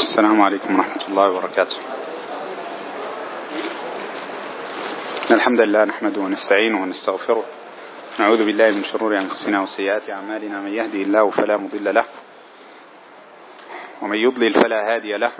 السلام عليكم ورحمة الله وبركاته. الحمد لله نحمده ونستعينه ونستغفره، نعوذ بالله من شرور أنفسنا وسيئات أعمالنا، من يهدي الله فلا مضل له ومن يضلل فلا هادي له،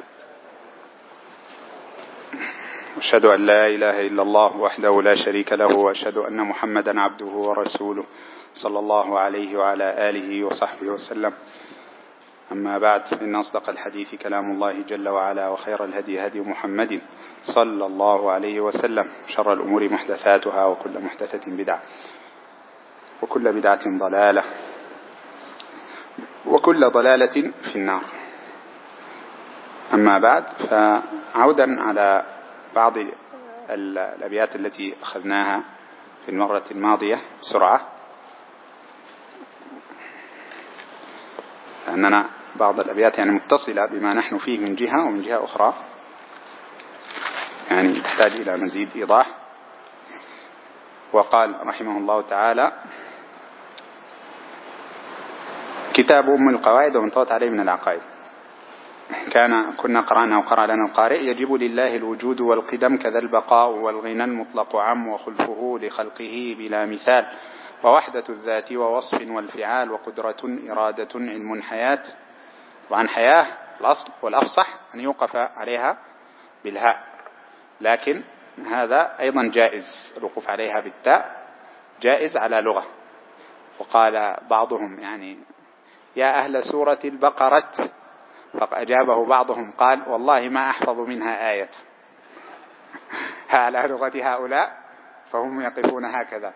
أشهد أن لا إله إلا الله وحده لا شريك له، وأشهد أن محمدا عبده ورسوله صلى الله عليه وعلى آله وصحبه وسلم. أما بعد، فإن أصدق الحديث كلام الله جل وعلا، وخير الهدي هدي محمد صلى الله عليه وسلم، شر الأمور محدثاتها، وكل محدثة بدعة، وكل بدعة ضلالة، وكل ضلالة في النار. أما بعد، فعودا على بعض الأبيات التي أخذناها في المرة الماضية بسرعة، لأننا بعض الأبيات متصلة بما نحن فيه من جهة، ومن جهة أخرى تحتاج إلى مزيد إيضاح. وقال رحمه الله تعالى: كتاب أم القواعد ومن طوت عليه من العقائد. كنا قرأنا وقرأ لنا القارئ: يجب لله الوجود والقدم، كذا البقاء والغنى المطلق عم، وخلفه لخلقه بلا مثال، ووحدة الذات ووصف والفعال، وقدرة إرادة علم حياة. طبعا حياة الأصل والأفصح أن يوقف عليها بالهاء، لكن هذا أيضا جائز، الوقوف عليها بالتاء جائز على لغة. وقال بعضهم يا أهل سورة البقرة، فأجابه بعضهم قال: والله ما أحفظ منها آية. على لغة هؤلاء فهم يقفون هكذا.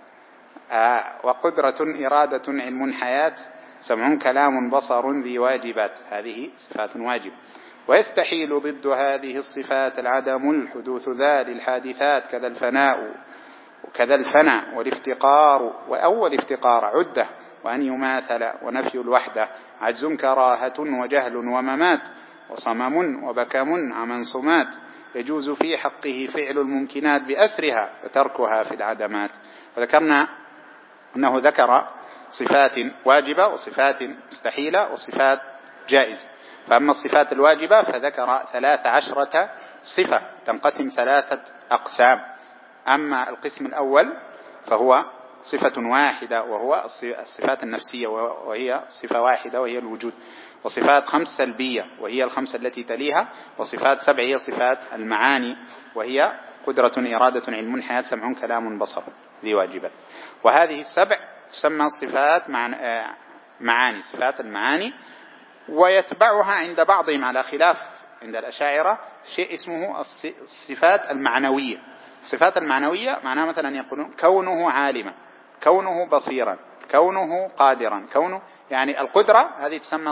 وقدرة إرادة علم حياة، سمع كلام بصر ذي واجبات، هذه صفات واجب. ويستحيل ضد هذه الصفات العدم، الحدوث ذا للحادثات، كذا الفناء وكذا الفناء والافتقار، وأول افتقار عدة، وأن يماثل، ونفي الوحدة، عجز كراهة وجهل وممات، وصمم وبكم عمن صمات، يجوز في حقه فعل الممكنات بأسرها، وتركها في العدمات. وذكرنا أنه ذكر صفات واجبة وصفات مستحيلة وصفات جائزة. فأما الصفات الواجبة فذكر 13 صفة، تنقسم 3 أقسام. أما القسم الأول فهو صفة واحدة، وهو الصفات النفسية، وهي صفة واحدة وهي الوجود، وصفات 5 سلبية وهي 5 التي تليها، وصفات 7 هي صفات المعاني، وهي قدرة إرادة علم حياة سمع كلام بصر ذي واجبات. وهذه 7 تسمى صفات معاني، صفات المعاني. ويتبعها عند بعضهم على خلاف عند الأشاعرة شيء اسمه الصفات المعنوية. الصفات المعنوية معناها مثلا يقولون كونه عالما، كونه بصيرا، كونه قادرا، كونه القدرة هذه تسمى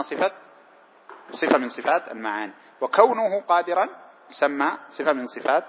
صفة من صفات المعاني، وكونه قادرا تسمى صفة من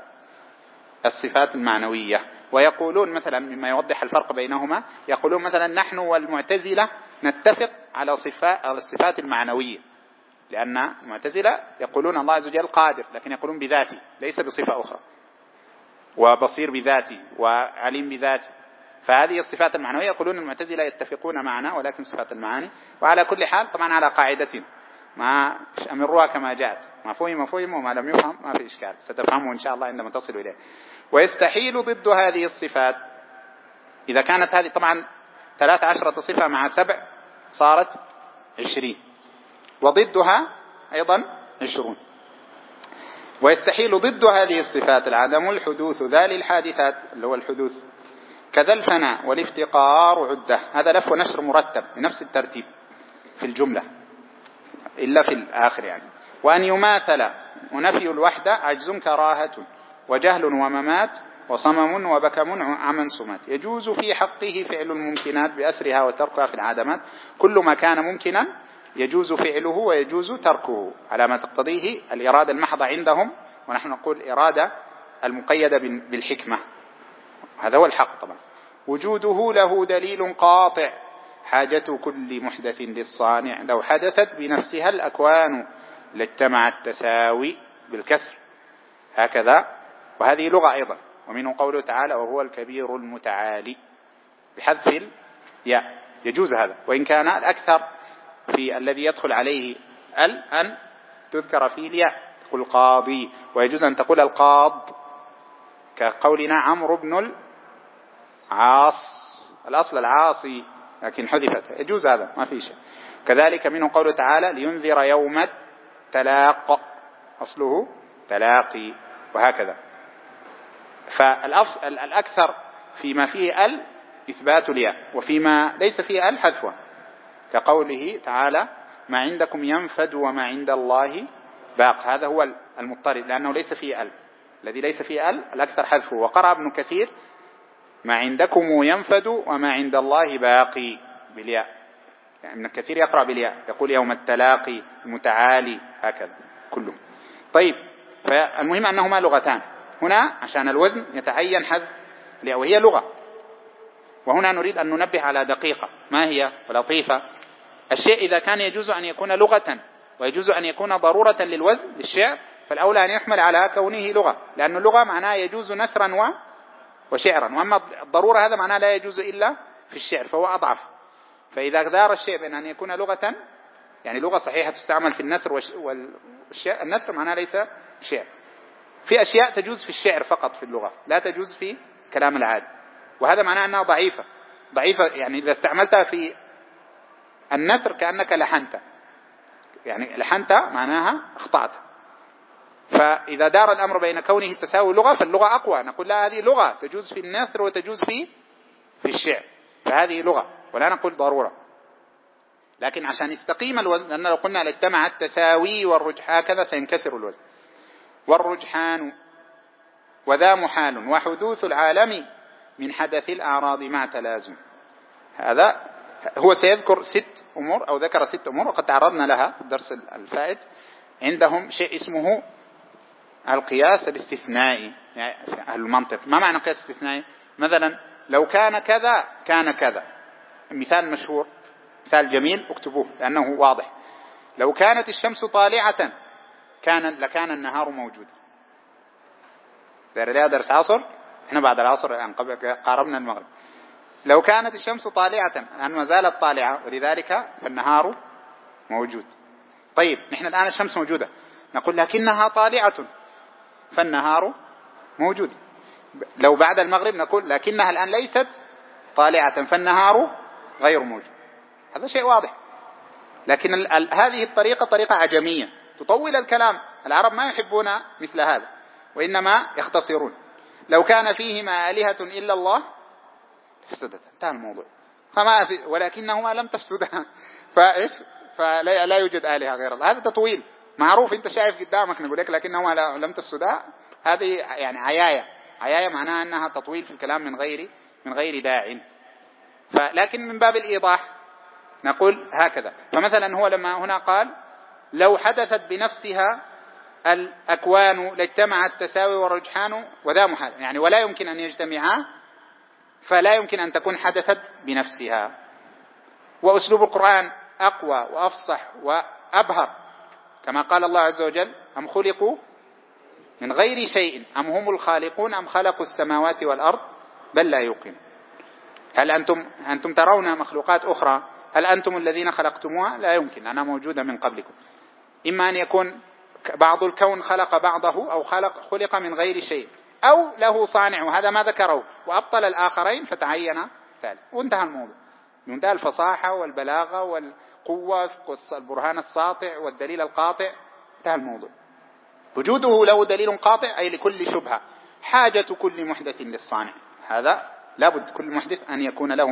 الصفات المعنوية. ويقولون مثلا مما يوضح الفرق بينهما، يقولون مثلا نحن والمعتزلة نتفق على الصفات المعنوية، لأن المعتزلة يقولون الله عز وجل قادر، لكن يقولون بذاته ليس بصفة أخرى، وبصير بذاته، وعليم بذاته. فهذه الصفات المعنوية يقولون المعتزلة يتفقون معنا، ولكن صفات المعاني. وعلى كل حال طبعا على قاعدة ما أمروها كما جاءت، ما فهم وما لم يفهم ما في إشكال، ستفهمه إن شاء الله عندما تصل إليه. ويستحيل ضد هذه الصفات، إذا كانت هذه طبعا 13 صفة مع 7 صارت 20، وضدها أيضا 20. ويستحيل ضد هذه الصفات العدم، الحدوث ذا للحادثات، اللي هو الحدوث، كذا الفناء والافتقار عدة. هذا لف ونشر مرتب بنفس الترتيب في الجملة إلا في الآخر وأن يماثل، ونفي الوحدة، عجز كراهة وجهل وممات، وصمم وبكم عمن صمات، يجوز في حقه فعل الممكنات بأسرها، وتركها في العدمات. كل ما كان ممكنا يجوز فعله ويجوز تركه على ما تقتضيه الإرادة المحضة عندهم، ونحن نقول الإرادة المقيدة بالحكمة، هذا هو الحق. طبعا وجوده له دليل قاطع، حاجة كل محدث للصانع، لو حدثت بنفسها الأكوان لاجتمع التساوي بالكسر، هكذا. وهذه لغة أيضا. ومنه قوله تعالى: وهو الكبير المتعالي، بحذف الياء يجوز هذا، وإن كان الأكثر في الذي يدخل عليه أن تذكر فيه الياء، تقول قاضي، ويجوز أن تقول القاض كقولنا عمرو بن العاص، الأصل العاصي لكن حذفت، يجوز هذا ما في شيء. كذلك منه قوله تعالى لينذر يوم التلاق، أصله تلاقي، وهكذا. فالأكثر فيما فيه ال إثبات الياء، وفيما ليس فيه ال حذفها، كقوله تعالى ما عندكم ينفد وما عند الله باق، هذا هو المضطرد لأنه ليس فيه ال، الذي ليس فيه ال الأكثر حذفه. وقرأ ابن كثير ما عندكم ينفد وما عند الله باقي بالياء، يعني ابن كثير يقرأ بالياء، يقول يوم التلاقي المتعالي، هكذا كله. طيب، فالمهم أنهما لغتان، هنا عشان الوزن يتعين حذف الياء وهي لغة. وهنا نريد أن ننبه على دقيقة ما هي ولطيفة. الشيء إذا كان يجوز أن يكون لغة ويجوز أن يكون ضرورة للوزن للشعر، فالأولى أن يحمل على كونه لغة، لأن اللغة معناها يجوز نثرا وشعرا، وأما الضرورة هذا معناه لا يجوز إلا في الشعر، فهو أضعف. فإذا دار الشيء بين أن يكون لغة، يعني لغة صحيحة تستعمل في النثر والشعر، النثر معناه ليس شعر، في أشياء تجوز في الشعر فقط في اللغة، لا تجوز في كلام العادي، وهذا معناه أنها ضعيفة. يعني إذا استعملتها في النثر كأنك لحنت، يعني لحنت معناها اخطأت. فإذا دار الأمر بين كونه التساوي لغة، فاللغة أقوى، نقول لا هذه لغة تجوز في النثر وتجوز في الشعر، فهذه لغة ولا نقول ضرورة. لكن عشان يستقيم الوزن، لأن لو قلنا لاجتمع التساوي والرجحان هكذا سينكسر الوزن. والرجحان وذا محال وحدوث العالم من حدث الأعراض مع تلازم. هذا هو سيذكر 6 أمور، أو ذكر 6 أمور وقد تعرضنا لها في الدرس الفائت. عندهم شيء اسمه القياس الاستثنائي، يعني أهل المنطق. ما معنى قياس استثنائي؟ مثلا لو كان كذا كان كذا، مثال مشهور، مثال جميل اكتبوه لأنه واضح. لو كانت الشمس طالعة لكان النهار موجودا. درس عصر، احنا بعد العصر يعني قاربنا المغرب. لو كانت الشمس طالعة، لأن ما زالت طالعة ولذلك فالنهار موجود. طيب نحن الآن الشمس موجودة، نقول لكنها طالعة فالنهار موجود. لو بعد المغرب نقول لكنها الآن ليست طالعة فالنهار غير موجود. هذا شيء واضح. لكن هذه الطريقة طريقة عجمية تطول الكلام، العرب ما يحبون مثل هذا، وإنما يختصرون. لو كان فيهما آلهة إلا الله فسدت، انتهى الموضوع. ولكنهما لم تفسدا، فلا يوجد آلهة غير الله. هذا تطويل معروف، انت شايف قدامك نقول لك لكنهما لم تفسدا، هذه يعني عياية معناها أنها تطويل في الكلام من غير داع. لكن من باب الإيضاح نقول هكذا. فمثلا هو لما هنا قال لو حدثت بنفسها الأكوان لاجتمع التساوي والرجحان وذا محال، يعني ولا يمكن أن يجتمعا، فلا يمكن أن تكون حدثت بنفسها. وأسلوب القرآن أقوى وأفصح وأبهر، كما قال الله عز وجل أم خلقوا من غير شيء أم هم الخالقون أم خلقوا السماوات والأرض بل لا يوقنون. هل أنتم ترون مخلوقات أخرى؟ هل أنتم الذين خلقتموها؟ لا يمكن، لأنها موجودة من قبلكم. إما أن يكون بعض الكون خلق بعضه، أو خلق من غير شيء، أو له صانع، وهذا ما ذكره وأبطل الآخرين فتعين ثالث، وانتهى الموضوع. منتهى الفصاحة والبلاغة والقوة، البرهان الساطع والدليل القاطع، انتهى الموضوع. وجوده له دليل قاطع أي لكل شبهة، حاجة كل محدث للصانع، هذا لابد كل محدث أن يكون له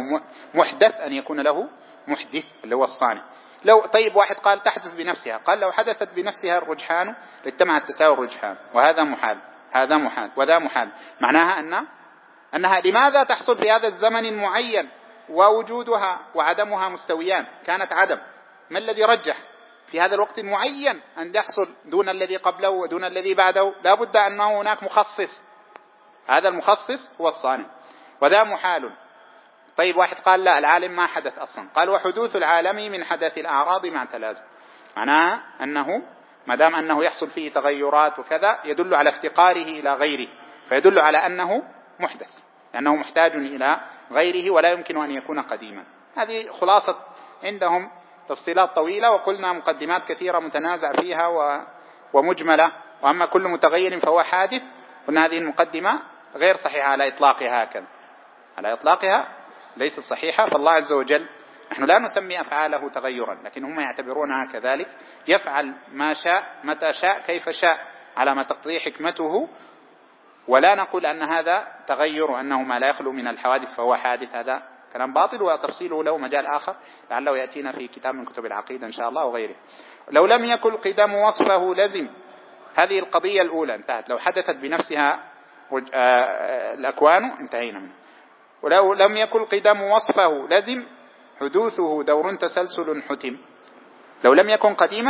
محدث اللي هو الصانع. طيب واحد قال تحدث بنفسها، قال لو حدثت بنفسها الرجحان لاجتمع التساوي الرجحان، وهذا محال، هذا محال وذا محال. معناها أنها لماذا تحصل في هذا الزمن المعين ووجودها وعدمها مستويان؟ كانت عدم، ما الذي رجح في هذا الوقت المعين أن يحصل دون الذي قبله ودون الذي بعده؟ لا بد أنه هناك مخصص، هذا المخصص هو الصانع. وذا محال. طيب واحد قال لا العالم ما حدث أصلا، قال وحدوث العالم من حدث الأعراض مع تلازم، معناها أنه ما دام أنه يحصل فيه تغيرات وكذا يدل على افتقاره إلى غيره، فيدل على أنه محدث، لأنه محتاج إلى غيره ولا يمكن أن يكون قديما. هذه خلاصة. عندهم تفصيلات طويلة، وقلنا مقدمات كثيرة متنازع فيها ومجملة، وأما كل متغير فهو حادث. قلنا هذه المقدمة غير صحيحة على إطلاقها، هكذا على إطلاقها ليست صحيحة. فالله عز وجل نحن لا نسمي أفعاله تغيرا، لكن هم يعتبرونها كذلك، يفعل ما شاء متى شاء كيف شاء على ما تقضي حكمته، ولا نقول أن هذا تغير وأنه ما لا يخلو من الحوادث فهو حادث. هذا كلام باطل، وتفصيله له مجال آخر لعله يأتينا في كتاب من كتب العقيدة إن شاء الله وغيره. لو لم يكن القدم وصفه لزم، هذه القضية الأولى انتهت. لو حدثت بنفسها الأكوان انتهينا منه. ولو لم يكن القدم وصفه لزم حدوثه دور تسلسل حتم. لو لم يكن قديما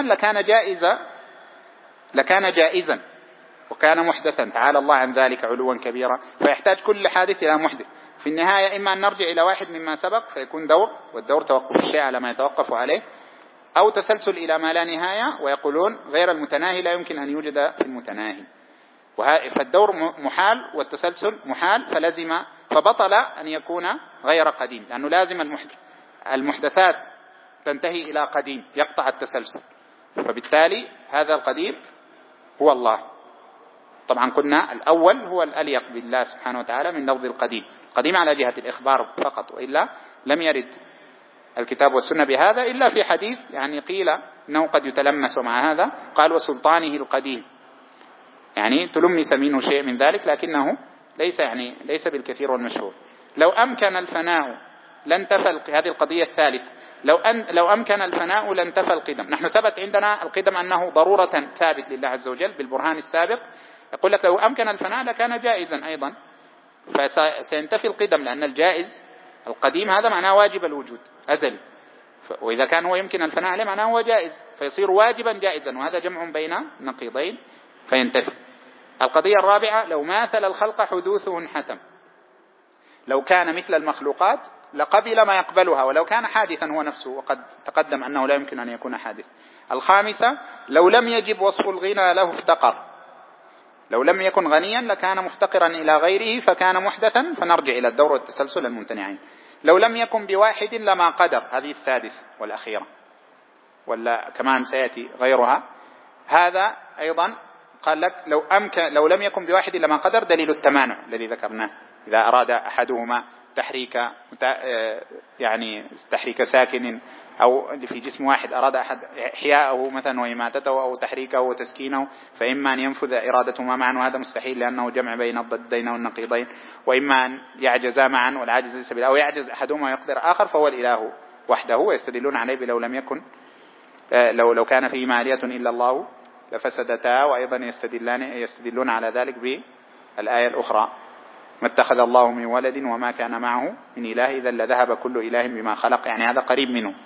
لكان جائزا وكان محدثا، تعالى الله عن ذلك علوا كبيرا. فيحتاج كل حادث إلى محدث. في النهاية إما أن نرجع إلى واحد مما سبق فيكون دور، والدور توقف الشيء على ما يتوقف عليه، أو تسلسل إلى ما لا نهاية، ويقولون غير المتناهي لا يمكن أن يوجد في المتناهي. فالدور محال والتسلسل محال، فبطل أن يكون غير قديم، لأنه لازم المحدثات تنتهي إلى قديم يقطع التسلسل، فبالتالي هذا القديم هو الله. طبعا قلنا الأول هو الأليق بالله سبحانه وتعالى من لفظ القديم على جهة الإخبار فقط، وإلا لم يرد الكتاب والسنة بهذا إلا في حديث يعني قيل إنه قد يتلمس مع هذا، قال وسلطانه القديم، يعني تلمس منه شيء من ذلك، لكنه ليس بالكثير والمشهور. لو أمكن الفناء لانتفى، هذه القضية الثالثة، لو أمكن الفناء لانتفى القدم. نحن ثبت عندنا القدم أنه ضرورة ثابت لله عز وجل بالبرهان السابق. يقول لك لو أمكن الفناء لكان جائزا أيضا، فسينتفي القدم، لأن الجائز القديم هذا معناه واجب الوجود أزلي، وإذا كان هو يمكن الفناء عليه معناه هو جائز، فيصير واجبا جائزا، وهذا جمع بين نقيضين فينتفي. القضية الرابعة لو ماثل الخلق حدوثه انحتم. لو كان مثل المخلوقات لقبل ما يقبلها ولو كان حادثا هو نفسه، وقد تقدم أنه لا يمكن أن يكون حادث. الخامسة لو لم يجب وصف الغنى له افتقر. لو لم يكن غنيا لكان مفتقرا إلى غيره فكان محدثا، فنرجع إلى الدور والتسلسل الممتنعين. لو لم يكن بواحد لما قدر، هذه السادسة والأخيرة، ولا كمان سيأتي غيرها. هذا أيضا قال لك لو لم يكن بواحد لما قدر، دليل التمانع الذي ذكرناه. إذا أراد أحدهما تحريك ساكن أو في جسم واحد، أراد أحد إحياءه مثلا وإماتته أو تحريكه وتسكينه، فإما أن ينفذ إرادتهما معا، وهذا مستحيل لأنه جمع بين الضدين والنقيضين، وإما أن يعجزا معا والعاجز ليس بالله، أو يعجز أحدهما ويقدر آخر، فهو الإله وحده. ويستدلون عليه بلو لم يكن لو كان فيهما آلهة إلا الله لفسدتا، وأيضا يستدلون على ذلك بالآية الأخرى ما اتخذ الله من ولد وما كان معه من إله إذا لذهب كل إله بما خلق، يعني هذا قريب منه.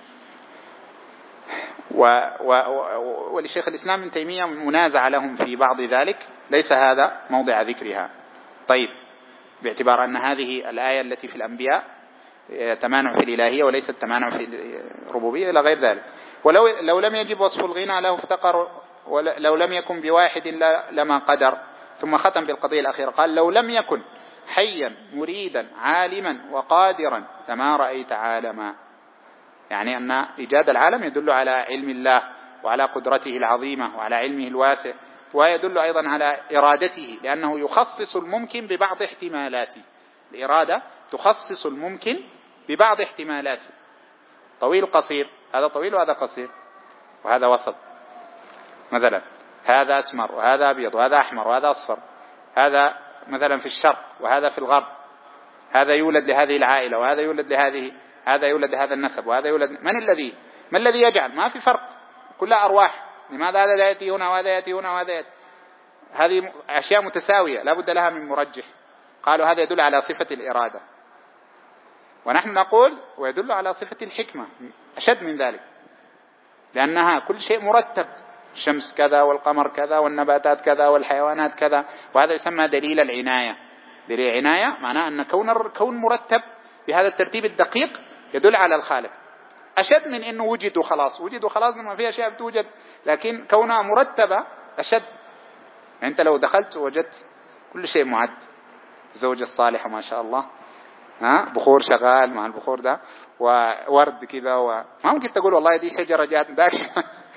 ولشيخ الإسلام ابن تيمية منازع لهم في بعض ذلك، ليس هذا موضع ذكرها. طيب، باعتبار أن هذه الآية التي في الأنبياء تمانع في الإلهية وليس التمانع في الربوبية إلى غير ذلك. لو لم يجب وصف الغنى له افتقر، لو لم يكن بواحد لما قدر. ثم ختم بالقضية الأخيرة قال لو لم يكن حيا مريدا عالما وقادرا لما رأيت عالما، يعني أن إيجاد العالم يدل على علم الله وعلى قدرته العظيمة وعلى علمه الواسع، ويدل أيضا على إرادته، لأنه يخصص الممكن ببعض احتمالاته. الإرادة تخصص الممكن ببعض احتمالاته، طويل قصير، هذا طويل وهذا قصير وهذا وسط، مثلا هذا أسمر وهذا أبيض وهذا أحمر وهذا أصفر، هذا مثلا في الشرق وهذا في الغرب، هذا يولد لهذه العائلة وهذا يولد لهذه، هذا يولد لهذا النسب وهذا يولد. ما الذي يجعل؟ ما في فرق، كلها أرواح. لماذا هذا يأتي هنا وهذا يأتي هنا وهذا يأتي؟ هذه أشياء متساوية لا بد لها من مرجح. قالوا هذا يدل على صفة الإرادة، ونحن نقول ويدل على صفة الحكمة أشد من ذلك، لأنها كل شيء مرتب، الشمس كذا والقمر كذا والنباتات كذا والحيوانات كذا، وهذا يسمى دليل العناية. دليل العناية معناه أن كون مرتب بهذا الترتيب الدقيق يدل على الخالق، أشد من أنه وجدوا خلاص ما في أشياء بتوجد، لكن كونها مرتبة أشد. أنت لو دخلت وجدت كل شيء معد، الزوجة الصالحة ما شاء الله، بخور شغال مع البخور ده، وورد كذا، ما ممكن تقول والله دي شجرة جات داك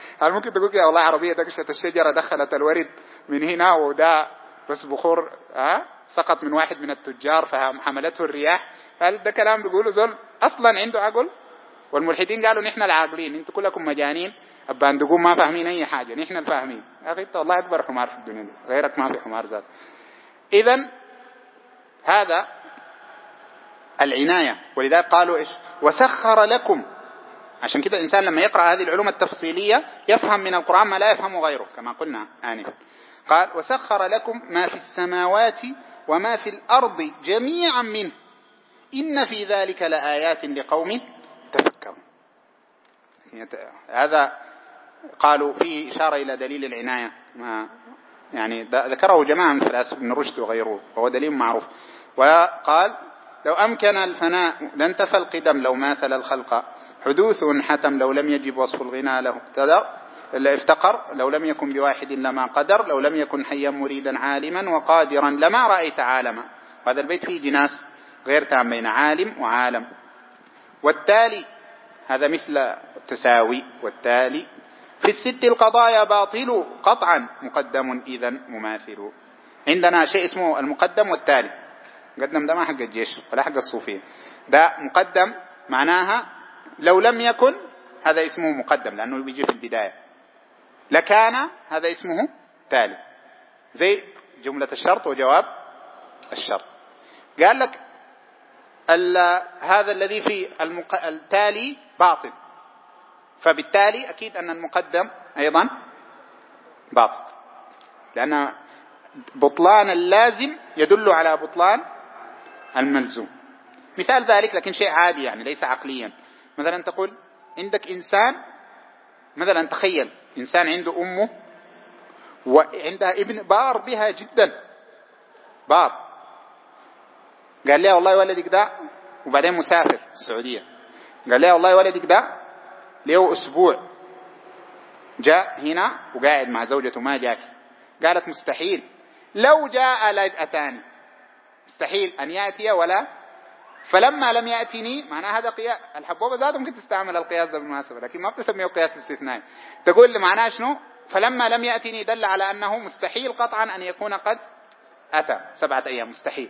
هل ممكن تقول يا والله عربية دقشت الشجرة دخلت الورد من هنا وده بس بخور سقط من واحد من التجار فحملته الرياح؟ هل ده كلام بيقوله زول أصلا عنده عقل؟ والملحدين قالوا نحن العاقلين، انتوا كلكم مجانين الباندقون ما فاهمين أي حاجة، نحن الفاهمين. يا أخي والله أكبر حمار في الدنيا دي، غيرك ما في حمار ذات. إذن هذا العناية. ولذلك قالوا إيش؟ وسخر لكم. عشان كده الإنسان لما يقرأ هذه العلوم التفصيلية يفهم من القرآن ما لا يفهمه غيره كما قلنا آنفا. قال وسخر لكم ما في السماوات وما في الأرض جميعا منه إن في ذلك لآيات لقوم يتفكرون. هذا قالوا فيه إشارة إلى دليل العناية، ما يعني ذكره جماعة من فلاسفة ابن رشد وغيره وهو دليل معروف. وقال لو أمكن الفناء لانتفى القدم لو ماثل الخلق حدوث حتم لو لم يجب وصف الغنى له افتقر لو لم يكن بواحد لما قدر لو لم يكن حيا مريدا عالما وقادرا لما رأيت عالما. وهذا البيت فيه جناس غير تام بين عالم وعالم. والتالي هذا مثل التساوي. والتالي في الست القضايا باطل قطعا مقدم إذن مماثل. عندنا شيء اسمه المقدم والتالي. مقدم ده ما حق الجيش ولا حق الصوفية، ده مقدم معناها لو لم يكن هذا اسمه مقدم لأنه بيجي في البداية. لكان هذا اسمه تالي، زي جملة الشرط وجواب الشرط. قال لك هذا الذي في التالي باطل، فبالتالي أكيد أن المقدم أيضا باطل، لأن بطلان اللازم يدل على بطلان الملزوم. مثال ذلك لكن شيء عادي يعني ليس عقليا. مثلا تقول عندك إنسان، مثلا تخيل إنسان عنده أمه وعندها ابن بار بها جدا، بار، قال لي والله ولدك ده، وبعدين مسافر في السعودية، قال لي والله ولدك ده له أسبوع جاء هنا وقاعد مع زوجته ما جاك. قالت مستحيل، لو جاء لأتاني، مستحيل أن يأتي ولا فلما لم يأتني، معناه هذا قياس. الحبوبة ذاته ممكن تستعمل القياس ده بالمناسبة لكن ما بتسميه قياس استثنائي. تقول لي معناه شنو؟ فلما لم يأتني دل على أنه مستحيل قطعا أن يكون قد أتى 7 أيام، مستحيل.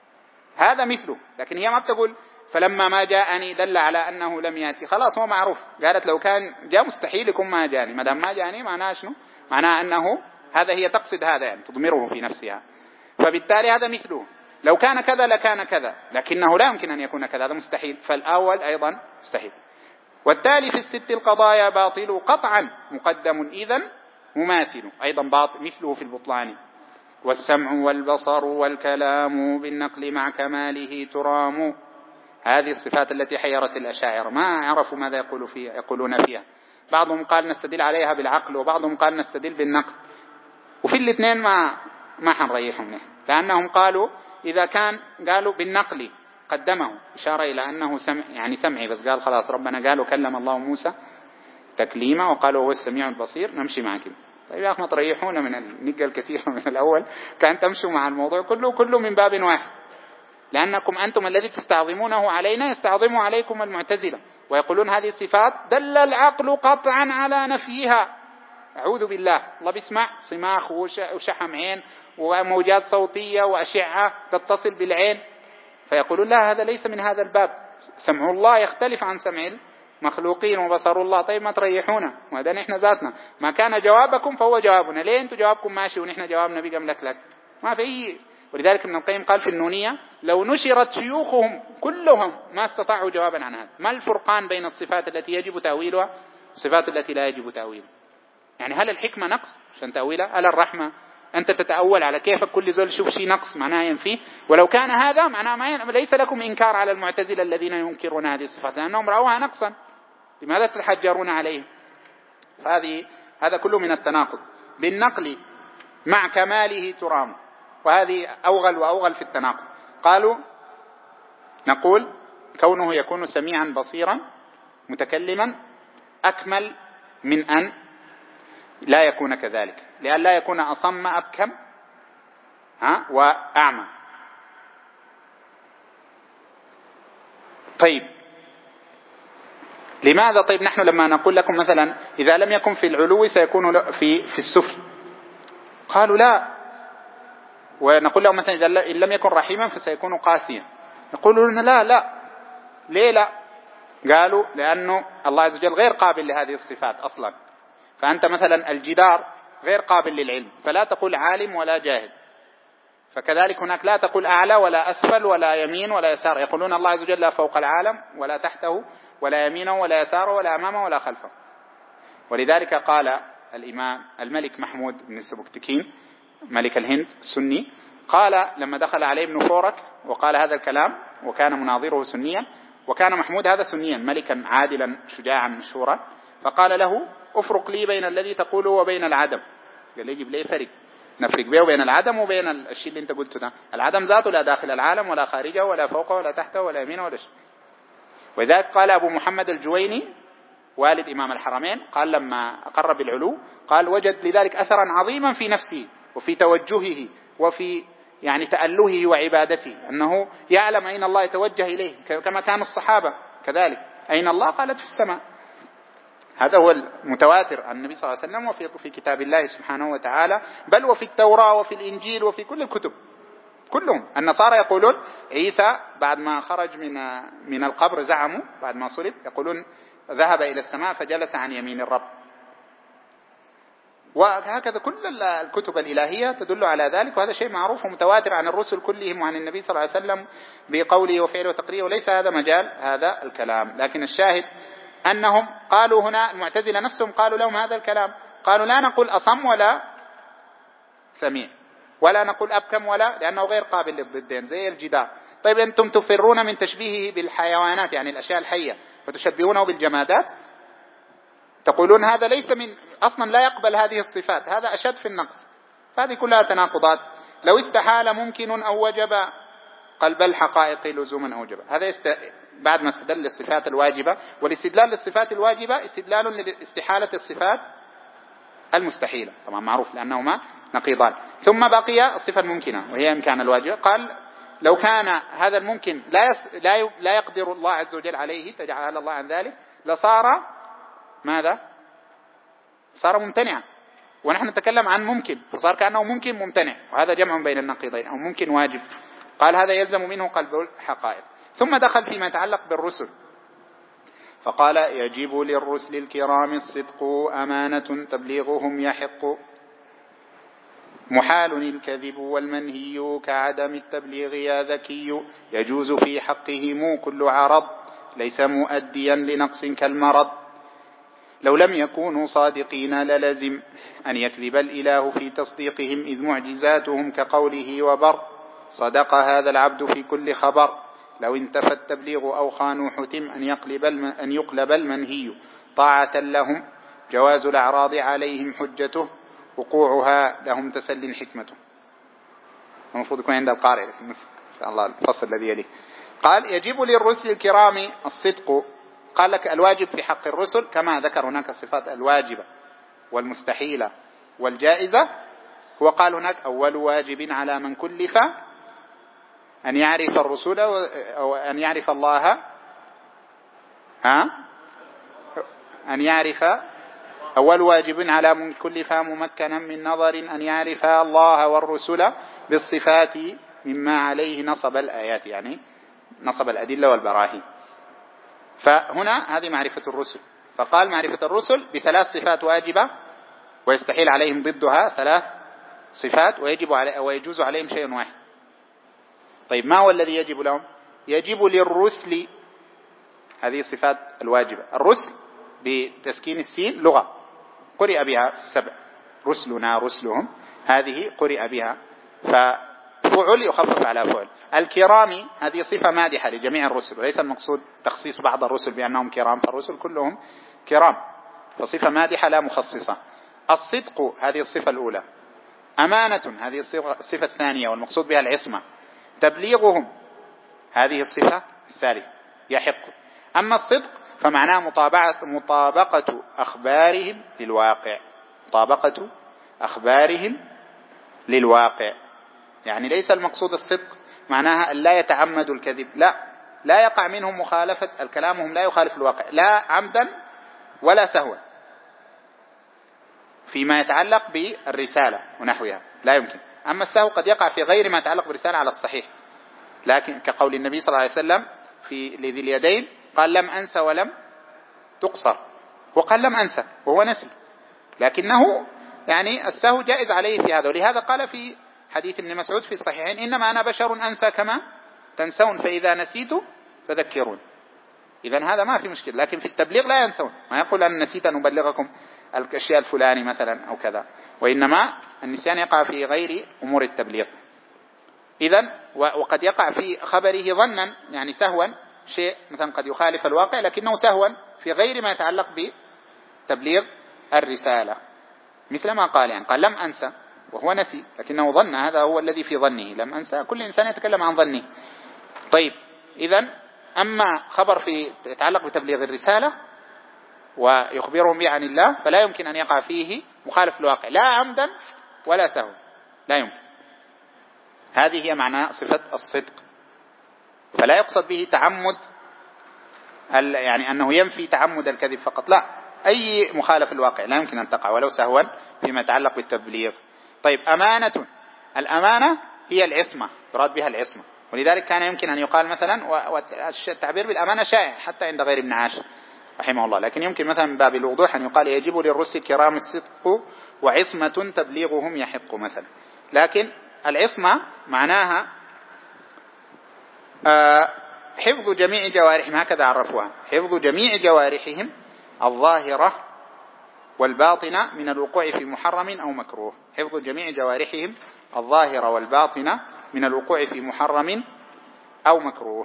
هذا مثله. لكن هي ما بتقول فلما ما جاءني دل على أنه لم يأتي، خلاص هو معروف. قالت لو كان جاء مستحيل يكون ما جاني، ما دام ما جاني معناه شنو؟ معناه أنه هذا هي تقصد هذا يعني تضمره في نفسها، فبالتالي هذا مثله. لو كان كذا لكان كذا، لكنه لا يمكن أن يكون كذا، هذا مستحيل، فالأول أيضا مستحيل. والتالي في الست القضايا باطل قطعا مقدم إذن مماثل، أيضا باطل مثله في البطلان. والسمع والبصر والكلام بالنقل مع كماله ترام. هذه الصفات التي حيرت الأشاعرة ما عرفوا ماذا يقولون فيها. بعضهم قال نستدل عليها بالعقل، وبعضهم قال نستدل بالنقل، وفي الاثنين ما حنريحهم نحن، لأنهم قالوا إذا كان قالوا بالنقل قدمه إشارة إلى أنه سمع يعني سمعي، بس قال خلاص ربنا قال وكلم الله موسى تكليما وقالوا هو السميع البصير، نمشي مع كده. طيب يا أخي ما تريحونا من النقل الكثير من الأول، كان تمشوا مع الموضوع كله من باب واحد، لأنكم أنتم الذي تستعظمونه علينا يستعظموا عليكم المعتزلة، ويقولون هذه الصفات دل العقل قطعا على نفيها. أعوذ بالله، الله بيسمع صماخ وشحم عين وموجات صوتية وأشعة تتصل بالعين، فيقولون لا هذا ليس من هذا الباب، سمع الله يختلف عن سمع المخلوقين وبصر الله. طيب ما تريحونا، وهذا نحن ذاتنا ما كان جوابكم فهو جوابنا، ليه أنتم جوابكم ماشي ونحن جوابنا بقى ملكلك؟ ما في أي. ولذلك ابن القيم قال في النونية لو نشرت شيوخهم كلهم ما استطاعوا جوابا عن هذا. ما الفرقان بين الصفات التي يجب تأويلها والصفات التي لا يجب تأويلها؟ يعني هل الحكمة نقص عشان تأويلها؟ هل الرحمة أنت تتأول على كيفك كل زول شوف شيء نقص معناه ينفيه؟ ولو كان هذا معناه ليس لكم إنكار على المعتزلة الذين ينكرون هذه الصفات لأنهم رأوها نقصا، لماذا تتحجرون عليه؟ هذا كله من التناقض. بالنقل مع كماله ترام، وهذه أوغل وأوغل في التناقض. قالوا نقول كونه يكون سميعا بصيرا متكلما أكمل من أن لا يكون كذلك، لأن لا يكون أصم أبكم وأعمى. طيب لماذا؟ طيب نحن لما نقول لكم مثلا إذا لم يكن في العلو سيكون في السفل، قالوا لا. ونقول لهم مثلا إذا لم يكن رحيما فسيكون قاسيا، يقولون لا. ليه لا؟ قالوا لأنه الله عز وجل غير قابل لهذه الصفات أصلا. فأنت مثلا الجدار غير قابل للعلم، فلا تقول عالم ولا جاهل. فكذلك هناك لا تقول أعلى ولا أسفل ولا يمين ولا يسار، يقولون الله عز وجل لا فوق العالم ولا تحته ولا يمينه ولا يساره ولا أمامه ولا خلفه. ولذلك قال الإمام الملك محمود بن السبكتكين ملك الهند السني، قال لما دخل عليه ابن فورك وقال هذا الكلام، وكان مناظره سنيا، وكان محمود هذا سنيا ملكا عادلا شجاعا مشهورا، فقال له افرق لي بين الذي تقوله وبين العدم. قال لي يجب لي فرق، نفرق بيه وبين العدم وبين الشيء اللي انت قلته ده. العدم ذاته لا داخل العالم ولا خارجه ولا فوقه ولا تحته ولا يمينه ولا شيء. وذلك قال أبو محمد الجويني والد إمام الحرمين، قال لما أقر بالعلو قال وجد لذلك أثرا عظيما في نفسه وفي توجهه وفي يعني تألهه وعبادته، أنه يعلم أين الله يتوجه إليه، كما كان الصحابة كذلك. أين الله؟ قالت في السماء. هذا هو المتواتر عن النبي صلى الله عليه وسلم وفي كتاب الله سبحانه وتعالى، بل وفي التوراة وفي الإنجيل وفي كل الكتب كلهم. النصارى يقولون عيسى بعد ما خرج من القبر، زعموا بعد ما صلب، يقولون ذهب إلى السماء فجلس عن يمين الرب. وهكذا كل الكتب الإلهية تدل على ذلك، وهذا شيء معروف ومتواتر عن الرسل كلهم وعن النبي صلى الله عليه وسلم بقوله وفعله وتقريره، وليس هذا مجال هذا الكلام. لكن الشاهد أنهم قالوا هنا، المعتزلة نفسهم قالوا لهم هذا الكلام، قالوا لا نقول أصم ولا سميع ولا نقول أبكم ولا، لأنه غير قابل للضدين زي الجدار. طيب أنتم تفرون من تشبيهه بالحيوانات يعني الأشياء الحية فتشبهونه بالجمادات، تقولون هذا ليس من أصلا لا يقبل هذه الصفات، هذا أشد في النقص. فهذه كلها تناقضات. لو استحال ممكن أو وجب قلب الحقائق لزوما أوجب. هذا بعد ما استدل للصفات الواجبة، والاستدلال للصفات الواجبة استدلال لاستحالة الصفات المستحيلة، طبعا معروف لأنهما نقيضان. ثم بقي الصفة الممكنة وهي إمكان الواجبة. قال لو كان هذا الممكن لا يقدر الله عز وجل عليه، تجعل الله عن ذلك، لصار ماذا؟ صار ممتنعا، ونحن نتكلم عن ممكن، فصار كأنه ممكن ممتنع، وهذا جمع بين النقيضين، أو ممكن واجب. قال هذا يلزم منه قلب الحقائق. ثم دخل فيما يتعلق بالرسل فقال يجب للرسل الكرام الصدق، أمانة تبليغهم يحق، محال الكذب والمنهي كعدم التبليغ يا ذكي، يجوز في حقهم كل عرض ليس مؤديا لنقص كالمرض، لو لم يكونوا صادقين للزم أن يكذب الإله في تصديقهم، إذ معجزاتهم كقوله وبر، صدق هذا العبد في كل خبر، لو انتفى التبليغ أو خانوا حتم أن يقلب المنهي طاعة لهم، جواز الأعراض عليهم حجته، وقوعها لهم تسل حكمته. المفروض يكون عند القارئ في إن شاء الله الفصل الذي يليه. قال يجب للرسل الكرام الصدق، قال لك الواجب في حق الرسل كما ذكر هناك الصفات الواجبة والمستحيلة والجائزة، هو قال هناك أول واجب على من كلف أن يعرف الرسول أو أن يعرف الله، أن يعرف، أول واجب على من كلف ممكنا من نظر أن يعرف الله والرسل بالصفات مما عليه نصب الآيات، يعني نصب الأدلة والبراهين. فهنا هذه معرفة الرسل، فقال معرفة الرسل بثلاث صفات واجبة ويستحيل عليهم ضدها ثلاث صفات، ويجوز عليهم شيء واحد. طيب ما هو الذي يجب لهم؟ يجب للرسل، هذه الصفات الواجبة. الرسل بتسكين السين لغة قرئ بها 7، رسلنا رسلهم، هذه قرئ بها، ففعل يخفف على فعل. الكرام هذه صفة مادحة لجميع الرسل، وليس المقصود تخصيص بعض الرسل بأنهم كرام، فالرسل كلهم كرام، فصفة مادحة لا مخصصة. الصدق هذه الصفة الأولى. أمانة هذه الصفة الثانية والمقصود بها العصمة. تبليغهم هذه الصفة الثالثة يحق. أما الصدق فمعناه مطابقة أخبارهم للواقع، مطابقة أخبارهم للواقع، يعني ليس المقصود الصدق معناها أن لا يتعمد الكذب، لا، لا يقع منهم مخالفة الكلامهم لا يخالف الواقع لا عمدا ولا سهوا فيما يتعلق بالرسالة ونحوها لا يمكن. أما السهو قد يقع في غير ما يتعلق بالرسالة على الصحيح، لكن كقول النبي صلى الله عليه وسلم في لذي اليدين قال لم أنسى ولم تقصر، وقال لم أنسى وهو نسي، لكنه يعني السهو جائز عليه في هذا. ولهذا قال في حديث ابن مسعود في الصحيحين إنما أنا بشر أنسى كما تنسون فإذا نسيت فذكرون. إذن هذا ما في مشكلة، لكن في التبليغ لا ينسون، ما يقول أن نسيت أن أبلغكم الأشياء الفلاني مثلا أو كذا، وإنما النسيان يقع في غير أمور التبليغ. إذن وقد يقع في خبره ظنا يعني سهوا شيء مثلا قد يخالف الواقع لكنه سهوا في غير ما يتعلق بتبليغ الرسالة، مثل ما قال يعني قال لم أنسى وهو نسي لكنه ظن، هذا هو الذي في ظنه، لم أنسى كل إنسان يتكلم عن ظنه. طيب إذن أما خبر في يتعلق بتبليغ الرسالة ويخبرهم به عن الله فلا يمكن أن يقع فيه مخالف الواقع لا عمدا ولا سهوا، لا يمكن. هذه هي معنى صفة الصدق. فلا يقصد به تعمد يعني أنه ينفي تعمد الكذب فقط، لا، أي مخالف الواقع لا يمكن أن تقع ولو سهوا فيما يتعلق بالتبليغ. طيب أمانة، الأمانة هي العصمة، يراد بها العصمة، ولذلك كان يمكن أن يقال مثلا، والتعبير بالأمانة شائع حتى عند غير ابن عاشر رحمه الله، لكن يمكن مثلا من باب الوضوح أن يقال يجب للرسل الكرام الصدق وعصمة تبليغهم يحق مثلا. لكن العصمة معناها حفظ جميع جوارحهم، هكذا عرفوها، حفظ جميع جوارحهم الظاهرة والباطنة من الوقوع في محرم أو مكروه، حفظ جميع جوارحهم الظاهرة والباطنة من الوقوع في محرم أو مكروه.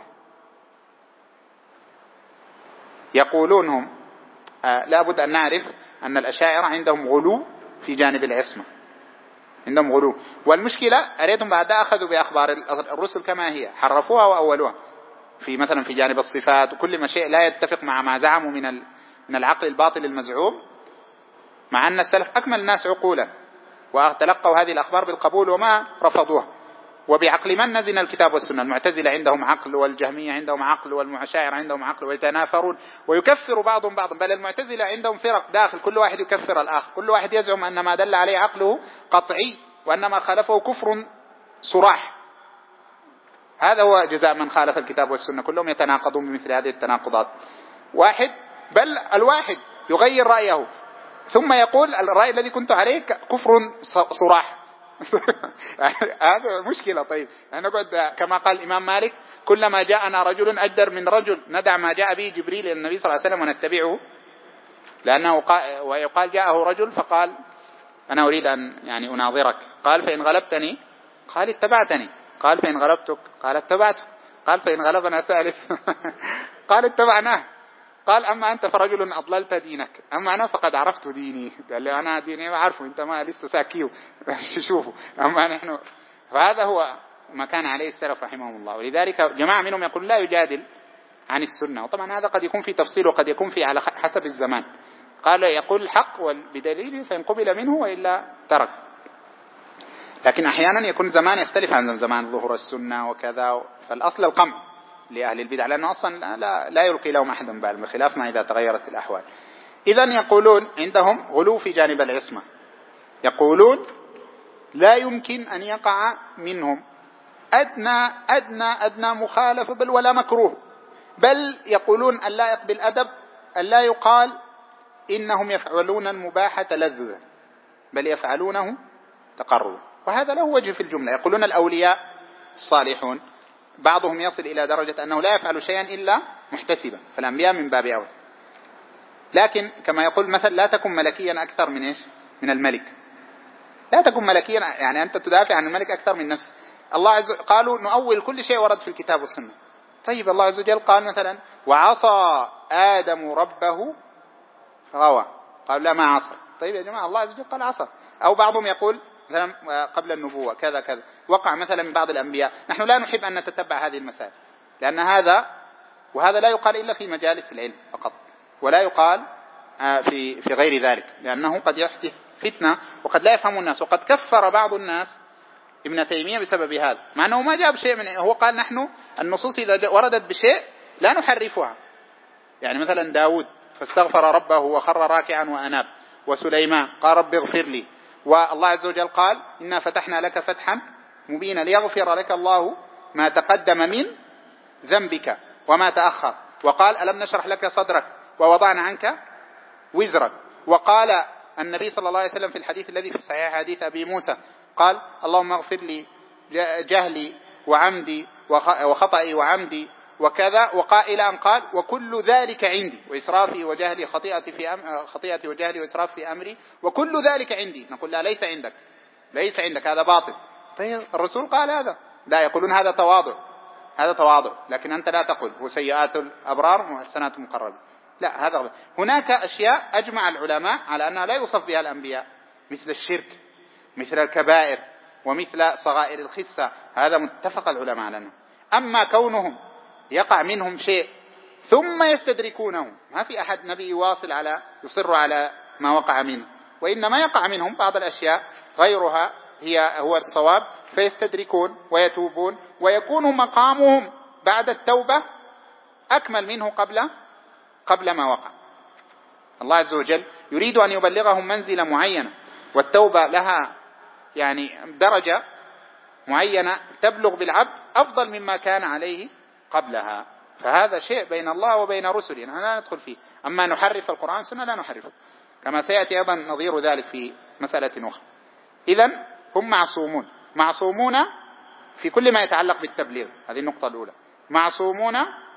يقولون هم لابد أن نعرف أن الأشاعرة عندهم غلو في جانب العصمة، عندهم غلو، والمشكلة أريدهم بعد أخذوا بأخبار الرسل كما هي، حرفوها وأولوها في مثلا في جانب الصفات وكل ما شيء لا يتفق مع ما زعموا من العقل الباطل المزعوم، مع أن السلف أكمل الناس عقولا وتلقوا هذه الأخبار بالقبول وما رفضوها. وبعقل من نزل الكتاب والسنة؟ المعتزلة عندهم عقل، والجهمية عندهم عقل، والمعاشير عندهم عقل، ويتنافرون ويكفر بعضهم بعضا، بل المعتزلة عندهم فرق داخل كل واحد يكفر الآخر، كل واحد يزعم أن ما دل عليه عقله قطعي وأن ما خالفه كفر صراح. هذا هو جزاء من خالف الكتاب والسنة، كلهم يتناقضون بمثل هذه التناقضات. واحد بل الواحد يغير رأيه ثم يقول الرأي الذي كنت عليه كفر صراح. هذا مشكلة. طيب نقعد كما قال الإمام مالك كلما جاءنا رجل أجدر من رجل ندع ما جاء به جبريل إلى النبي صلى الله عليه وسلم ونتبعه، لأنه ويقال جاءه رجل فقال أنا أريد أن يعني أناظرك، قال فإن غلبتني قال اتبعتني، قال فإن غلبتك قال اتبعتك، قال فإن غلبنا الثالث قال اتبعناه، قال أما أنت فرجل أضللت دينك، أما أنا فقد عرفت ديني. قال لي أنا ديني ما أعرفه، أنت ما لسه ساكيو شوفوا، أما نحن. فهذا هو ما كان عليه السلف رحمهم الله. ولذلك جماعة منهم يقول لا يجادل عن السنة، وطبعا هذا قد يكون في تفصيل وقد يكون في على حسب الزمان. قال يقول الحق بدليل فإن قبل منه وإلا ترك. لكن أحيانا يكون زمان يختلف عن زمان ظهور السنة وكذا، فالأصل القمع لأهل البدع، لأنه أصلا لا يلقي لهم أحدا بال، بخلاف ما إذا تغيرت الأحوال. إذن يقولون عندهم غلو في جانب العصمة، يقولون لا يمكن أن يقع منهم أدنى مخالفة بل ولا مكروه، بل يقولون اللائق بالأدب أن لا يقال إنهم يفعلون المباح تلذذا، بل يفعلونه تقربا. وهذا له وجه في الجملة. يقولون الأولياء الصالحون بعضهم يصل إلى درجة أنه لا يفعل شيئا إلا محتسبا، فالأنبياء من باب أول. لكن كما يقول مثل لا تكن ملكيا أكثر من إيش؟ من الملك. لا تكن ملكيا يعني أنت تدافع عن الملك أكثر من نفسك. الله عز وجل قالوا نؤول كل شيء ورد في الكتاب والسنة. طيب الله عز وجل قال مثلا وعصى آدم ربه فغوى، قال لا ما عصى. طيب يا جماعة الله عز وجل قال عصى. أو بعضهم يقول مثلا قبل النبوة كذا كذا، وقع مثلا من بعض الأنبياء. نحن لا نحب أن نتتبع هذه المسائل، لأن هذا وهذا لا يقال إلا في مجالس العلم فقط، ولا يقال في غير ذلك، لأنه قد يحدث فتنة وقد لا يفهم الناس. وقد كفر بعض الناس ابن تيمية بسبب هذا، مع أنه ما جاب شيء هو قال نحن النصوص إذا وردت بشيء لا نحرفها. يعني مثلا داود فاستغفر ربه وخر راكعا وأناب، وسليمان قال رب اغفر لي، والله عز وجل قال إنا فتحنا لك فتحا مبينا ليغفر لك الله ما تقدم من ذنبك وما تأخر، وقال ألم نشرح لك صدرك ووضعنا عنك وزرك. وقال النبي صلى الله عليه وسلم في الحديث الذي في الصحيح حديث أبي موسى قال اللهم اغفر لي جهلي وعمدي وخطئي وعمدي وكذا، وقائلا قال وكل ذلك عندي وإسرافي وجهلي خطيئتي وجهلي وإسرافي في أمري وكل ذلك عندي. نقول لا، ليس عندك، ليس عندك، هذا باطل. طيب الرسول قال هذا، لا يقولون هذا تواضع، هذا تواضع، لكن أنت لا تقول هو سيئات الأبرار وحسنات المقربين، لا، هذا غلط. هناك أشياء أجمع العلماء على أنها لا يوصف بها الأنبياء، مثل الشرك، مثل الكبائر، ومثل صغائر الخسة، هذا متفق العلماء على أنه. أما كونهم يقع منهم شيء ثم يستدركونه، ما في أحد نبي يصر على ما وقع منه، وإنما يقع منهم بعض الأشياء غيرها هو الصواب، فيستدركون ويتوبون، ويكون مقامهم بعد التوبة أكمل منه قبل ما وقع. الله عز وجل يريد أن يبلغهم منزلة معينة، والتوبة لها يعني درجة معينة تبلغ بالعبد أفضل مما كان عليه قبلها، فهذا شيء بين الله وبين رسله نحن لا ندخل فيه. أما نحرف القرآن والسنة لا نحرفه، كما سيأتي أيضا نظير ذلك في مسألة أخرى. إذن هم معصومون في كل ما يتعلق بالتبليغ، هذه النقطة الأولى. معصومون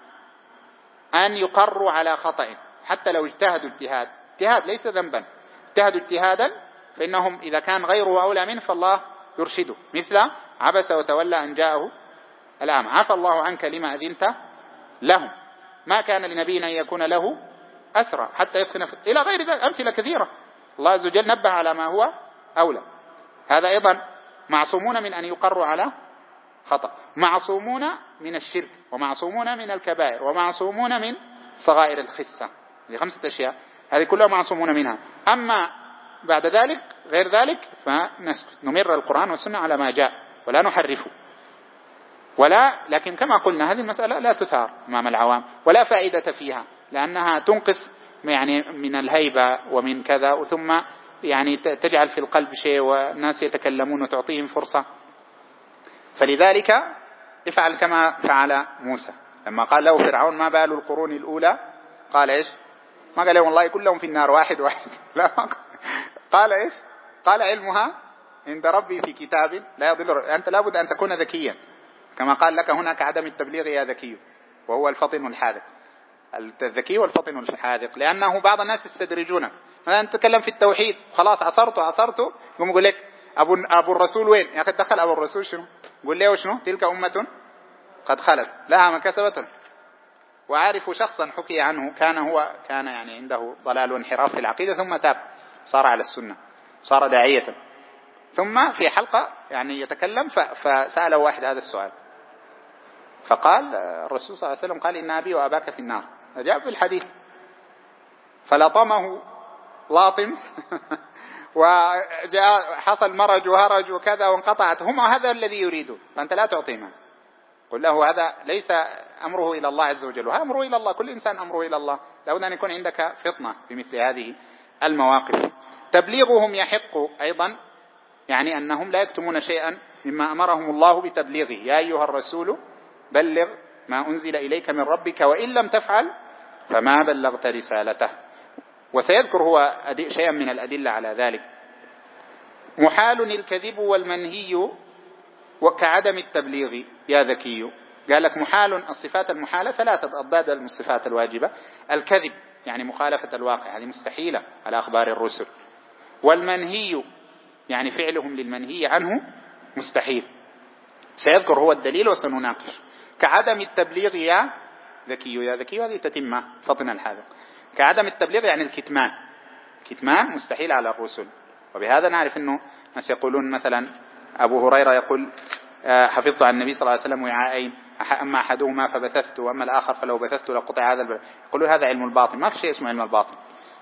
أن يقروا على خطأ، حتى لو اجتهدوا اجتهاد ليس ذنبا، اجتهدوا اجتهادا فإنهم إذا كان غيره أولى منه فالله يرشده، مثل عبس وتولى أن جاءه الأعمى، عفى الله عنك لما أذنت لهم، ما كان لنبي أن يكون له أسرى حتى يثخن إلى غير ذلك، أمثلة كثيرة. الله عز وجل نبه على ما هو أولى. هذا أيضا معصومون من أن يقروا على خطأ، معصومون من الشرك، ومعصومون من الكبائر، ومعصومون من صغائر الخسة. هذه 5 أشياء، هذه كلها معصومون منها. أما بعد ذلك غير ذلك فنسكت، نمر القرآن والسنة على ما جاء ولا نحرفه، لكن كما قلنا هذه المسألة لا تثار أمام العوام ولا فائدة فيها، لأنها تنقص يعني من الهيبة ومن كذا، ثم يعني تجعل في القلب شيء والناس يتكلمون وتعطيهم فرصة. فلذلك افعل كما فعل موسى لما قال له فرعون ما بال القرون الأولى، قال إيش؟ ما قال والله كلهم في النار واحد لا، قال إيش؟ قال علمها عند ربي في كتاب لا يضل. أنت لابد أن تكون ذكيا، كما قال لك هناك عدم التبليغ يا ذكي، وهو الفطن الحاذق، الذكي والفطن الحاذق، لأنه بعض الناس يستدرجونك. مثلا نتكلم في التوحيد خلاص عصرته يقوم يقول لك أبو الرسول وين؟ يا أخي دخل أبو الرسول شنو؟ قل له شنو؟ تلك أمة قد خلت لها ما كسبت. وعارف شخصا حكي عنه كان يعني عنده ضلال وانحراف في العقيدة، ثم تاب صار على السنة، صار داعية. ثم في حلقة يعني يتكلم فسأله واحد هذا السؤال، فقال الرسول صلى الله عليه وسلم قال إن أبي وأباك في النار، فجاء في الحديث فلطمه لاطم وجاء حصل مرج وهرج وكذا وانقطعت، هم هذا الذي يريدون، فأنت لا تعطيهم. قل له هذا ليس أمره إلى الله عز وجل، وهذا أمره إلى الله، كل إنسان أمره إلى الله، لابد أن يكون عندك فطنة بمثل هذه المواقف. تبليغهم يحق أيضا يعني أنهم لا يكتمون شيئا مما أمرهم الله بتبليغه، يا أيها الرسول بلغ ما أنزل إليك من ربك وإن لم تفعل فما بلغت رسالته. وسيذكر هو شيئا من الأدلة على ذلك. محال الكذب والمنهي وكعدم التبليغ يا ذكي. قال لك محال، الصفات المحالة 3 أضداد الصفات الواجبة. الكذب يعني مخالفة الواقع، هذه مستحيلة على أخبار الرسل. والمنهي يعني فعلهم للمنهي عنه مستحيل، سيذكر هو الدليل وسنناقش. كعدم التبليغ يا ذكي، هذه تتم فطن الحاذق. كعدم التبليغ يعني الكتمان مستحيل على الرسل. وبهذا نعرف أنه ناس يقولون مثلا أبو هريرة يقول حفظت عن النبي صلى الله عليه وسلم وعاءين، أما أحدهما فبثثت وأما الآخر فلو بثثت لقطع هذا يقولون هذا علم الباطن. ما في شيء اسمه علم الباطن،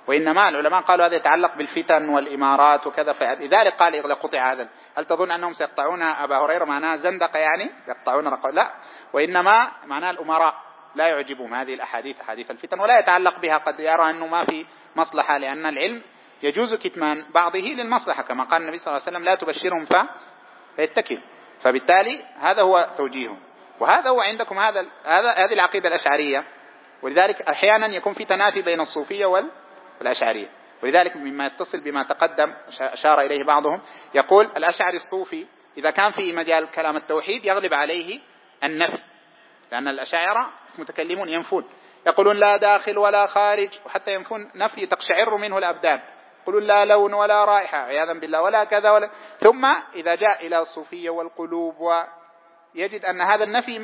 وإنما العلماء قالوا هذا يتعلق بالفتن والإمارات وكذا، فلذلك قال إذا قطع هذا. هل تظن أنهم سيقطعون أبا هريرة معناها زندقة يعني يقطعون رقبة؟ لا، وإنما معناها الأمراء لا يعجبهم هذه الأحاديث، حديث الفتن، ولا يتعلق بها، قد يرى أنه ما في مصلحة، لأن العلم يجوز كتمان بعضه للمصلحة، كما قال النبي صلى الله عليه وسلم لا تبشرهم فيتكل. فبالتالي هذا هو توجيههم، وهذا هو عندكم هذه العقيدة الأشعرية. ولذلك أحيانا يكون في تنافي بين الصوفية والأشعرية، ولذلك مما يتصل بما تقدم أشار إليه بعضهم، يقول الأشعري الصوفي إذا كان في مجال كلام التوحيد يغلب عليه النفي، لأن الأشاعرة متكلمون ينفون، يقولون لا داخل ولا خارج، وحتى ينفون نفي تقشعر منه الأبدان، يقولون لا لون ولا رائحة عياذا بالله ولا كذا ولا. ثم إذا جاء إلى الصوفية والقلوب ويجد أن هذا النفي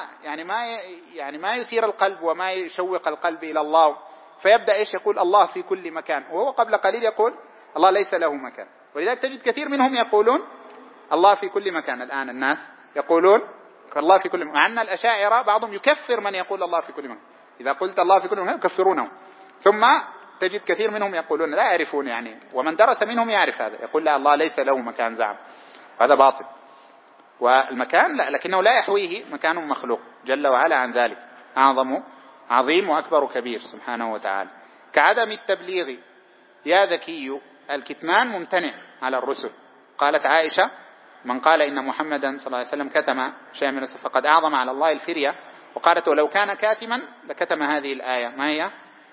ما يثير القلب وما يشوق القلب إلى الله، فيبدأ يقول الله في كل مكان، وهو قبل قليل يقول الله ليس له مكان. ولذلك تجد كثير منهم يقولون الله في كل مكان. الآن الناس يقولون الله في كل مكان، مع أن الأشاعرة بعضهم يكفر من يقول الله في كل مكان، إذا قلت الله في كل مكان يكفرونه. ثم تجد كثير منهم يقولون لا يعرفون يعني، ومن درس منهم يعرف هذا، يقول لا الله ليس له مكان زعم، هذا باطل. والمكان لا، لكنه لا يحويه مكان مخلوق جل وعلا عن ذلك، عظيم وأكبر كبير سبحانه وتعالى. كعدم التبليغ يا ذكي، الكتمان ممتنع على الرسل. قالت عائشة من قال إن محمدا صلى الله عليه وسلم كتم شيئا من الرسل فقد أعظم على الله الفرية. وقالت ولو كان كاتما لكتم هذه الآية، ما هي؟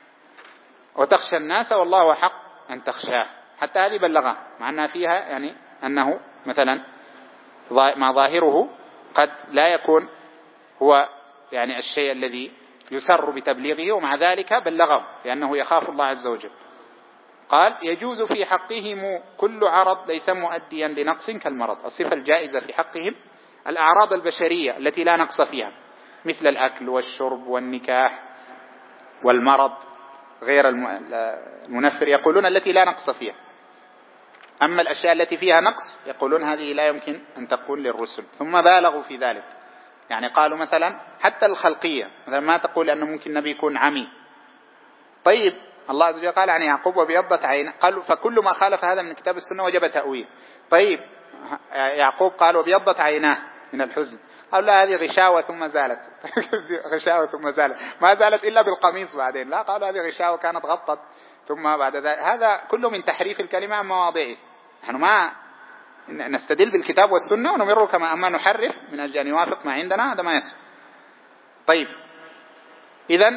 وتخشى الناس والله حق أن تخشاه. حتى هذه بلغها، مع أنها فيها يعني أنه مثلا ما ظاهره قد لا يكون هو يعني الشيء الذي يسر بتبليغه، ومع ذلك بلغه لأنه يخاف الله عز وجل. قال يجوز في حقهم كل عرض ليس مؤديا لنقص كالمرض. الصفة الجائزة في حقهم الأعراض البشرية التي لا نقص فيها، مثل الأكل والشرب والنكاح والمرض غير المنفر، يقولون التي لا نقص فيها. أما الأشياء التي فيها نقص يقولون هذه لا يمكن أن تكون للرسل. ثم بالغوا في ذلك، يعني قالوا مثلا حتى الخلقية، مثلا ما تقول أنه ممكن نبي يكون عمي. طيب الله عز وجل قال عن يعقوب وبيضت عينه، قالوا فكل ما خالف هذا من كتاب السنة وجب تأويل. طيب يعقوب قال وبيضت عيناه من الحزن، قالوا لا هذه غشاوة ثم زالت غشاوة ثم زالت، ما زالت إلا بالقميص بعدين، لا قالوا هذه غشاوة كانت غطت ثم بعد ذلك. هذا كله من تحريف الكلمة عن مواضعه. نحن ما نستدل بالكتاب والسنة ونمر كما أما نحرف من أجل أن يوافق ما عندنا، هذا ما يصح. طيب إذن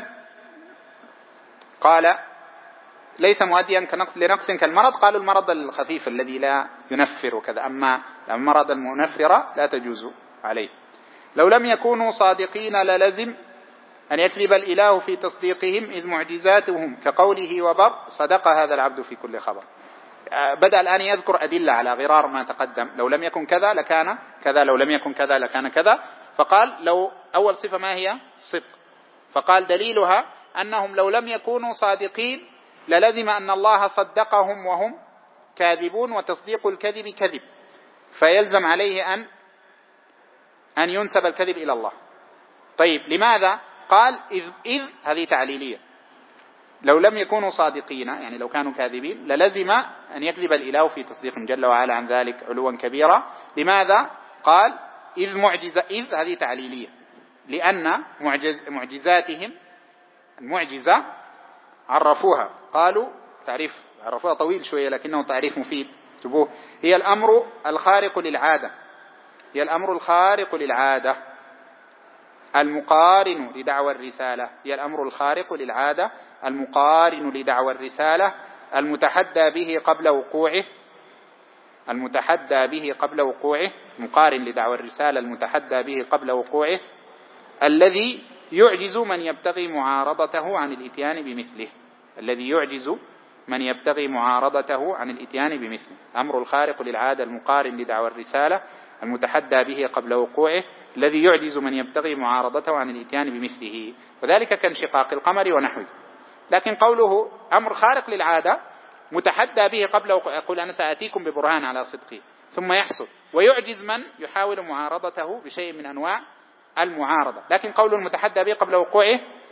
قال ليس مؤديا لنقص كالمرض، قالوا المرض الخفيف الذي لا ينفر وكذا، أما المرض المنفر لا تجوز عليه. لو لم يكونوا صادقين للزم أن يكذب الإله في تصديقهم إذ معجزاتهم كقوله وبر صدق هذا العبد في كل خبر. بدأ الآن يذكر أدلة على غرار ما تقدم، لو لم يكن كذا لكان كذا، لو لم يكن كذا لكان كذا. فقال لو أول صفة ما هي؟ الصدق. فقال دليلها أنهم لو لم يكونوا صادقين للزم أن الله صدقهم وهم كاذبون، وتصديق الكذب كذب، فيلزم عليه أن ينسب الكذب إلى الله. طيب لماذا؟ قال إذ هذه تعليلية، لو لم يكونوا صادقين يعني لو كانوا كاذبين للزم أن يكذب الإله في تصديقهم جل وعلا عن ذلك علوا كبيرا. لماذا؟ قال إذ هذه تعليلية، لأن معجزاتهم المعجزة عرفوها، قالوا تعريف عرفوها طويل شوية لكنه تعريف مفيد اكتبوه، هي الأمر الخارق للعادة، هي الأمر الخارق للعادة المقارن لدعوى الرسالة، هي الأمر الخارق للعادة المقارن لدعوى الرسالة المتحدى به قبل وقوعه، المتحدى به قبل وقوعه، مقارن لدعوى الرسالة المتحدى به قبل وقوعه، الذي يعجز من يبتغي معارضته عن الإتيان بمثله، الذي يعجز من يبتغي معارضته عن الإتيان بمثله، أمر الخارق للعادة المقارن لدعوى الرسالة المتحدى به قبل وقوعه، الذي يعجز من يبتغي معارضته عن الإتيان بمثله، وذلك كانشقاق القمر ونحوه. لكن قوله أمر خارق للعادة متحدى به قبل وقوعه، يقول أنا سأتيكم ببرهان على صدقي ثم يحصل، ويعجز من يحاول معارضته بشيء من أنواع المعارضة. لكن قول المتحدى به قبل وقوعه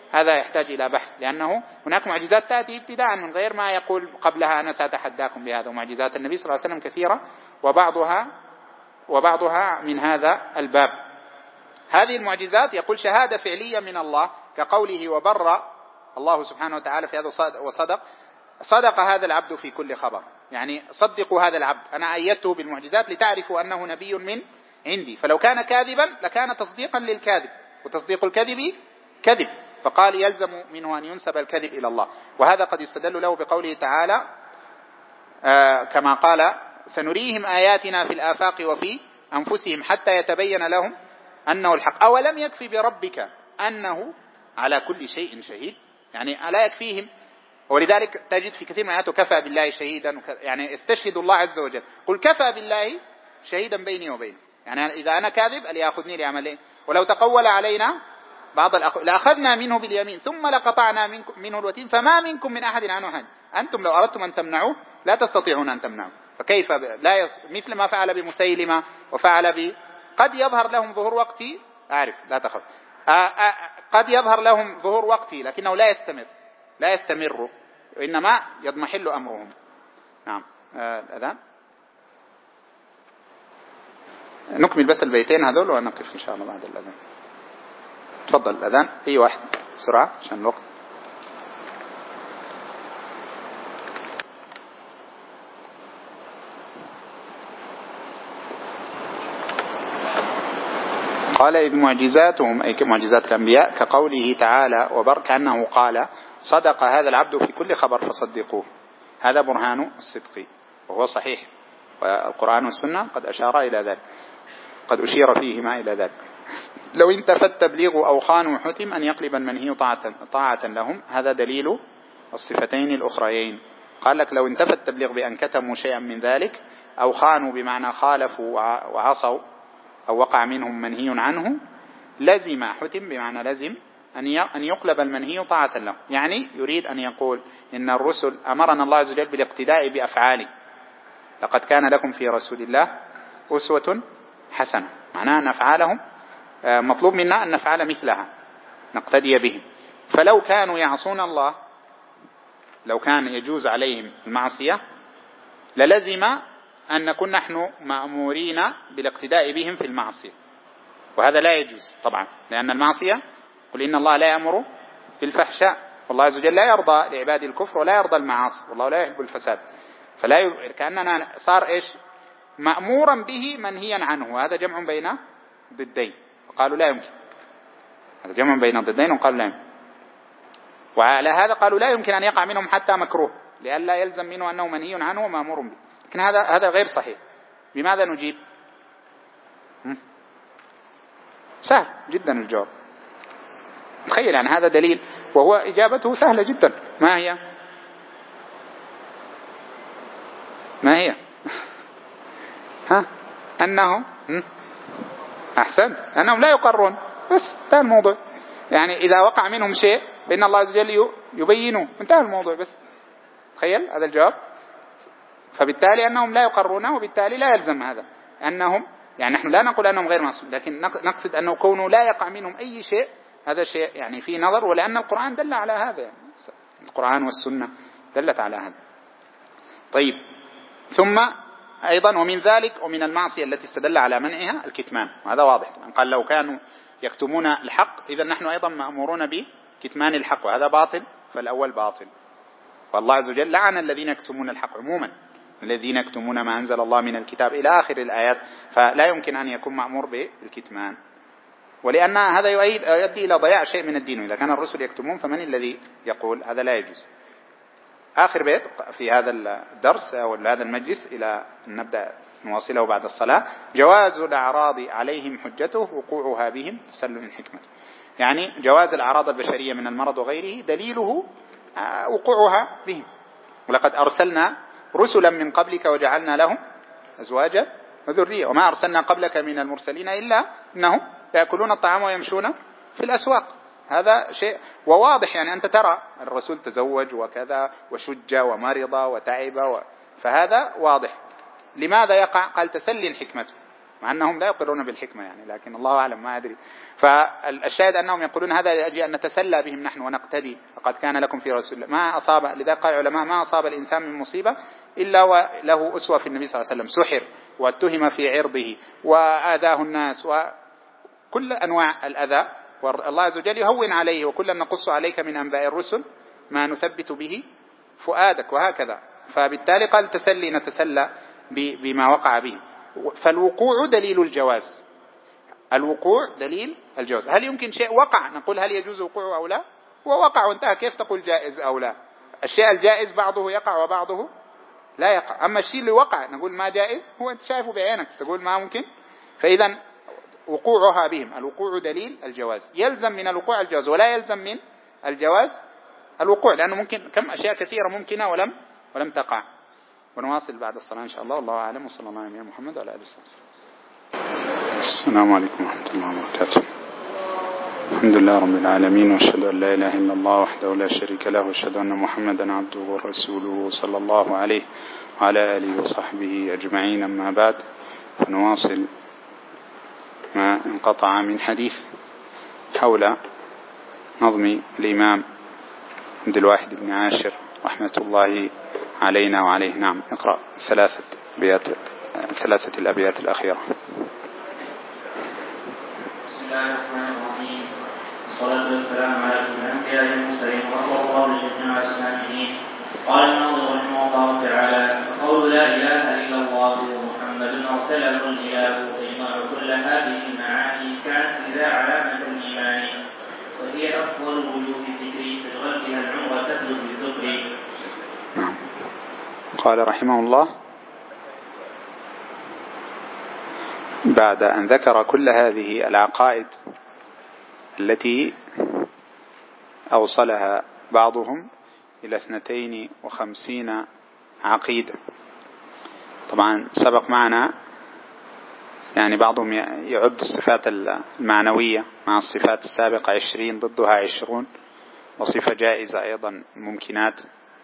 هذا يحتاج إلى بحث، لأنه هناك معجزات تأتي ابتداء من غير ما يقول قبلها أنا سأتحداكم بهذا. ومعجزات النبي صلى الله عليه وسلم كثيرة، وبعضها من هذا الباب. هذه المعجزات يقول شهادة فعلية من الله، كقوله وبر الله سبحانه وتعالى في هذا صدق هذا العبد في كل خبر، يعني صدقوا هذا العبد، أنا أيدته بالمعجزات لتعرفوا أنه نبي من عندي. فلو كان كاذبا لكان تصديقا للكاذب، وتصديق الكذب كذب، فقال يلزم منه أن ينسب الكذب إلى الله. وهذا قد يستدل له بقوله تعالى كما قال سنريهم آياتنا في الآفاق وفي أنفسهم حتى يتبين لهم أنه الحق أولم يكفي بربك أنه على كل شيء شهيد، يعني ألا يكفيهم. ولذلك تجد في كثير من آياته كفى بالله شهيدا، يعني استشهد الله عز وجل، قل كفى بالله شهيدا بيني وبينه، يعني إذا أنا كاذب ليأخذني ليعمل إيه؟ ولو تقول علينا بعض لأخذنا منه باليمين ثم لقطعنا منه الوتين فما منكم من أحد عنه حاجز. أنتم لو أردتم أن تمنعوه لا تستطيعون أن تمنعوه، فكيف مثل ما فعل بمسيلمة وفعل قد يظهر لهم ظهور وقتي، أعرف لا تخف، قد يظهر لهم ظهور وقتي لكنه لا يستمر وإنما يضمحل أمرهم. نعم. الأذان نكمل بس البيتين هذول ونقف إن شاء الله بعد الأذان. تفضل الأذان أي واحد بسرعة عشان الوقت. قال إذ معجزاتهم أي معجزات الأنبياء كقوله تعالى كأنه قال صدق هذا العبد في كل خبر فصدقوه، هذا برهان الصدق وهو صحيح، والقرآن والسنة قد أشار إلى ذلك، قد أشير فيهما إلى ذلك. لو انتفى التبليغ أو خانوا حتم أن يقلب المنهي طاعة لهم، هذا دليل الصفتين الأخريين. قال لك لو انتفى التبليغ بأن كتموا شيئا من ذلك، أو خانوا بمعنى خالفوا وعصوا، أو وقع منهم منهي عنه، لزم حتم بمعنى لزم أن يقلب المنهي طاعة له، يعني يريد أن يقول إن الرسل أمرنا الله عز وجل بالاقتداء بأفعاله، لقد كان لكم في رسول الله أسوة حسنة، معناها أن أفعالهم مطلوب منا أن نفعل مثلها نقتدي بهم. فلو كانوا يعصون الله، لو كان يجوز عليهم المعصية، للزم أن نكون نحن مأمورين بالاقتداء بهم في المعصية، وهذا لا يجوز طبعا، لأن المعصية قل إن الله لا يأمر بالفحشاء، والله عز وجل لا يرضى لعباد الكفر ولا يرضى المعاصي، والله لا يحب الفساد، كأننا صار إيش مأمورا به منهيا عنه، وهذا جمع بين ضدين، وقالوا لا يمكن، هذا جمع بين ضدين وقالوا لا يمكن. وعلى هذا قالوا لا يمكن أن يقع منهم حتى مكروه، لئلا يلزم منه أنه منهي عنه ومأمور به، لكن هذا غير صحيح. بماذا نجيب؟ سهل جدا الجواب، تخيل عن هذا دليل، وهو إجابته سهلة جدا. ما هي أنه أحسنت، أنهم لا يقرون، بس انتهى الموضوع. يعني إذا وقع منهم شيء فإن الله عز وجل يبينه، انتهى الموضوع. بس تخيل هذا الجواب. فبالتالي أنهم لا يقرونه، وبالتالي لا يلزم هذا أنهم، يعني نحن لا نقول أنهم غير معصوم، لكن نقصد أنه كونه لا يقع منهم أي شيء، هذا شيء يعني في نظر، ولأن القرآن دل على هذا، يعني القرآن والسنة دلت على هذا. طيب، ثم أيضا ومن ذلك ومن المعصية التي استدل على منعها الكتمان، وهذا واضح. قال لو كانوا يكتمون الحق إذا نحن أيضا مأمورون بكتمان الحق، وهذا باطل، فالأول باطل. والله عز وجل لعن الذين يكتمون الحق عموما، الذين يكتمون ما أنزل الله من الكتاب إلى آخر الآيات، فلا يمكن أن يكون مأمور بالكتمان، ولأن هذا يؤدي إلى ضياع شيء من الدين. إذا كان الرسل يكتمون فمن الذي يقول؟ هذا لا يجوز. آخر بيت في هذا الدرس أو هذا المجلس إلى أن نبدأ نواصله بعد الصلاة: جواز الأعراض عليهم حجته وقوعها بهم تسلل حكمة. يعني جواز الأعراض البشرية من المرض وغيره دليله وقوعها بهم. ولقد أرسلنا رسلا من قبلك وجعلنا لهم أزواجا وذرية وما أرسلنا قبلك من المرسلين إلا إنهم يأكلون الطعام ويمشون في الأسواق. هذا شيء وواضح، يعني أنت ترى الرسول تزوج وكذا وشج ومرض وتعب فهذا واضح. لماذا يقع؟ قال تسلي حكمته، مع أنهم لا يقرون بالحكمة يعني، لكن الله أعلم ما أدري. فالشاهد أنهم يقولون هذا لأجل أن نتسلى بهم نحن ونقتدي، لقد كان لكم في رسول الله ما أصاب. لذا قال العلماء ما أصاب الإنسان من مصيبة إلا وله أسوة في النبي صلى الله عليه وسلم. سحر واتهم في عرضه وآذاه الناس وكل أنواع الأذى، والله عز وجل يهون عليه. وكلا نقص عليك من أنباء الرسل ما نثبت به فؤادك، وهكذا. فبالتالي قال تسلي نتسلى بما وقع به. فالوقوع دليل الجواز، الوقوع دليل الجواز. هل يمكن شيء وقع نقول هل يجوز وقوعه أو لا؟ هو وقع وانتهى، كيف تقول جائز أو لا؟ الشيء الجائز بعضه يقع وبعضه لا يقع. أما الشيء اللي وقع نقول ما جائز، هو أنت شايفه بعينك تقول ما ممكن. فإذا وقوعها بهم، الوقوع دليل الجواز. يلزم من الوقوع الجواز ولا يلزم من الجواز الوقوع، لأنه ممكن كم أشياء كثيرة ممكنة ولم تقع. ونواصل بعد الصلاة إن شاء الله. والله أعلم، وصلى الله على محمد وعلى آله وصحبه وسلم. السلام عليكم ورحمة الله وبركاته. الحمد لله رب العالمين، واشهد أن لا إله إلا الله وحده لا شريك له، واشهد أن محمدا عبده ورسوله صلى الله عليه وعلى آله وصحبه أجمعين. أما بعد، فنواصل ما انقطع من حديث حول نظم الإمام عبد الواحد بن عاشر رحمة الله علينا وعليه. نعم، اقرأ ثلاثة الأبيات الأخيرة. بسم الله الرحمن الرحيم، والصلاة والسلام على الأنبياء المرسلين والله للجميع السامعين. قال الناظم رحمه الله تعالى: وقول لا إله إلا الله محمد أرسله الإله يجمع كل هذه المعاني، كانت إذا علامة الإيمان، وهي أفضل وجوه الذكر بغلبها العمر تهدف بالذكر. قال رحمه الله بعد أن ذكر كل هذه العقائد التي أوصلها بعضهم إلى 52 عقيدة. طبعا سبق معنا يعني بعضهم يعد الصفات المعنوية مع الصفات السابقة 20 ضدها 20، وصفة جائزة أيضا ممكنات،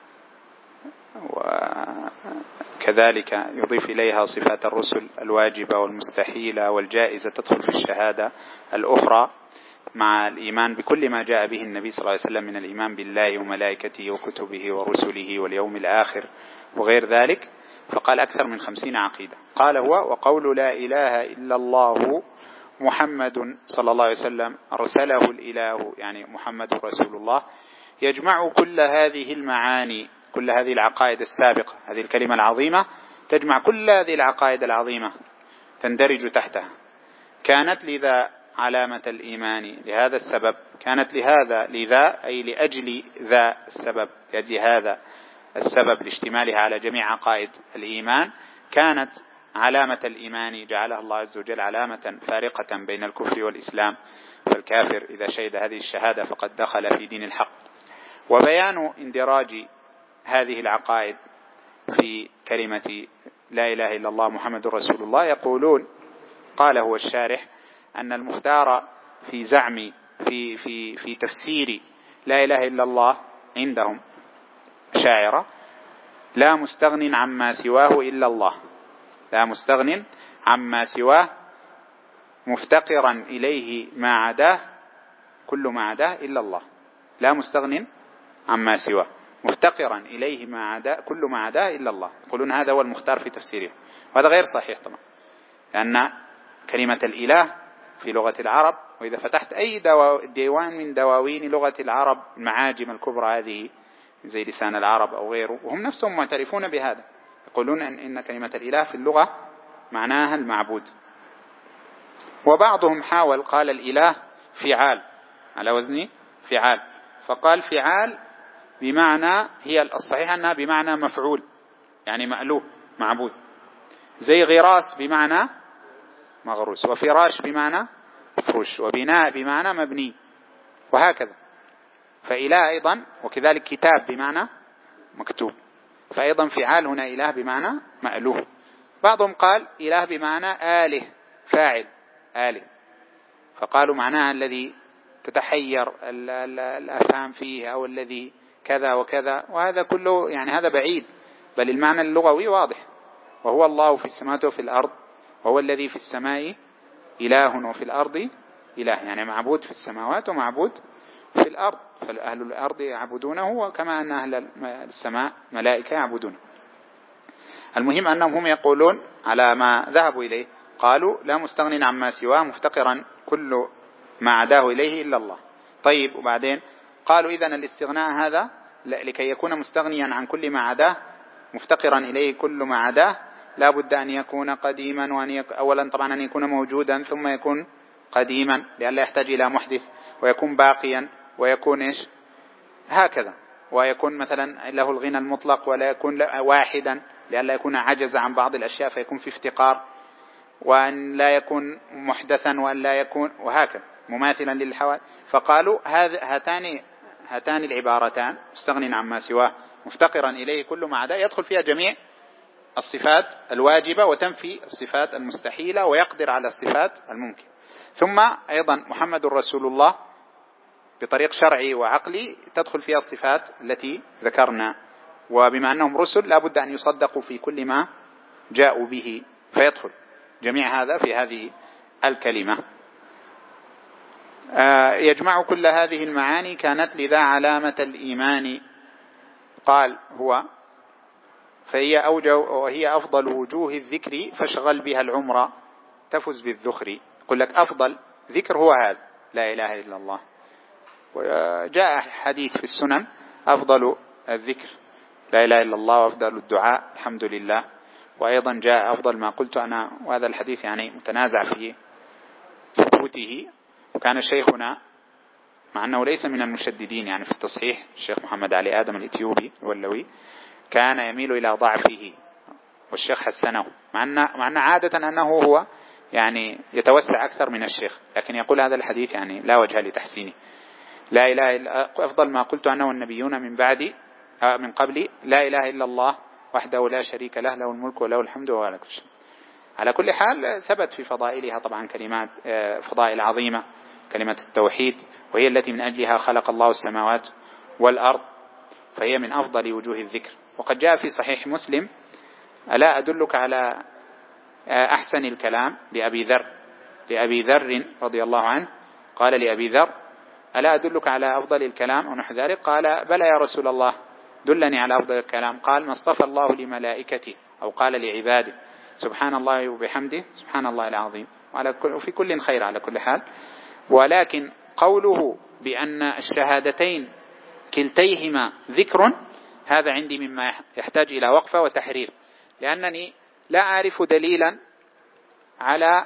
وكذلك يضيف إليها صفات الرسل الواجبة والمستحيلة والجائزة تدخل في الشهادة الأخرى، مع الإيمان بكل ما جاء به النبي صلى الله عليه وسلم من الإيمان بالله وملائكته وكتبه ورسله واليوم الآخر وغير ذلك. فقال أكثر من 50 عقيدة. قال هو: وقول لا إله إلا الله محمد صلى الله عليه وسلم أرسله الإله، يعني محمد رسول الله، يجمع كل هذه المعاني، كل هذه العقائد السابقة. هذه الكلمة العظيمة تجمع كل هذه العقائد العظيمة، تندرج تحتها. كانت لذا علامة الإيمان، لهذا السبب كانت لذا أي لأجل ذا السبب، لأجل هذا السبب لاشتمالها على جميع عقائد الإيمان، كانت علامة الإيمان. جعلها الله عز وجل علامة فارقة بين الكفر والإسلام، فالكافر إذا شهد هذه الشهادة فقد دخل في دين الحق. وبيان اندراج هذه العقائد في كلمة لا إله إلا الله محمد رسول الله، يقولون قال هو الشارح أن المختار في زعم في تفسير لا إله إلا الله عندهم شاعرة: لا مستغن عما سواه إلا الله، لا مستغن عما سواه مفتقرا إليه ما عداه، كل ما عداه إلا الله. لا مستغن عما سواه مفتقرا إليه ما عداه، كل ما عداه إلا الله. يقولون هذا هو المختار في تفسيره، وهذا غير صحيح طبعا، لأن كلمة الإله في لغة العرب، وإذا فتحت أي ديوان من دواوين لغة العرب المعاجم الكبرى هذه زي لسان العرب أو غيره، وهم نفسهم معترفون بهذا، يقولون إن كلمة الإله في اللغة معناها المعبود. وبعضهم حاول قال الإله فعال على وزن فعال، فقال فعال بمعنى، هي الصحيح أنها بمعنى مفعول، يعني مألوه معبود، زي غراس بمعنى مغروس، وفراش بمعنى فرش، وبناء بمعنى مبني، وهكذا. فإله أيضا، وكذلك كتاب بمعنى مكتوب، فأيضا فعال هنا إله بمعنى مألوه. بعضهم قال إله بمعنى آله، فاعل آله، فقالوا معناها الذي تتحير الأفهام فيه، أو الذي كذا وكذا، وهذا كله يعني هذا بعيد، بل المعنى اللغوي واضح: وهو الله في السماوات وفي الأرض وهو الذي في السماء إله وفي الأرض إله، يعني معبود في السماوات ومعبود في الأرض، فأهل الأرض يعبدونه وكما أن أهل السماء ملائكة يعبدونه. المهم أنهم هم يقولون على ما ذهبوا إليه، قالوا لا مستغن عما سواه مفتقرا كل ما عداه إليه إلا الله. طيب وبعدين قالوا إذن الاستغناء هذا لكي يكون مستغنيا عن كل ما عداه مفتقرا إليه كل ما عداه لا بد أن يكون قديما، وأن أولا طبعا أن يكون موجودا ثم يكون قديما لئلا يحتاج إلى محدث، ويكون باقيا، ويكون إيش هكذا، ويكون مثلا له الغنى المطلق ولا يكون واحدا لئلا يكون عجز عن بعض الأشياء فيكون في افتقار، وأن لا يكون محدثا وأن لا يكون وهكذا مماثلا للحوادث. فقالوا هاتان العبارتان مستغن عما سواه مفتقرا إليه كل ما عداه يدخل فيها جميع الصفات الواجبة وتنفي الصفات المستحيلة ويقدر على الصفات الممكن. ثم أيضا محمد رسول الله بطريق شرعي وعقلي تدخل فيها الصفات التي ذكرنا، وبما أنهم رسل لا بد أن يصدقوا في كل ما جاءوا به، فيدخل جميع هذا في هذه الكلمة. يجمع كل هذه المعاني كانت لذا علامة الإيمان. قال هو وهي أفضل وجوه الذكر فاشغل بها العمر تفز بالذخر. يقول لك أفضل ذكر هو هذا لا إله إلا الله، وجاء حديث في السنن أفضل الذكر لا إله إلا الله وأفضل الدعاء الحمد لله، وأيضا جاء أفضل ما قلت أنا، وهذا الحديث يعني متنازع في ثبوته. وكان شيخنا مع أنه ليس من المشددين يعني في التصحيح الشيخ محمد علي آدم الإثيوبي الولوي كان يميل إلى ضعفه، والشيخ حسنه مع أن عادة أنه هو يعني يتوسع أكثر من الشيخ، لكن يقول هذا الحديث يعني لا وجه لتحسينه. لا إله إلا أفضل ما قلت أنا والنبيون من قبلي لا إله إلا الله وحده لا شريك له له الملك وله الحمد وهو على كل شيء. على كل حال ثبت في فضائلها طبعا كلمات فضائل عظيمة، كلمة التوحيد وهي التي من أجلها خلق الله السماوات والأرض، فهي من أفضل وجوه الذكر. وقد جاء في صحيح مسلم ألا أدلك على أحسن الكلام لأبي ذر رضي الله عنه، قال لأبي ذر ألا أدلك على أفضل الكلام ونحو ذلك، قال بلى يا رسول الله دلني على أفضل الكلام، قال ما اصطفى الله لملائكته أو قال لعباده سبحان الله وبحمده سبحان الله العظيم، وفي كل خير على كل حال. ولكن قوله بأن الشهادتين كلتيهما ذكر هذا عندي مما يحتاج إلى وقفة وتحرير، لأنني لا أعرف دليلا على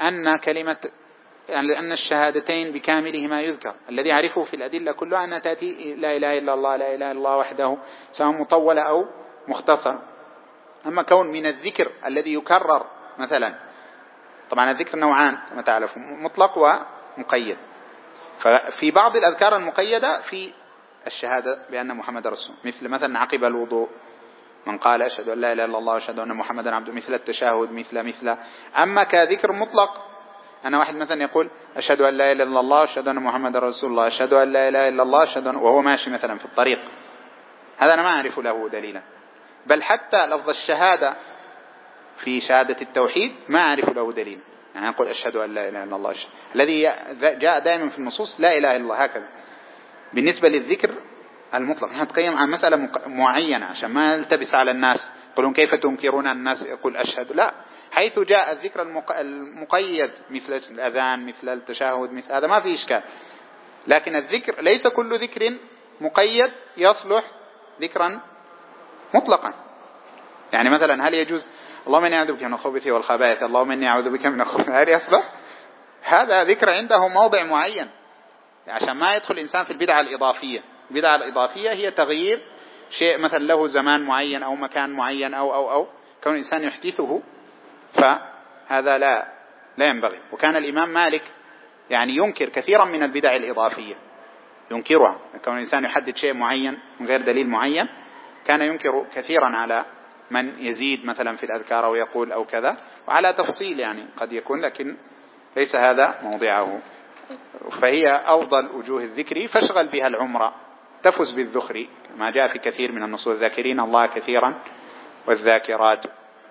أن الشهادتين بكاملهما يذكر. الذي أعرفه في الأدلة كلها أن تأتي لا إله إلا الله لا إله إلا الله وحده سواء مطولة أو مختصر. أما كون من الذكر الذي يكرر مثلا، طبعا الذكر نوعان كما تعرف مطلق ومقيد، ففي بعض الأذكار المقيدة في الشهادة بأن محمد رسول، مثلا عقب الوضوء من قال أشهد أن لا إله إلا الله وأشهد أن محمدا عبده، مثل التشهد مثل. أما كذكر مطلق أنا واحد مثلا يقول أشهد أن لا إله إلا الله أشهد أن محمدا رسول الله أشهد أن لا إله إلا الله وهو ماشي مثلا في الطريق، هذا أنا ما أعرف له دليلا. بل حتى لفظ الشهادة في شهادة التوحيد ما أعرف له دليل، يعني أقول أشهد أن لا إله إلا الله الذي جاء دائما في النصوص لا إله إلا الله هكذا. بالنسبة للذكر المطلق نحن نتقيم عن مسألة معينة عشان ما يلتبس على الناس، يقولون كيف تنكرون الناس يقول أشهد، لا، حيث جاء الذكر المقيد مثل الأذان مثل التشهد مثل هذا ما في إشكال، لكن الذكر ليس كل ذكر مقيد يصلح ذكرا مطلقا. يعني مثلا هل يجوز اللهم إني أعوذ بك من الخبث والخبائث اللهم إني أعوذ بك من الخبث، هل يصلح؟ هذا ذكر عنده موضع معين عشان ما يدخل الإنسان في البدعة الإضافية. البدعة الإضافية هي تغيير شيء مثلا له زمان معين أو مكان معين أو كون الإنسان يحدثه، فهذا لا ينبغي. وكان الإمام مالك يعني ينكر كثيرا من البدع الإضافية، ينكرها، كون الإنسان يحدد شيء معين من غير دليل معين كان ينكر كثيرا على من يزيد مثلا في الأذكار أو يقول أو كذا، وعلى تفصيل يعني قد يكون، لكن ليس هذا موضعه. فهي أفضل وجوه الذكر فاشغل بها العمر تفز بالذخر، ما جاء في كثير من النصوص الذاكرين الله كثيرا والذاكرات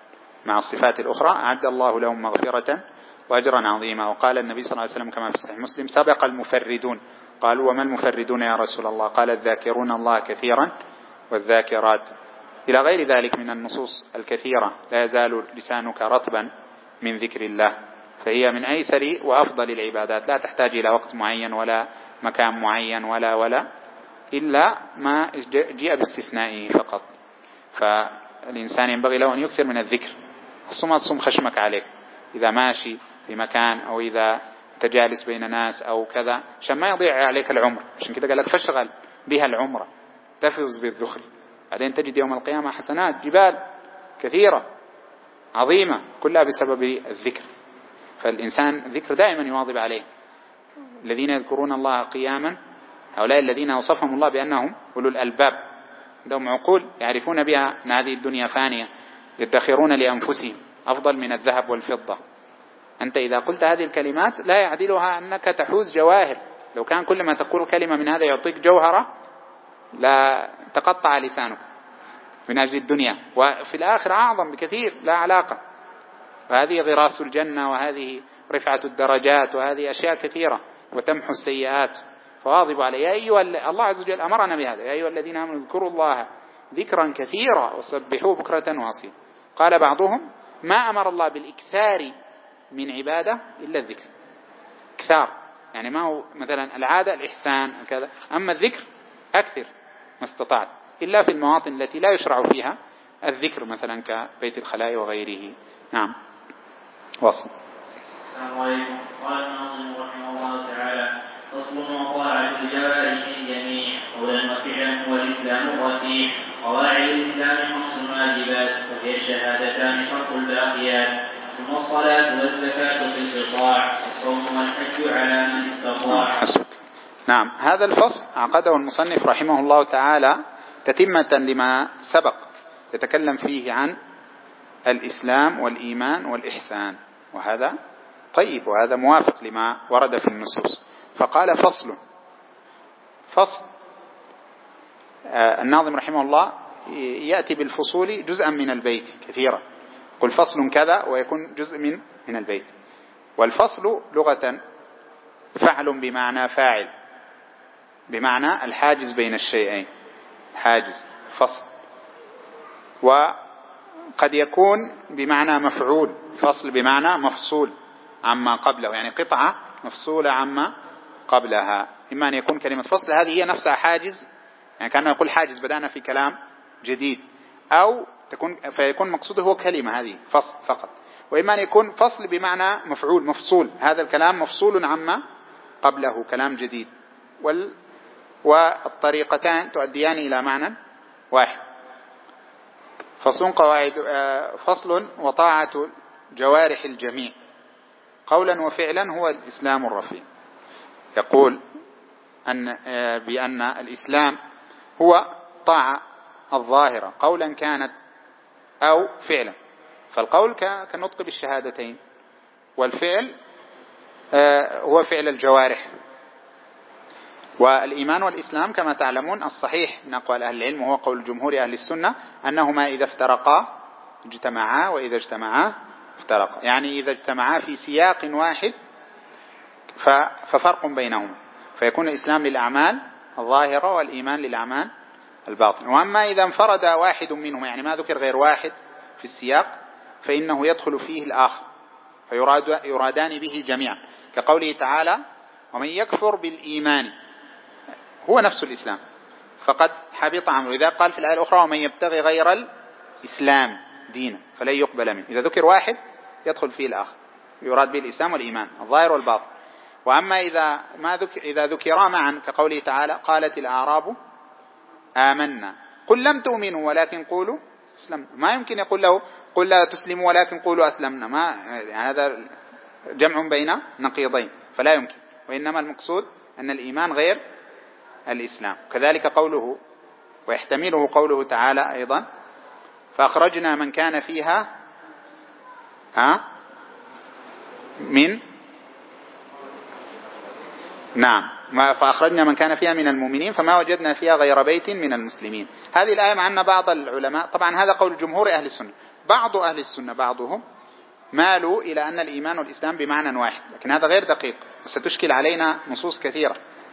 مع الصفات الأخرى أعد الله لهم مغفرة وأجرا عظيما. وقال النبي صلى الله عليه وسلم كما في صحيح مسلم: سبق المفردون. قالوا: وما المفردون يا رسول الله؟ قال: الذاكرون الله كثيرا والذاكرات، إلى غير ذلك من النصوص الكثيرة. لا يزال لسانك رطبا من ذكر الله، فهي من أيسر وأفضل العبادات، لا تحتاج إلى وقت معين ولا مكان معين ولا إلا ما جاء باستثنائه فقط. فالإنسان ينبغي له أن يكثر من الذكر. الصوم خشمك عليك إذا ماشي في مكان، أو إذا تجالس بين ناس أو كذا، عشان ما يضيع عليك العمر. عشان كده قال لك: فاشغل بها العمر تفوز بالذخر. بعدين تجد يوم القيامة حسنات جبال كثيرة عظيمة كلها بسبب الذكر. فالإنسان الذكر دائما يواظب عليه. الذين يذكرون الله قياما، هؤلاء الذين وصفهم الله بأنهم أولو الألباب، عندهم عقول يعرفون بها أن هذه الدنيا فانية، يدخرون لأنفسهم أفضل من الذهب والفضة. أنت إذا قلت هذه الكلمات لا يعدلها أنك تحوز جواهر. لو كان كل ما تقول كلمة من هذا يعطيك جوهرة لا تقطع لسانك من أجل الدنيا، وفي الآخر أعظم بكثير لا علاقة. وهذه غراس الجنة، وهذه رفعة الدرجات، وهذه أشياء كثيرة، وتمحو السيئات. فواظب عليه. الله عز وجل أمرنا بهذا: يا أيها الذين آمنوا اذكروا الله ذكرا كثيرا وسبحوه بكرة وأصيلا. قال بعضهم: ما أمر الله بالإكثار من عبادة إلا الذكر. إكثار يعني ما هو مثلا العادة الإحسان كذا، أما الذكر أكثر ما استطعت، إلا في المواطن التي لا يشرع فيها الذكر، مثلا كبيت الخلاء وغيره. نعم. وصل. السلام عليكم. قال الناظم رحمه الله تعالى: فصل: وطاعة الجوارح الجميع قولا وفعلا هو الإسلام الرفيع. قواعد الإسلام 5 واجبات، وهي الشهادتان فرق الباقيات، ثم الصلاة والزكاة في القطاع، والصوم والحج على من استطاع. حسبك. نعم. هذا الفصل عقده المصنف رحمه الله تعالى تتمة لما سبق، يتكلم فيه عن الإسلام والإيمان والإحسان، وهذا طيب، وهذا موافق لما ورد في النصوص. فقال: فصل. الناظم رحمه الله يأتي بالفصول جزءا من البيت كثيرا، قل فصل كذا ويكون جزء من البيت. والفصل لغة فعل بمعنى فاعل، بمعنى الحاجز بين الشيئين، حاجز فصل. وقد يكون بمعنى مفعول، فصل بمعنى مفصول عما قبله، يعني قطعة مفصولة عما قبلها. إما أن يكون كلمة فصل هذه هي نفسها حاجز، يعني كأنه يقول حاجز بدأنا في كلام جديد، أو فيكون مقصوده هو كلمة هذه فصل فقط. وإما أن يكون فصل بمعنى مفعول مفصول، هذا الكلام مفصول عما قبله كلام جديد. والطريقتان تؤديان إلى معنى واحد. فصل: وطاعة جوارح الجميع قولا وفعلا هو الإسلام الرفيع. يقول بأن الإسلام هو طاعة الظاهرة قولا كانت أو فعلا. فالقول كالنطق بالشهادتين، والفعل هو فعل الجوارح. والإيمان والإسلام كما تعلمون الصحيح من أقوال أهل العلم، وهو قول جمهور أهل السنة، أنهما إذا افترقا اجتمعا، وإذا اجتمعا افترقا. يعني إذا اجتمعا في سياق واحد ففرق بينهما، فيكون الإسلام للأعمال الظاهرة والإيمان للأعمال الباطنة. وأما إذا انفرد واحد منهما، يعني ما ذكر غير واحد في السياق، فإنه يدخل فيه الآخر، فيرادان به جميعا، كقوله تعالى: ومن يكفر بالإيمان هو نفس الإسلام فقد حبط عمله. إذا قال في الآية الأخرى: ومن يبتغي غير الإسلام دينا فلن يقبل منه، إذا ذكر واحد يدخل فيه الآخر، يراد به الإسلام والإيمان الظاهر والباطن. وأما إذا ذكرا معا، كقوله تعالى: قالت الأعراب آمنا قل لم تؤمنوا ولكن قولوا أسلمنا. ما يمكن يقول له: قل لا تسلموا ولكن قولوا أسلمنا، ما يعني هذا جمع بين نقيضين، فلا يمكن. وإنما المقصود أن الإيمان غير الإسلام. كذلك قوله، ويحتمله قوله تعالى أيضا: فأخرجنا من كان فيها فأخرجنا من كان فيها من المؤمنين فما وجدنا فيها غير بيت من المسلمين. هذه الآية مع أن بعض العلماء، طبعا هذا قول جمهور أهل السنة، بعض أهل السنة بعضهم مالوا إلى أن الإيمان والإسلام بمعنى واحد، لكن هذا غير دقيق وستشكل علينا نصوص كثيرة.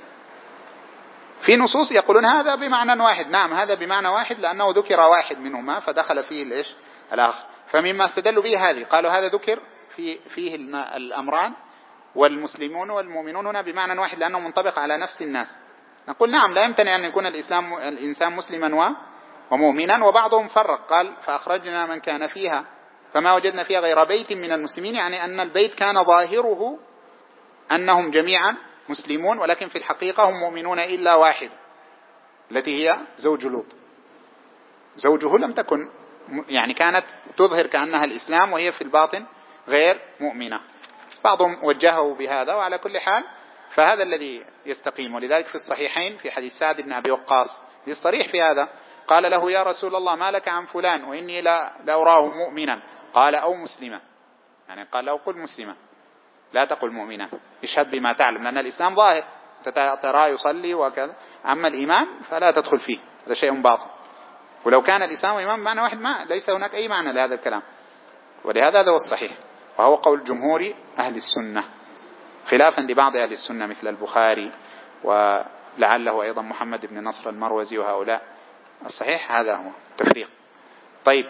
في نصوص يقولون هذا بمعنى واحد، نعم هذا بمعنى واحد لأنه ذكر واحد منهما فدخل فيه الآخر. فمما استدلوا به هذه قالوا هذا ذكر فيه الأمران والمسلمون والمؤمنون هنا بمعنى واحد لأنه منطبق على نفس الناس. نقول نعم لا يمتنع أن يكون الإنسان مسلما ومؤمنا. وبعضهم فرق قال فأخرجنا من كان فيها فما وجدنا فيها غير بيت من المسلمين، يعني أن البيت كان ظاهره أنهم جميعا مسلمون ولكن في الحقيقة هم مؤمنون إلا واحد التي هي زوج لوط. زوجه لم تكن يعني كانت تظهر كأنها الإسلام وهي في الباطن غير مؤمنة. بعضهم وجهه بهذا، وعلى كل حال فهذا الذي يستقيم. ولذلك في الصحيحين في حديث سعد بن أبي وقاص الصريح في هذا قال له يا رسول الله ما لك عن فلان وإني لا أراه مؤمنا، قال أو مسلما، يعني قال له قل مسلما لا تقل مؤمنا، اشهد بما تعلم، لأن الإسلام ظاهر ترى يصلي وكذا، أما الإيمان فلا تدخل فيه، هذا شيء باطل. ولو كان الإسلام إيمان بمعنى واحد ليس هناك أي معنى لهذا الكلام. ولهذا هذا هو الصحيح وهو قول جمهور أهل السنة، خلافا لبعض أهل السنة مثل البخاري ولعله أيضا محمد بن نصر المروزي وهؤلاء. الصحيح هذا هو التفريق. طيب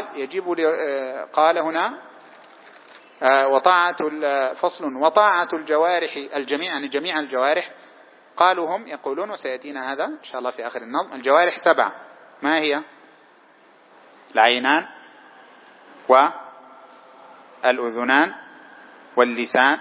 قال هنا وطاعة فصل وطاعة الجوارح الجميع، يعني جميع الجوارح. قالوا هم يقولون وسيأتينا هذا إن شاء الله في آخر النظم الجوارح 7. ما هي؟ العينان والأذنان واللسان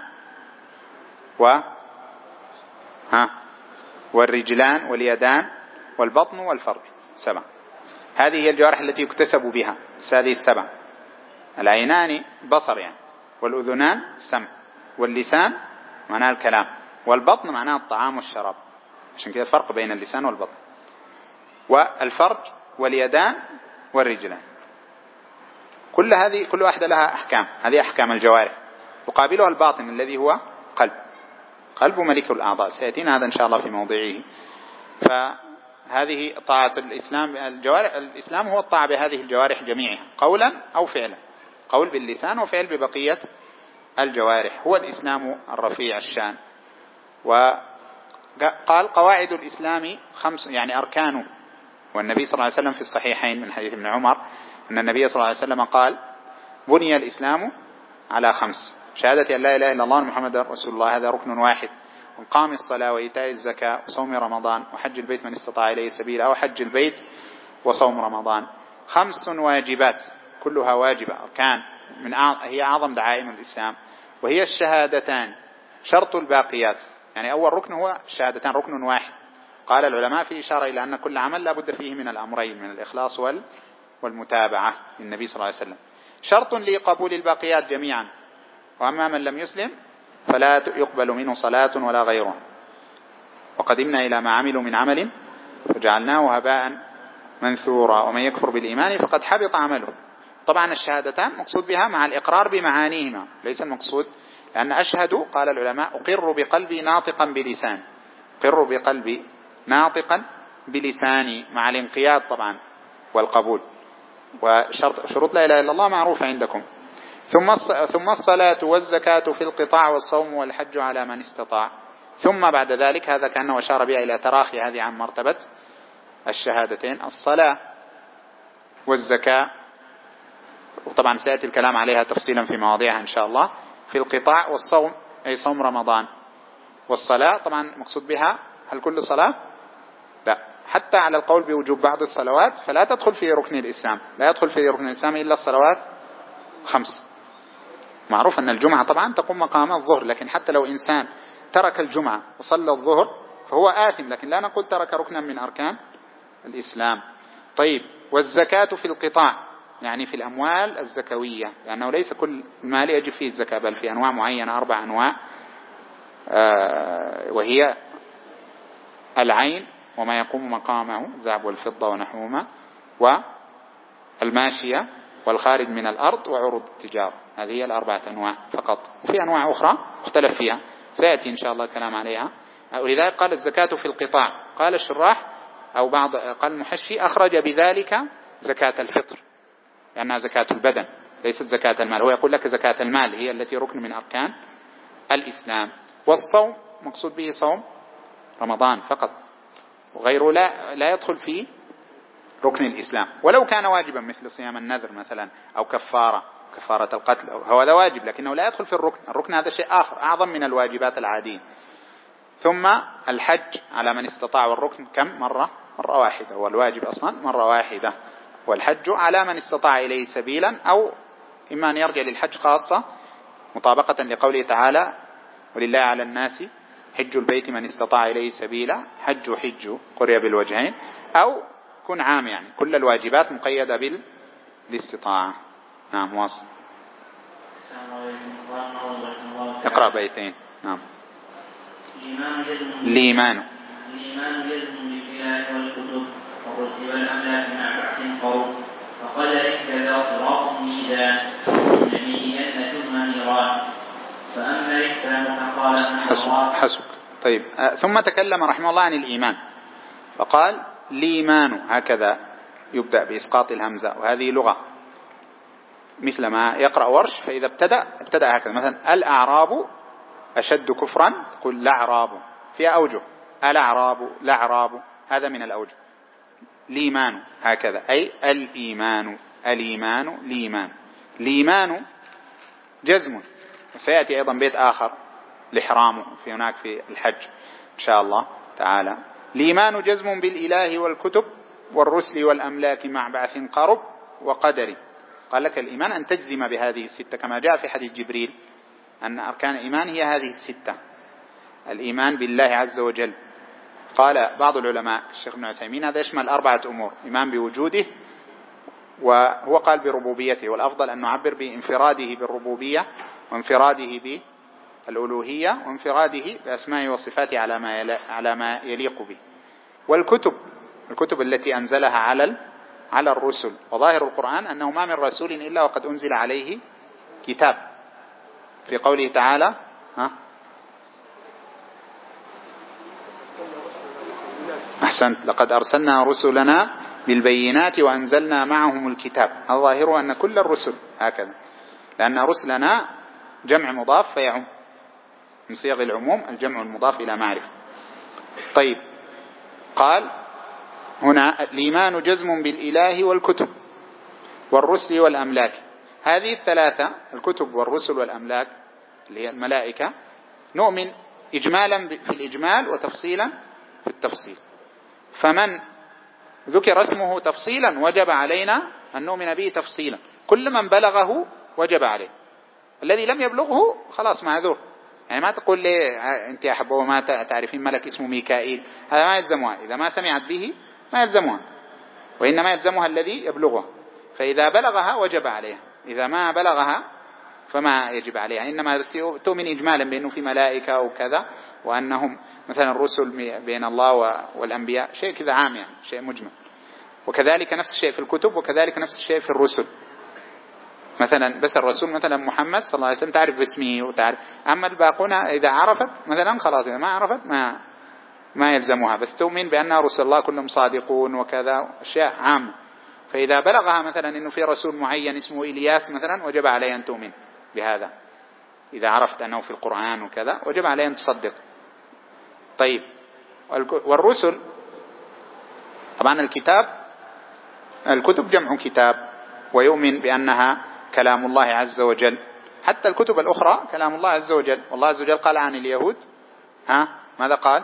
والرجلان واليدان والبطن والفرج. 7. هذه هي الجوارح التي يكتسب بها هذه 7. العينان بصر يعني، والأذنان سمع، واللسان معناه الكلام، والبطن معناه الطعام والشراب، عشان كده فرق بين اللسان والبطن، والفرج واليدان والرجلان. كل واحدة لها أحكام. هذه أحكام الجوارح. يقابلها الباطن الذي هو قلب ملك الأعضاء، سيأتينا هذا إن شاء الله في موضعه. فهذه طاعة الإسلام. الإسلام هو الطاعة بهذه الجوارح جميعها قولا أو فعلا، قول باللسان وفعل ببقية الجوارح. هو الإسلام الرفيع الشان. وقال قواعد الإسلام 5، يعني أركانه. والنبي صلى الله عليه وسلم في الصحيحين من حديث ابن عمر أن النبي صلى الله عليه وسلم قال بني الإسلام على 5: شهادة أن لا إله إلا الله محمد رسول الله، هذا ركن واحد، وإقام الصلاة وإيتاء الزكاة وصوم رمضان وحج البيت من استطاع إليه سبيلا، أو حج البيت وصوم رمضان. 5 واجبات كلها واجبة أركان هي أعظم دعائم الإسلام، وهي الشهادتان شرط الباقيات. يعني أول ركن هو الشهادتان، ركن واحد. قال العلماء في إشارة إلى أن كل عمل لا بد فيه من الأمرين، من الإخلاص والمتابعة للنبي صلى الله عليه وسلم. شرط لقبول الباقيات جميعا. وأما من لم يسلم فلا يقبل منه صلاة ولا غيرها. وقدمنا إلى ما عملوا من عمل فجعلناه هباء منثورا، ومن يكفر بالإيمان فقد حبط عمله. طبعا الشهادتان مقصود بها مع الإقرار بمعانيهما، ليس المقصود لأن أشهد قال العلماء أقر بقلبي ناطقا بلسان، أقر بقلبي ناطقا بلساني مع الانقياد طبعا والقبول. وشروط لا إله إلا الله معروفة عندكم. ثم الصلاة والزكاة في القطاع والصوم والحج على من استطاع. ثم بعد ذلك هذا كأنه أشار بها إلى تراخي هذه عن مرتبة الشهادتين: الصلاة والزكاة، وطبعا سيأتي الكلام عليها تفصيلا في مواضيعها إن شاء الله. في القطاع والصوم أي صوم رمضان. والصلاة طبعا مقصود بها هل كل صلاة؟ لا، حتى على القول بوجوب بعض الصلوات فلا تدخل في ركن الإسلام، لا يدخل في ركن الإسلام إلا الصلوات 5. معروف أن الجمعة طبعا تقوم مقام الظهر، لكن حتى لو إنسان ترك الجمعة وصلى الظهر فهو آثم، لكن لا نقول ترك ركنا من أركان الإسلام. طيب، والزكاة في القطاع يعني في الأموال الزكوية، لأنه ليس كل المال يجب فيه الزكاة، بل في أنواع معينة 4 أنواع، وهي العين وما يقوم مقامه الذهب والفضة ونحوهما، والماشية والخارج من الأرض وعروض التجارة. هذه هي 4 أنواع فقط، وفي أنواع أخرى مختلف فيها سيأتي إن شاء الله الكلام عليها. ولذلك قال الزكاة في القطاع. قال الشراح أو قال المحشي أخرج بذلك زكاة الفطر، لأنها زكاة البدن ليست زكاة المال. هو يقول لك زكاة المال هي التي ركن من أركان الإسلام. والصوم مقصود به صوم رمضان فقط، وغيره لا يدخل في ركن الإسلام. ولو كان واجبا مثل صيام النذر مثلا أو كفارة القتل هو هذا واجب، لكنه لا يدخل في الركن هذا شيء آخر أعظم من الواجبات العادية. ثم الحج على من استطاع، والركن كم مرة واحدة، والواجب أصلا مرة واحدة. والحج على من استطاع إليه سبيلا، أو إما أن يرجع للحج خاصة مطابقة لقوله تعالى ولله على الناس حج البيت من استطاع إليه سبيلا، حج قرئ بالوجهين، أو كن عام يعني كل الواجبات مقيدة بالاستطاعة. نعم واصل. اقرأ بيتين. نعم. الإيمان جزم بالإله والكتب والرسل والأملاك مع بحث قول وقدر كذا صراط ميزان نبيا ثم نيران. فأما الإحسان فقال حسبك. طيب ثم تكلم رحمه الله عن الإيمان فقال الإيمان، هكذا يبدأ بإسقاط الهمزة، وهذه لغة مثل ما يقرأ ورش، فإذا ابتدأ هكذا. مثلا الأعراب أشد كفرا قل الأعراب، فيها أوجه الأعراب الأعراب، هذا من الأوجه. الإيمان هكذا أي الإيمان الإيمان جزم. وسيأتي أيضا بيت آخر الإحرام في هناك في الحج إن شاء الله تعالى. الإيمان جزم بالإله والكتب والرسل والأملاك مع بعث قرب وقدر. قال لك الإيمان أن تجزم بهذه الستة كما جاء في حديث جبريل أن أركان الإيمان هي هذه الستة. الإيمان بالله عز وجل، قال بعض العلماء الشيخ ابن عثيمين هذا يشمل 4 أمور: إيمان بوجوده، وهو قال بربوبيته، والأفضل أن نعبر بانفراده بالربوبية وانفراده بالألوهية وانفراده بأسمائه وصفاته على ما يليق به. والكتب التي أنزلها على الرسل، وظاهر القرآن أنه ما من رسول إلا وقد أنزل عليه كتاب، في قوله تعالى أحسنت لقد أرسلنا رسلنا بالبينات وأنزلنا معهم الكتاب. الظاهر أن كل الرسل هكذا، لأن رسلنا جمع مضاف فيعم، من صيغ العموم الجمع المضاف إلى معرفة. طيب قال هنا الإيمان جزم بالإله والكتب والرسل والأملاك. هذه الثلاثة الكتب والرسل والأملاك اللي هي الملائكة نؤمن إجمالا في الإجمال وتفصيلا في التفصيل. فمن ذكر اسمه تفصيلا وجب علينا أن نؤمن به تفصيلا، كل من بلغه وجب عليه، الذي لم يبلغه خلاص معذور. يعني ما تقول لي أنت يا حبوة ما تعرفين ملك اسمه ميكائيل، هذا ما يلزمها، إذا ما سمعت به ما يلزمها، وإنما يلزمها الذي يبلغها. فإذا بلغها وجب عليها، إذا ما بلغها فما يجب عليها، إنما تؤمن إجمالا بأنه في ملائكة وكذا، وأنهم مثلا الرسل بين الله والأنبياء، شيء كذا عام يعني شيء مجمل. وكذلك نفس الشيء في الكتب، وكذلك نفس الشيء في الرسل. مثلا بس الرسول مثلا محمد صلى الله عليه وسلم تعرف باسمه وتعرف، أما الباقون إذا عرفت مثلا خلاص، إذا ما عرفت ما يلزمها، بس تؤمن بأن رسل الله كلهم صادقون وكذا، أشياء عامة. فإذا بلغها مثلا إنه في رسول معين اسمه إلياس مثلا وجب عليه أن تؤمن بهذا، إذا عرفت أنه في القرآن وكذا وجب عليه أن تصدق. طيب والرسل طبعا الكتب جمع كتاب، ويؤمن بأنها كلام الله عز وجل، حتى الكتب الأخرى كلام الله عز وجل. والله عز وجل قال عن اليهود ماذا قال؟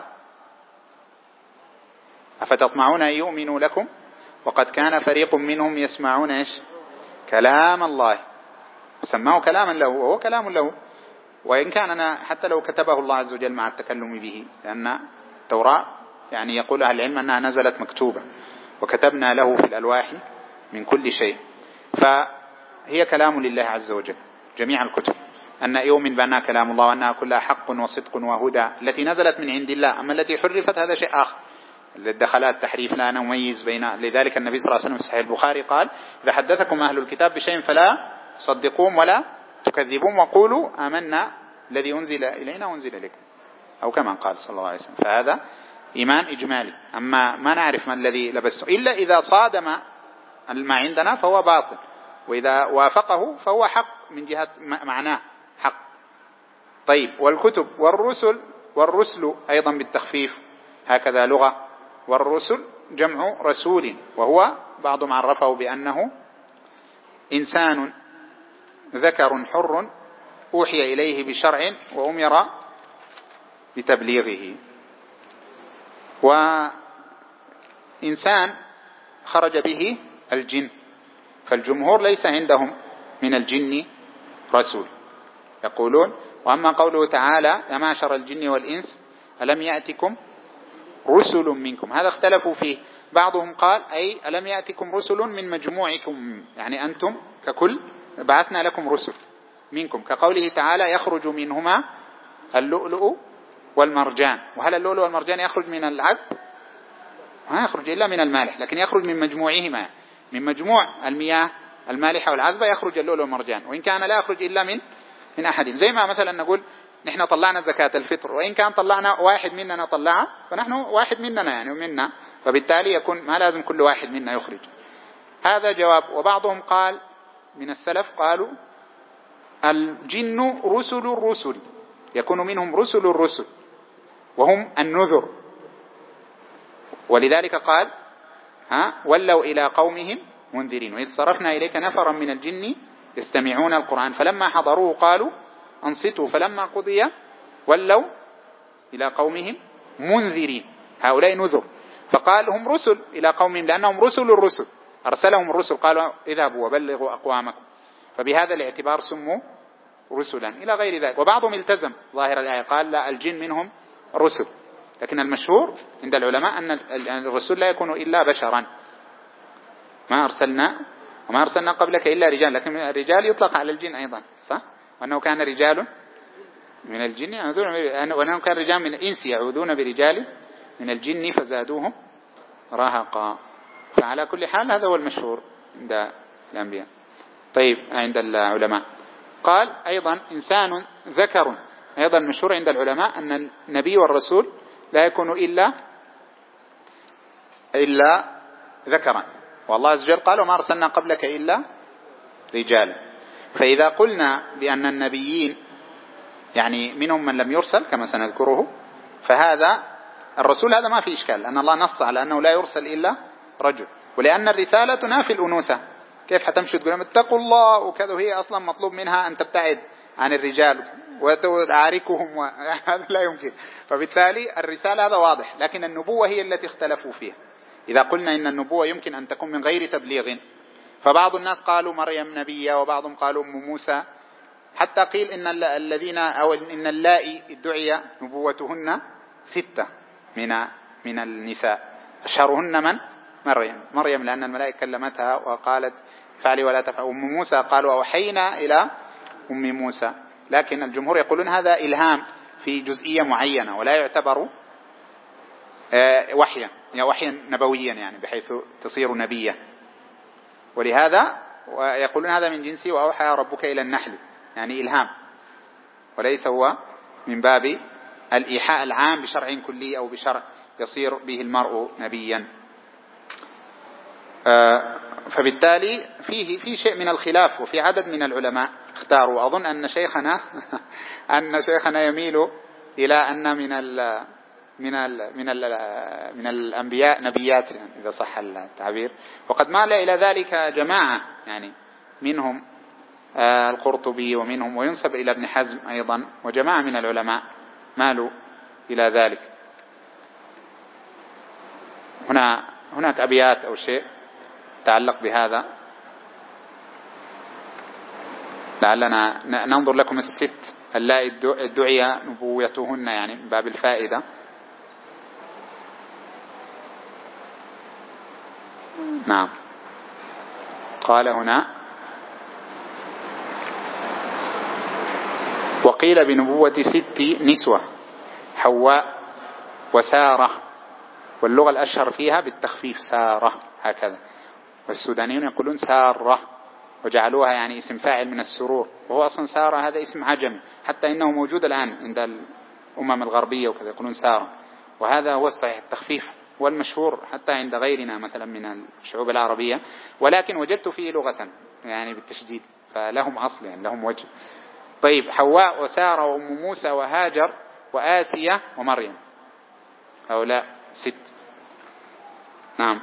أفتطمعون أن يؤمنوا لكم وقد كان فريق منهم يسمعون إيش؟ كلام الله، سماه كلاما له وهو كلام له. وإن كان حتى لو كتبه الله عز وجل مع التكلم به، لأن التوراة يعني يقول أهل العلم أنها نزلت مكتوبة، وكتبنا له في الألواح من كل شيء، فهي كلام لله عز وجل جميع الكتب. أن يؤمن بأنها كلام الله وأنها كلها حق وصدق وهدى، التي نزلت من عند الله. أما التي حرفت هذا شيء آخر، الدخلات تحريف لا نميز بين. لذلك النبي صلى الله عليه وسلم في صحيح البخاري قال إذا حدثكم أهل الكتاب بشيء فلا تصدقوهم ولا تكذبون وقولوا آمنا الذي أنزل إلينا وأنزل إليكم، أو كما قال صلى الله عليه وسلم. فهذا إيمان إجمالي. أما ما نعرف ما الذي لبسته إلا إذا صادم ما عندنا فهو باطل. وإذا وافقه فهو حق من جهة معناه حق. طيب، والكتب والرسل أيضا بالتخفيف هكذا لغة، والرسل جمع رسول، وهو بعضهم عرفه بأنه إنسان ذكر حر أوحي إليه بشرع وأمر بتبليغه، وإنسان خرج به الجن، فالجمهور ليس عندهم من الجن رسول، يقولون. وأما قوله تعالى يا معشر الجن والإنس ألم يأتكم رسل منكم، هذا اختلفوا فيه. بعضهم قال أي ألم يأتكم رسل من مجموعكم، يعني أنتم ككل بعثنا لكم رسل منكم، كقوله تعالى يخرج منهما اللؤلؤ والمرجان. وهل اللؤلؤ والمرجان يخرج من العذب؟ ما يخرج إلا من المالح، لكن يخرج من مجموعهما، من مجموع المياه المالحة والعذبة يخرج اللؤلؤ والمرجان، وإن كان لا يخرج إلا من أحدهم. زي ما مثلا نقول نحن طلعنا زكاة الفطر، وإن كان طلعنا واحد مننا طلعها فنحن واحد مننا يعني منا، فبالتالي يكون ما لازم كل واحد منا يخرج. هذا جواب. وبعضهم قال من السلف قالوا الجن رسل الرسل، يكون منهم رسل الرسل وهم النذر، ولذلك قال ولوا إلى قومهم منذرين وإذ صرفنا إليك نفرا من الجن يستمعون القرآن فلما حضروه قالوا أنصتوا فلما قضي ولوا إلى قومهم منذرين. هؤلاء نذر، فقال هم رسل إلى قومهم لأنهم رسل الرسل، أرسلهم الرسل قالوا اذهبوا وبلغوا أقوامكم، فبهذا الاعتبار سموا رسلا إلى غير ذلك. وبعضهم التزم ظاهر الآية قال لا الجن منهم رسل، لكن المشهور عند العلماء أن الرسول لا يكون إلا بشرا، ما أرسلنا قبلك إلا رجال، لكن الرجال يطلق على الجن أيضا صح، وأنه كان رجال من الجن يعوذون، وأنه كان رجال من الإنس يعوذون برجال من الجن فزادوهم رهقا. فعلى كل حال هذا هو المشهور عند الأنبياء. طيب عند العلماء قال أيضا إنسان ذكر، أيضا مشهور عند العلماء أن النبي والرسول لا يكون إلا ذكرا، والله عز وجل قال وما أرسلنا قبلك إلا رجالا. فإذا قلنا بأن النبيين يعني منهم من لم يرسل كما سنذكره، فهذا الرسول هذا ما في إشكال، لأن الله نص على أنه لا يرسل إلا رجل، ولأن الرسالة تنافي الأنوثة. كيف حتمشي تقول اتقوا الله وكذا، وهي أصلا مطلوب منها أن تبتعد عن الرجال وتعاركهم هذا لا يمكن. فبالتالي الرسالة هذا واضح، لكن النبوة هي التي اختلفوا فيها. إذا قلنا إن النبوة يمكن أن تكون من غير تبليغ، فبعض الناس قالوا مريم نبية، وبعضهم قالوا أم موسى، حتى قيل إن الذين أو إن اللائي ادعي نبوتهن 6 من النساء، أشهرهن من مريم لأن الملائكة كلمتها وقالت فعلي ولا تفعل. أم موسى قالوا أوحينا إلى أم موسى، لكن الجمهور يقولون هذا إلهام في جزئية معينة ولا يعتبر وحيا نبويا يعني بحيث تصير نبية، ولهذا يقولون هذا من جنسي وأوحى ربك إلى النحل، يعني إلهام وليس هو من باب الإيحاء العام بشرع كلي أو بشرع يصير به المرء نبيا. فبالتالي في شيء من الخلاف، وفي عدد من العلماء اختاروا. أظن أن شيخنا يميل إلى أن من الأنبياء نبيات يعني إذا صح التعبير، وقد مال إلى ذلك جماعة يعني منهم القرطبي ومنهم، وينسب إلى ابن حزم أيضا، وجماعة من العلماء مالوا إلى ذلك. هناك أبيات أو شيء تعلق بهذا، لعلنا ننظر لكم 6 اللائي ادعي نبوتهن يعني من باب الفائدة. نعم قال هنا وقيل بنبوة 6 نسوة حواء وسارة، واللغة الأشهر فيها بالتخفيف سارة هكذا، والسودانيون يقولون سارة وجعلوها يعني اسم فاعل من السرور، وهو أصلا سارة هذا اسم عجمي، حتى إنه موجود الآن عند الأمم الغربية وكذا يقولون سارة، وهذا هو الصحيح التخفيف والمشهور حتى عند غيرنا مثلا من الشعوب العربية، ولكن وجدت فيه لغة يعني بالتشديد، فلهم أصل يعني لهم وجه. طيب حواء وسارة وأم موسى وهاجر وآسية ومريم، هؤلاء 6. نعم.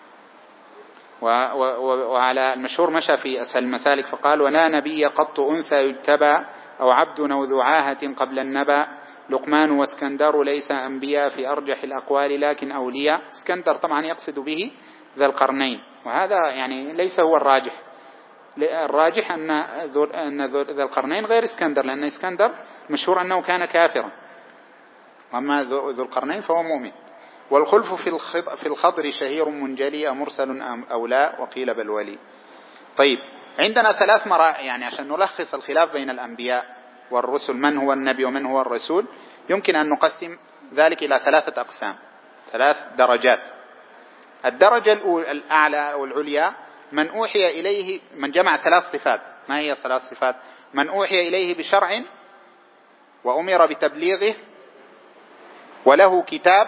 وعلى المشهور مشى في أسهل المسالك فقال: ولا نبي قط أنثى يجتبى أو عبد أو ذو عاهة قبل النبأ، لقمان واسكندر ليس أنبياء في أرجح الأقوال لكن أولياء. اسكندر طبعا يقصد به ذا القرنين، وهذا يعني ليس هو الراجح. الراجح أن ذا القرنين غير اسكندر، لأن اسكندر مشهور أنه كان كافرا، وأما ذو القرنين فهو مؤمن. والخلف في الخضر شهير منجلي مرسل أو لا، وقيل بل ولي. طيب عندنا 3 مراحل يعني عشان نلخص الخلاف بين الأنبياء والرسل، من هو النبي ومن هو الرسول، يمكن أن نقسم ذلك إلى 3 أقسام، 3 درجات. الدرجة الأعلى والعليا من أوحي إليه، من جمع 3 صفات. ما هي 3 صفات؟ من أوحي إليه بشرع وأمر بتبليغه وله كتاب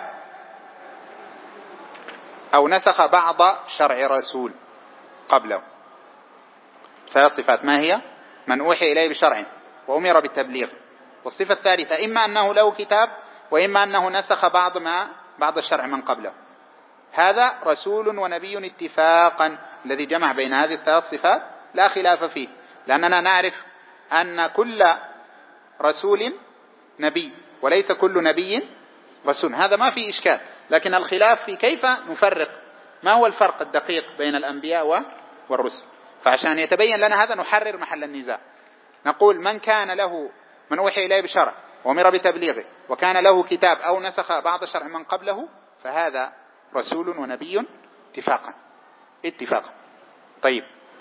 أو نسخ بعض شرع رسول قبله. 3 صفات ما هي؟ من أوحي إليه بشرع وأمر بالتبليغ. والصفة الثالثة إما أنه له كتاب وإما أنه نسخ بعض الشرع من قبله. هذا رسول ونبي اتفاقا، الذي جمع بين هذه ال3 صفات لا خلاف فيه، لأننا نعرف أن كل رسول نبي وليس كل نبي رسول، هذا ما في إشكال. لكن الخلاف في كيف نفرق، ما هو الفرق الدقيق بين الأنبياء والرسل. فعشان يتبين لنا هذا نحرر محل النزاع، نقول من أوحي إليه بشرع وأمر بتبليغه وكان له كتاب أو نسخ بعض الشرع من قبله، فهذا رسول ونبي اتفاقا. طيب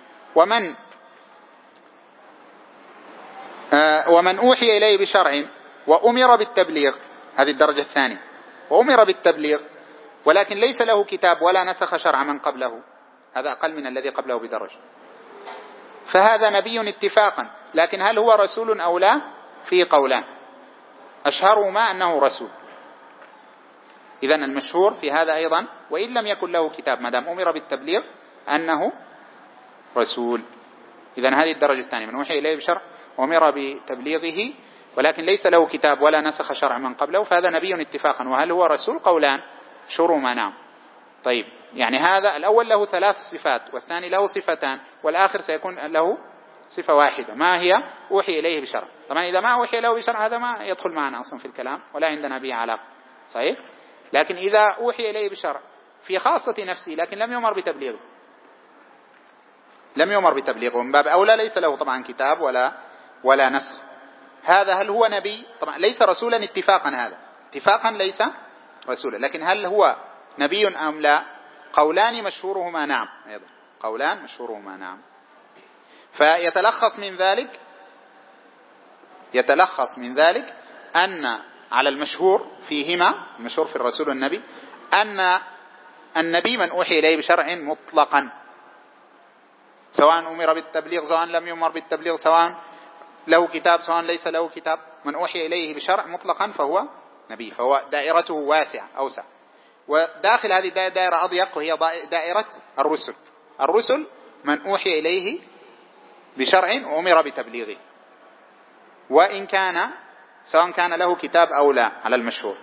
ومن أوحي إليه بشرع وأمر بالتبليغ، هذه الدرجة الثانية، وأمر بالتبليغ ولكن ليس له كتاب ولا نسخ شرع من قبله، هذا أقل من الذي قبله بدرجة، فهذا نبي اتفاقا. لكن هل هو رسول أو لا؟ فيه قولان، أشهرهما أنه رسول. إذن المشهور في هذا أيضا وإن لم يكن له كتاب ما دام أمر بالتبليغ أنه رسول. إذن هذه الدرجة الثانية، من أوحي إليه بشرع وأمر بتبليغه ولكن ليس له كتاب ولا نسخ شرع من قبله، فهذا نبي اتفاقا. وهل هو رسول؟ قولان، شهرهما نعم. طيب يعني هذا الأول له 3 صفات والثاني له 2 والآخر سيكون له صفة واحدة، ما هي؟ أوحي إليه بشرع. طبعا إذا ما أوحي إليه بشرع هذا ما يدخل معنا أصلا في الكلام ولا عندنا به علاقة، صحيح؟ لكن إذا أوحي إليه بشرع في خاصة نفسه لكن لم يؤمر بتبليغه من باب أولى ليس له طبعا كتاب ولا نسخ، هذا هل هو نبي؟ طبعا ليس رسولا اتفاقا، هذا اتفاقا ليس رسولا، لكن هل هو نبي أم لا؟ قولان مشهورهما نعم، أيضا قولان مشهورهما نعم. فيتلخص من ذلك أن على المشهور فيهما، المشهور في الرسول والنبي، أن النبي من أوحي إليه بشرع مطلقا، سواء أمر بالتبليغ سواء لم يؤمر بالتبليغ، سواء له كتاب سواء ليس له كتاب، من أوحي إليه بشرع مطلقا فهو نبي، فهو دائرته واسعة أوسع. وداخل هذه دائرة أضيق وهي دائرة الرسل من أوحي إليه بشرع وأمر بتبليغه، وإن كان سواء كان له كتاب أو لا على المشهور،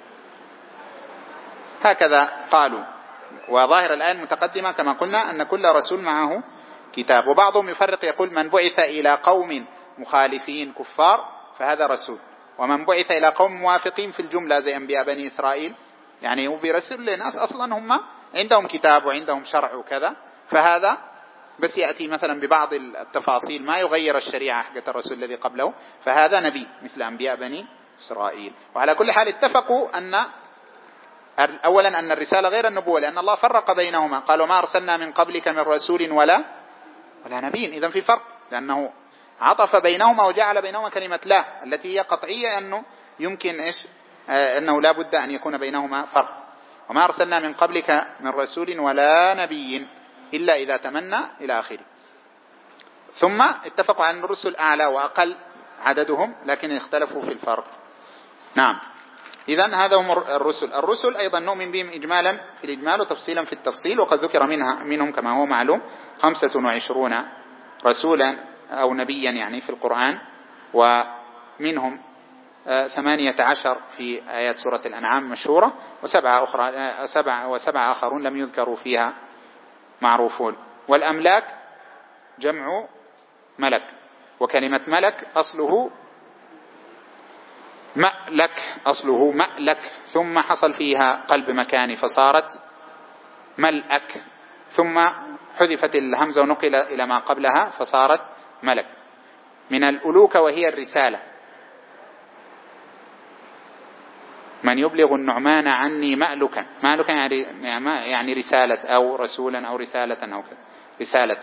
هكذا قالوا. وظاهر الآية المتقدمة كما قلنا أن كل رسول معه كتاب. وبعضهم يفرق يقول من بعث إلى قوم مخالفين كفار فهذا رسول، ومن بعث إلى قوم موافقين في الجملة زي أنبياء بني إسرائيل يعني هو برسول لناس أصلا هم عندهم كتاب وعندهم شرع وكذا، فهذا بس يأتي مثلا ببعض التفاصيل ما يغير الشريعة حقت الرسول الذي قبله، فهذا نبي مثل أنبياء بني إسرائيل. وعلى كل حال اتفقوا أن أولا أن الرسالة غير النبوة، لأن الله فرق بينهما، قالوا ما أرسلنا من قبلك من رسول ولا نبي. إذن في فرق، لأنه عطف بينهما وجعل بينهما كلمة لا التي هي قطعية أنه يمكن أنه لا بد أن يكون بينهما فرق. وما أرسلنا من قبلك من رسول ولا نبي إلا إذا تمنى إلى آخره. ثم اتفقوا عن الرسل أعلى وأقل عددهم لكن اختلفوا في الفرق. نعم. إذن هذا هم الرسل أيضا نؤمن بهم إجمالا في الإجمال وتفصيلا في التفصيل، وقد ذكر منهم كما هو معلوم 25 رسولا أو نبيا يعني في القرآن، ومنهم 18 في آيات سورة الأنعام مشهورة، وسبعة آخرون لم يذكروا فيها معروفون. والأملاك جمع ملك، وكلمة ملك أصله مألك ثم حصل فيها قلب مكاني فصارت ملأك، ثم حذفت الهمزة ونقل إلى ما قبلها فصارت ملك. من الألوكة وهي الرسالة، من يبلغ النعمان عني مألكا. مألكا يعني رسالة أو رسولا أو رسالة أو كذا رسالة.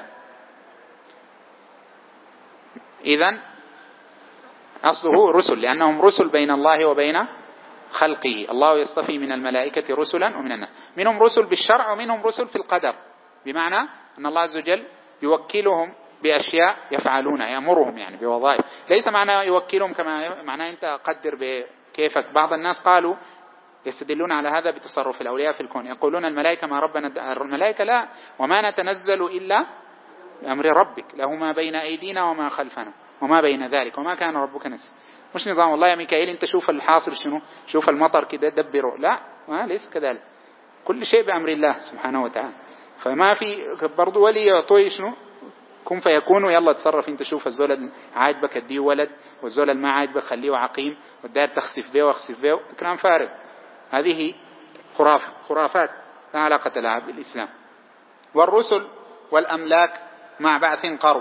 إذن أصله رسل، لأنهم رسل بين الله وبين خلقه. الله يصطفي من الملائكة رسلا ومن الناس، منهم رسل بالشرع ومنهم رسل في القدر، بمعنى أن الله عز وجل يوكلهم بأشياء يفعلون، يأمرهم يعني بوظائف. ليس معنى يوكلهم كما معنى أنت قدر بكيفك. بعض الناس قالوا يستدلون على هذا بتصرف الأولياء في الكون، يقولون الملائكة ما ربنا، الملائكة لا، وما نتنزل إلا بأمر ربك، له ما بين أيدينا وما خلفنا وما بين ذلك وما كان ربك نسيا. مش نظام والله يا ميكائيل انت شوف الحاصل شنو، شوف المطر كده دبره، لا، ما ليس كذلك، كل شيء بأمر الله سبحانه وتعالى. فما في برضو ولي يعطوه شنو كن فيكون، ويلا تصرف انت، شوف الزول عاجبك اديه ولد، والزول ما عاجبك خليه عقيم، والدار تخسف به واخسف به، كلام فارغ. هذه خرافات لا علاقة لها بالإسلام. والرسل والأملاك مع بعث قرب.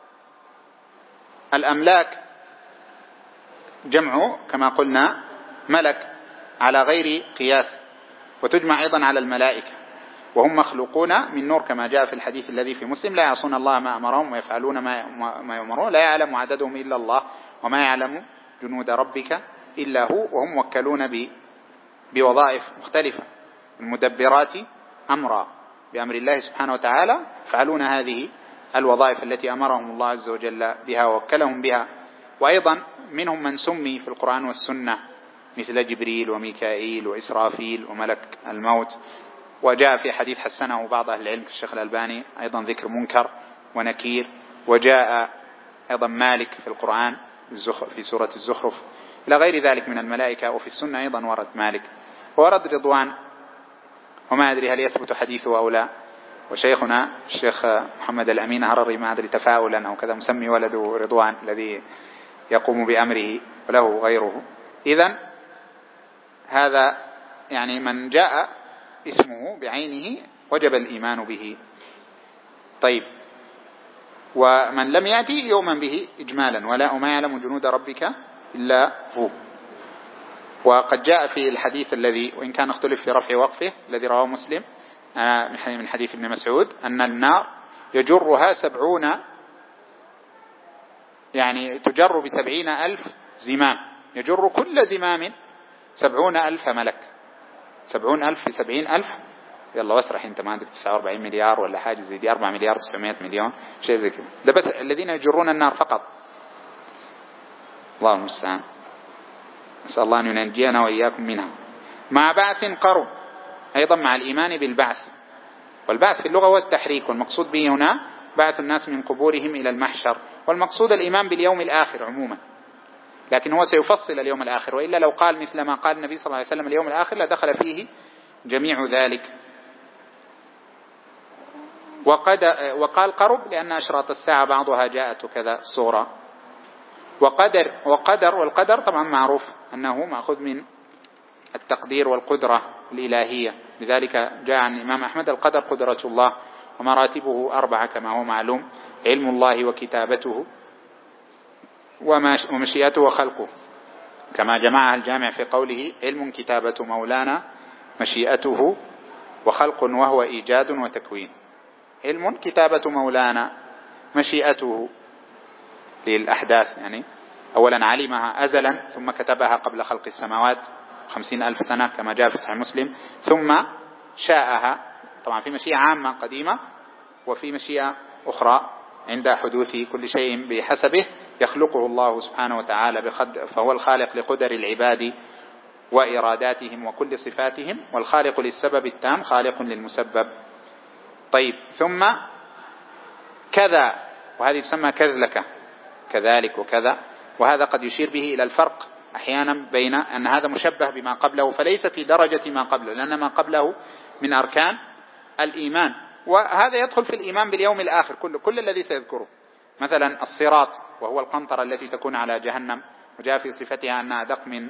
الأملاك جمع كما قلنا ملك على غير قياس، وتجمع أيضا على الملائكة، وهم مخلوقون من نور كما جاء في الحديث الذي في مسلم: لا يعصون الله ما أمرهم ويفعلون ما يؤمرون، لا يعلم عددهم إلا الله وما يعلم جنود ربك إلا هو، وهم موكلون بوظائف مختلفة، المدبرات أمرا بأمر الله سبحانه وتعالى، يفعلون هذه الوظائف التي أمرهم الله عز وجل بها ووكلهم بها. وأيضا منهم من سمي في القرآن والسنة مثل جبريل وميكائيل وإسرافيل وملك الموت. وجاء في حديث حسنه بعض أهل العلم كالشيخ الألباني أيضا ذكر منكر ونكير. وجاء أيضا مالك في القرآن في سورة الزخرف إلى غير ذلك من الملائكة. وفي السنة أيضا ورد مالك، ورد رضوان، وما أدري هل يثبت حديثه أو لا. وشيخنا الشيخ محمد الأمين هرري ما أدري تفاؤلا أو كذا مسمي ولده رضوان الذي يقوم بأمره، وله غيره. إذن هذا يعني من جاء اسمه بعينه وجب الإيمان به. طيب، ومن لم يأتي يؤمن به إجمالا، وما يعلم جنود ربك إلا هو. وقد جاء في الحديث الذي وإن كان اختلف في رفع وقفه الذي رواه مسلم من حديث ابن مسعود أن النار يجرها 70، يعني تجر ب70,000 زمام، يجر كل زمام 70,000 ملك. 70,000 في 70,000، يلا واسرح انت، ما عندك 49 مليار ولا حاجة زي دي، 4 مليار 900 مليون شيء زي كده. ده بس الذين يجرون النار فقط، الله المستعان. نسأل الله أن ينجينا وإياكم منها. مع بعث قرب، أيضا مع الإيمان بالبعث. والبعث في اللغة هو التحريك، والمقصود به هنا بعث الناس من قبورهم إلى المحشر، والمقصود الإيمان باليوم الآخر عموما، لكن هو سيفصل اليوم الآخر، وإلا لو قال مثل ما قال النبي صلى الله عليه وسلم اليوم الآخر لدخل فيه جميع ذلك. وقال قرب لأن أشراط الساعة بعضها جاءت كذا الصورة. والقدر طبعا معروف أنه مأخذ من التقدير والقدرة الإلهية، لذلك جاء عن الإمام أحمد: القدر قدرة الله، ومراتبه 4 كما هو معلوم: علم الله وكتابته ومشيئته وخلقه، كما جمعها الجامع في قوله: علم كتابة مولانا مشيئته وخلق وهو إيجاد وتكوين. علم كتابة مولانا، مشيئته للأحداث، يعني أولا علمها أزلا ثم كتبها قبل خلق السماوات 50,000 سنة كما جاء في صحيح مسلم، ثم شاءها. طبعا في مشيئة عامة قديمة، وفي مشيئة أخرى عند حدوث كل شيء بحسبه يخلقه الله سبحانه وتعالى فهو الخالق لقدر العباد وإراداتهم وكل صفاتهم، والخالق للسبب التام خالق للمسبب. طيب، ثم كذا وهذه تسمى كذلكة كذلك وكذا. وهذا قد يشير به إلى الفرق أحيانا بين أن هذا مشبه بما قبله فليس في درجة ما قبله، لأن ما قبله من أركان الإيمان، وهذا يدخل في الإيمان باليوم الآخر كل الذي سيذكره. مثلا الصراط وهو القنطرة التي تكون على جهنم، وجاء في صفتها أنها أدق من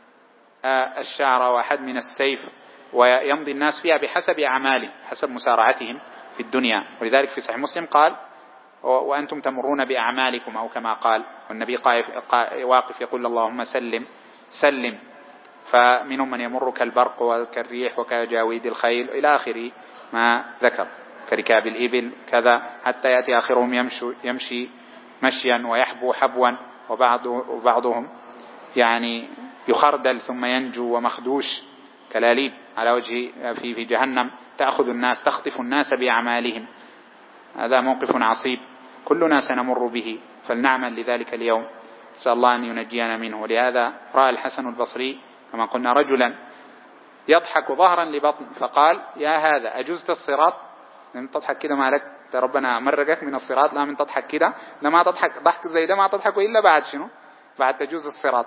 الشعر وأحد من السيف، ويمضي الناس فيها بحسب أعمالهم حسب مسارعتهم في الدنيا. ولذلك في صحيح مسلم قال وأنتم تمرون بأعمالكم أو كما قال، والنبي واقف يقول اللهم سلم سلم، فمنهم من يمر كالبرق وكالريح وكجاويد الخيل إلى آخر ما ذكر، كركاب الإبل كذا، حتى يأتي آخرهم يمشي مشيا ويحبو حبوا، وبعضهم يعني يخردل ثم ينجو ومخدوش كلاليب على وجه في جهنم تأخذ الناس تخطف الناس بأعمالهم. هذا موقف عصيب كلنا سنمر به، فلنعمل لذلك اليوم، نسأل الله أن ينجينا منه. ولهذا رأى الحسن البصري كما قلنا رجلا يضحك ظهرا لبطن، فقال يا هذا أجزت الصراط؟ من تضحك كده مالك؟ ربنا مرقك من الصراط؟ لا من تضحك كده، لما تضحك ضحك زي ده ما تضحك إلا بعد شنو؟ بعد تجوز الصراط.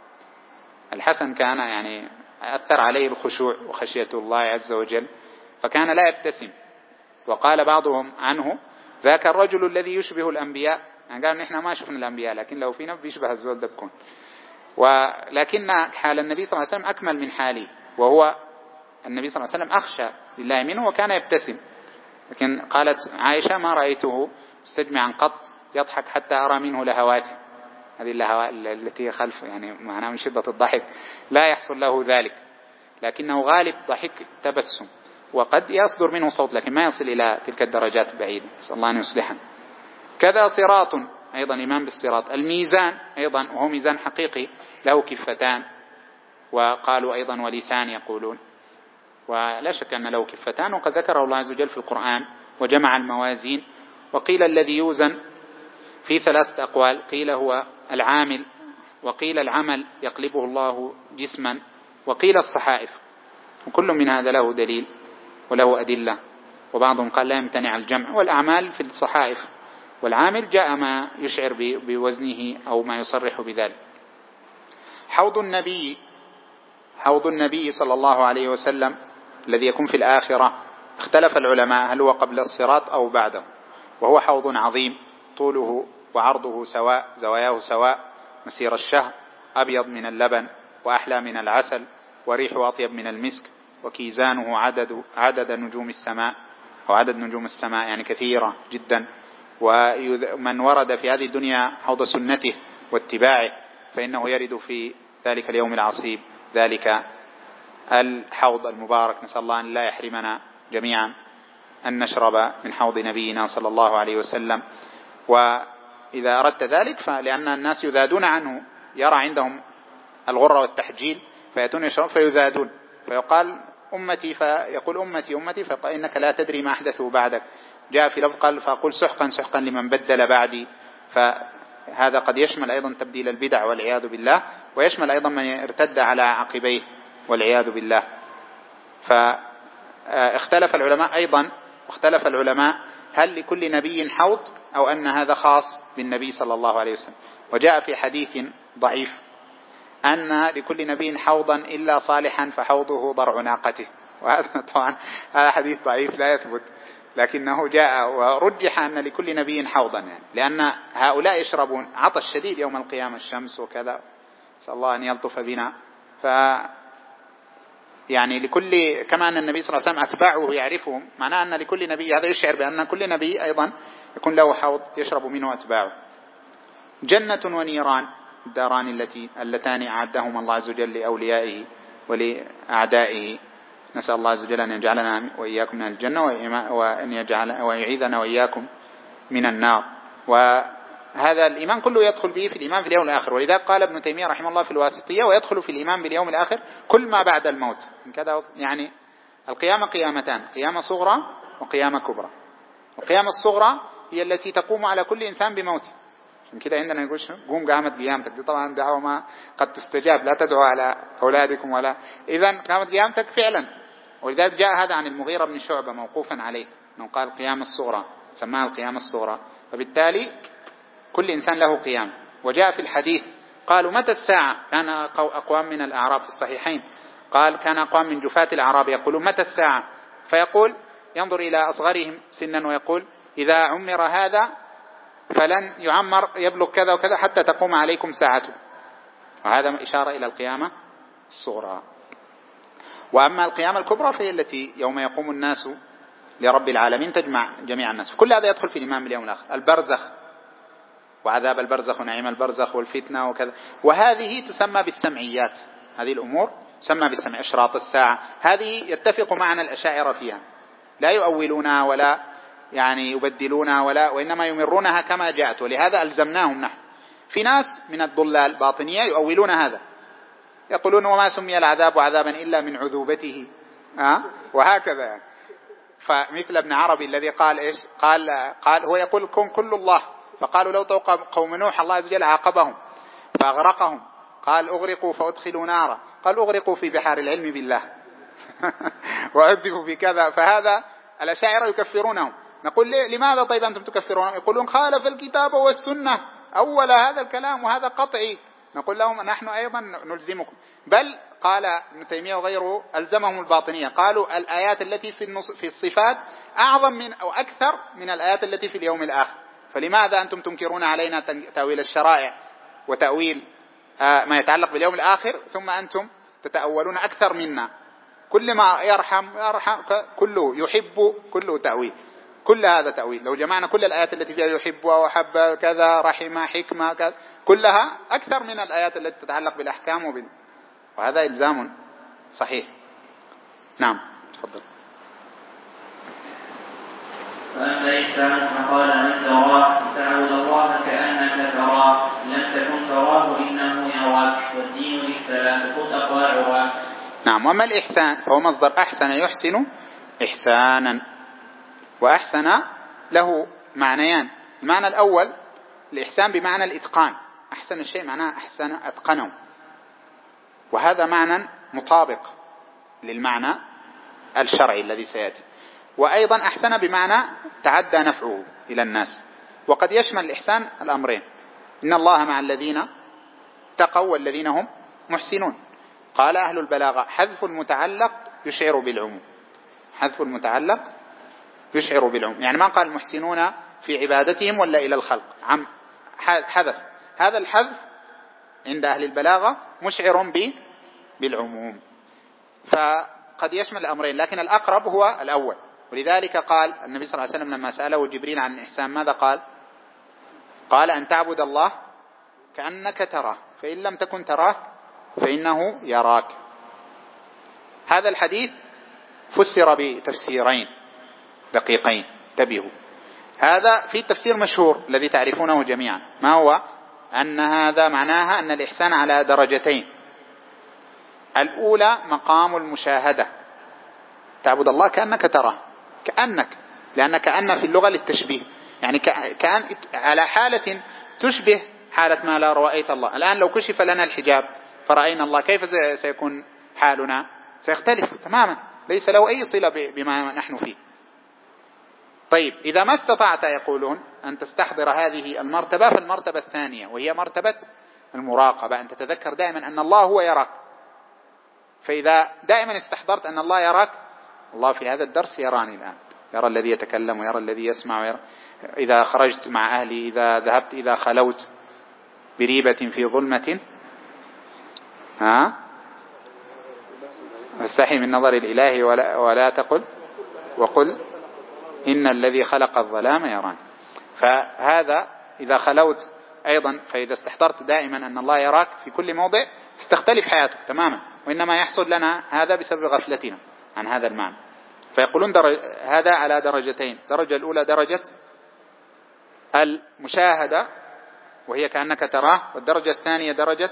الحسن كان يعني أثر عليه الخشوع وخشية الله عز وجل، فكان لا يبتسم. وقال بعضهم عنه ذاك الرجل الذي يشبه الأنبياء، يعني قال نحن ما شفنا الأنبياء لكن لو فينا بيشبه الزول ده بكون. ولكن حال النبي صلى الله عليه وسلم أكمل من حاله، وهو النبي صلى الله عليه وسلم أخشى لله منه وكان يبتسم. لكن قالت عائشة ما رأيته مستجمعا قط يضحك حتى أرى منه لهواته، هذه اللهوات التي خلف يعني معناه من شدة الضحك لا يحصل له ذلك، لكنه غالب ضحك تبسم، وقد يصدر منه صوت لكن ما يصل إلى تلك الدرجات البعيدة، نسأل الله أن يصلحنا. كذا صراط أيضا إيمان بالصراط. الميزان أيضا وهو ميزان حقيقي له كفتان، وقالوا أيضا ولسان يقولون، ولا شك أن له كفتان، وقد ذكره الله عز وجل في القرآن وجمع الموازين. وقيل الذي يوزن في 3 أقوال، قيل هو العامل، وقيل العمل يقلبه الله جسما، وقيل الصحائف، وكل من هذا له دليل وله أدلة. وبعضهم قال لا يمتنع الجمع، والأعمال في الصحائف، والعامل جاء ما يشعر بوزنه أو ما يصرح بذلك. حوض النبي صلى الله عليه وسلم الذي يكون في الآخرة، اختلف العلماء هل هو قبل الصراط أو بعده، وهو حوض عظيم طوله وعرضه سواء، زواياه سواء، مسير الشهر، أبيض من اللبن وأحلى من العسل، وريحه أطيب من المسك، وكيزانه عدد نجوم السماء أو عدد نجوم السماء، يعني كثيرة جدا. ومن ورد في هذه الدنيا حوض سنته واتباعه فإنه يرد في ذلك اليوم العصيب ذلك الحوض المبارك. نسأل الله أن لا يحرمنا جميعا أن نشرب من حوض نبينا صلى الله عليه وسلم. وإذا أردت ذلك فلأن الناس يذادون عنه، يرى عندهم الغرة والتحجيل فيأتون يشرب فيذادون، فيقال أمتي، فيقول أمتي فقال إنك لا تدري ما أحدثوا بعدك. جاء في لفظ قال فأقول سحقا لمن بدل بعدي، فهذا قد يشمل أيضا تبديل البدع والعياذ بالله، ويشمل أيضا من ارتد على عقبيه والعياذ بالله. فاختلف العلماء أيضا، واختلف العلماء هل لكل نبي حوض أو أن هذا خاص بالنبي صلى الله عليه وسلم. وجاء في حديث ضعيف أن لكل نبي حوضا إلا صالحا فحوضه ضرع ناقته، وهذا طبعا هذا حديث ضعيف لا يثبت، لكنه جاء ورجح أن لكل نبي حوضا، يعني لأن هؤلاء يشربون عطش شديد يوم القيامة، الشمس وكذا، نسأل الله أن يلطف بنا. يعني لكل، كما أن النبي صلى الله عليه وسلم أتباعه يعرفهم، معناه أن لكل نبي، هذا يشعر بأن كل نبي أيضا يكون له حوض يشرب منه أتباعه. جنة ونيران، الداران اللتان أعدهما الله عز وجل لأوليائه ولأعدائه. نسأل الله عز وجل أن يجعلنا وإياكم من الجنة، وأن يعيذنا وإياكم من النار. وهذا الإيمان كله يدخل به في الإيمان في اليوم الآخر. ولذلك قال ابن تيمية رحمه الله في الواسطية ويدخل في الإيمان باليوم الآخر كل ما بعد الموت من كذا. يعني القيامة قيامتان، قيامة صغرى وقيامة كبرى. القيامة الصغرى هي التي تقوم على كل إنسان بموته، من كده عندنا نقول قوم قامت قيامتك، دي طبعا دعوة ما قد تستجاب، لا تدعوا على أولادكم ولا، إذن قامت قيامتك فعلا. ولذلك جاء هذا عن المغيرة بن شعبة موقوفا عليه، أنه قال القيامة الصغرى، سماها القيامة الصغرى، فبالتالي كل إنسان له قيام. وجاء في الحديث قالوا متى الساعة؟ كان أقوام من الأعراب في الصحيحين، قال كان أقوام من جفاة الأعراب يقولون متى الساعة؟ فيقول ينظر إلى أصغرهم سنا ويقول إذا عمر هذا فلن يعمر يبلغ كذا وكذا حتى تقوم عليكم ساعته. وهذا إشارة إلى القيامة الصغرى. وأما القيامة الكبرى فهي التي يوم يقوم الناس لرب العالمين تجمع جميع الناس. كل هذا يدخل في الإيمان باليوم الآخر. البرزخ وعذاب البرزخ ونعيم البرزخ والفتنة وكذا، وهذه تسمى بالسمعيات. هذه الأمور تسمى بالسمع، أشراط الساعة، هذه يتفق معنا الأشاعرة فيها، لا يؤولونها ولا يعني يبدلونها وإنما يمرونها كما جاءت، ولهذا ألزمناهم نحن. في ناس من الضلال باطنية يؤولون هذا، يقولون وما سمي العذاب عذابا إلا من عذوبته وهكذا يعني. فمثل ابن عربي الذي قال إيش؟ قال هو يقول الكون كل الله، فقالوا لو طوق قوم نوح الله عز وجل عاقبهم فأغرقهم، قال أغرقوا فأدخلوا نارا، قال أغرقوا في بحار العلم بالله وعذبوا في كذا. فهذا الأشاعرة يكفرونهم. نقول لماذا طيب أنتم تكفرونهم؟ يقولون خالف الكتاب والسنة أول هذا الكلام وهذا قطعي. نقول لهم نحن أيضا نلزمكم. بل قال ابن تيمية وغيره ألزمهم الباطنية، قالوا الآيات التي في الصفات أعظم من أو أكثر من الآيات التي في اليوم الآخر، فلماذا أنتم تنكرون علينا تأويل الشرائع وتأويل ما يتعلق باليوم الآخر ثم أنتم تتأولون أكثر منا؟ كل ما يرحم كله يحب كله تأويل، كل هذا تأويل. لو جمعنا كل الآيات التي فيها يحب وحب كذا رحمة حكمة كذا كلها أكثر من الآيات التي تتعلق بالأحكام وهذا إلزام صحيح. نعم تفضل. فأما الإحسان فقال أن تراه تعبد الله كأنك تراه لم تكن تراه إنه يراك والدين للثلاث خذ أقوى عراك. نعم. وأما الإحسان فهو مصدر أحسن يحسن إحسانا، وأحسن له معنيان. المعنى الأول الإحسان بمعنى الإتقان، أحسن الشيء معناه أحسن أتقنه، وهذا معنى مطابق للمعنى الشرعي الذي سيأتي. وأيضا أحسن بمعنى تعدى نفعه إلى الناس، وقد يشمل الإحسان الأمرين، إن الله مع الذين تقوا والذين هم محسنون. قال أهل البلاغة حذف المتعلق يشعر بالعموم، حذف المتعلق يشعر بالعموم، يعني ما قال محسنون في عبادتهم ولا إلى الخلق، حذف. هذا الحذف عند أهل البلاغة مشعر بالعموم، فقد يشمل الأمرين، لكن الأقرب هو الأول. ولذلك قال النبي صلى الله عليه وسلم لما سأله جبريل عن الإحسان ماذا قال؟ قال أن تعبد الله كأنك تراه فإن لم تكن تراه فإنه يراك. هذا الحديث فسر بتفسيرين دقيقين، انتبهوا. هذا في تفسير مشهور الذي تعرفونه جميعا، ما هو؟ أن هذا معناها أن الإحسان على درجتين. الأولى مقام المشاهدة، تعبد الله كأنك تراه، كأنك، لأن كأن في اللغة للتشبيه، يعني كأن على حالة تشبه حالة ما لا رأيت الله. الآن لو كشف لنا الحجاب فرأينا الله كيف سيكون حالنا؟ سيختلف تماما، ليس له أي صلة بما نحن فيه. طيب إذا ما استطعت يقولون أن تستحضر هذه المرتبة، فالمرتبة الثانية وهي مرتبة المراقبة، أن تتذكر دائما أن الله هو يراك. فإذا دائما استحضرت أن الله يراك، الله في هذا الدرس يراني الآن، يرى الذي يتكلم ويرى الذي يسمع ويرى إذا خرجت مع أهلي، إذا ذهبت، إذا خلوت بريبة في ظلمة استحي من نظر الإله ولا تقل وقل إن الذي خلق الظلام يراني. فهذا إذا خلوت أيضا، فإذا استحضرت دائما أن الله يراك في كل موضع ستختلف حياتك تماما، وإنما يحصل لنا هذا بسبب غفلتنا عن هذا المعنى. فيقولون هذا على درجتين، درجة الأولى درجة المشاهدة وهي كأنك تراه، والدرجة الثانية درجة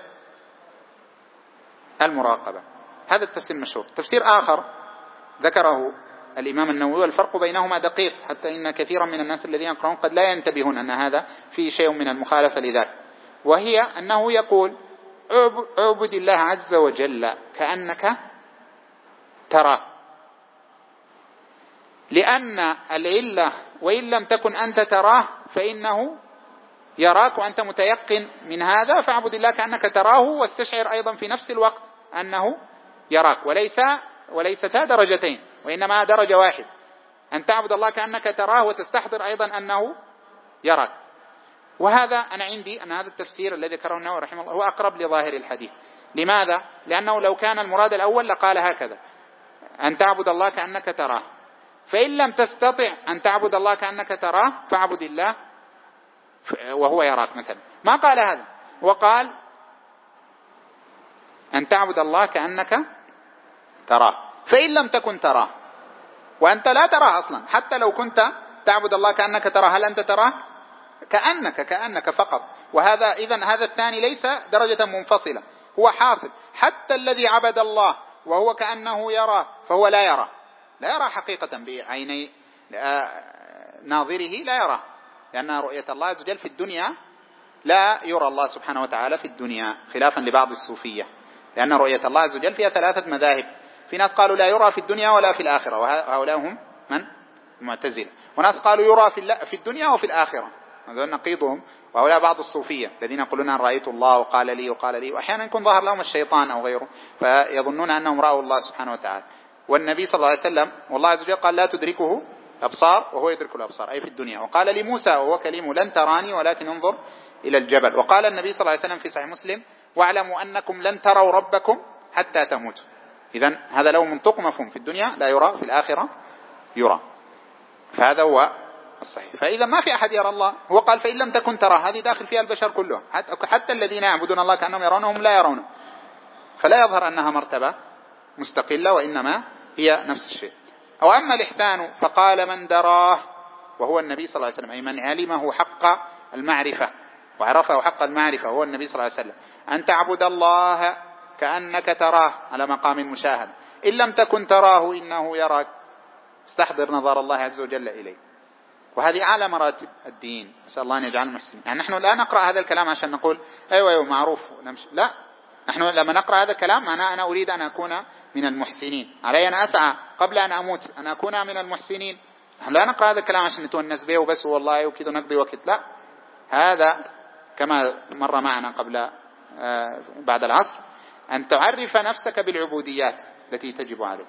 المراقبة. هذا التفسير المشهور. تفسير آخر ذكره الإمام النووي، والفرق بينهما دقيق، حتى إن كثيرا من الناس الذين يقرؤون قد لا ينتبهون أن هذا فيه شيء من المخالفة لذلك، وهي أنه يقول اعبد الله عز وجل كأنك تراه، لأن العلة وإن لم تكن أنت تراه فإنه يراك وأنت متيقن من هذا، فاعبد الله كأنك تراه، واستشعر أيضا في نفس الوقت أنه يراك، وليستا درجتين، وإنما درجة واحد، أن تعبد الله كأنك تراه وتستحضر أيضا أنه يراك. وهذا أنا عندي أن هذا التفسير الذي ذكره النووي رحمه الله هو أقرب لظاهر الحديث. لماذا؟ لأنه لو كان المراد الأول لقال هكذا: أن تعبد الله كأنك تراه، فإن لم تستطع أن تعبد الله كأنك تراه فاعبد الله وهو يراك مثلا. ما قال هذا، وقال أن تعبد الله كأنك تراه، فإن لم تكن تراه، وأنت لا تراه أصلا، حتى لو كنت تعبد الله كأنك تراه، هل أنت تراه؟ كأنك فقط. وهذا إذن هذا الثاني ليس درجة منفصلة، هو حاصل. حتى الذي عبد الله وهو كأنه يراه فهو لا يرى حقيقة بعيني ناظره، لا يراه، لأن رؤية الله عز وجل في الدنيا لا يرى الله سبحانه وتعالى في الدنيا، خلافا لبعض الصوفية، لأن رؤية الله عز وجل فيها 3 مذاهب. في ناس قالوا لا يرى في الدنيا ولا في الآخرة، وهؤلاء هم من؟ المعتزلة. وناس قالوا يرى في الدنيا وفي الآخرة، هذول نقيضهم، وهؤلاء بعض الصوفية الذين يقولون أن رأيت الله وقال لي، وأحيانا يكون ظهر لهم الشيطان أو غيره فيظنون أنهم رأوا الله سبحانه وتعالى. والنبي صلى الله عليه وسلم والله عز وجل قال لا تدركه الأبصار وهو يدرك الأبصار، أي في الدنيا. وقال لموسى وهو كليمه لن تراني ولكن انظر إلى الجبل. وقال النبي صلى الله عليه وسلم في صحيح مسلم واعلموا أنكم لن تروا ربكم حتى تموتوا. إذن هذا له منطق مفهوم، في الدنيا لا يرى، في الآخرة يرى، فهذا هو الصحيح. فإذا ما في أحد يرى الله، هو قال فإن لم تكن ترى، هذه داخل فيها البشر كلهم، حتى الذين يعبدون الله كأنهم يرونه هم لا يرونه، فلا يظهر أنها مرتبة مستقلة، وإنما هي نفس الشيء. أو أما الإحسان فقال من دراه، وهو النبي صلى الله عليه وسلم، أي من علمه حق المعرفة وعرفه حق المعرفة هو النبي صلى الله عليه وسلم، أن تعبد الله كأنك تراه على مقام المشاهدة، إن لم تكن تراه إنه يراك، استحضر نظر الله عز وجل إليه. وهذه أعلى مراتب الدين، نسأل الله أن يجعلنا محسنين. يعني نحن لا نقرأ هذا الكلام عشان نقول أيوة معروف ونمشي، لا، نحن لما نقرأ هذا الكلام أنا أريد أن أكون من المحسنين، علي أن أسعى قبل أن أموت أن أكون من المحسنين. نحن لا نقرأ هذا الكلام عشان نتونس به وبس والله وكذا نقضي وقت، لا، هذا كما مر معنا قبل بعد العصر أن تعرف نفسك بالعبوديات التي تجب عليك.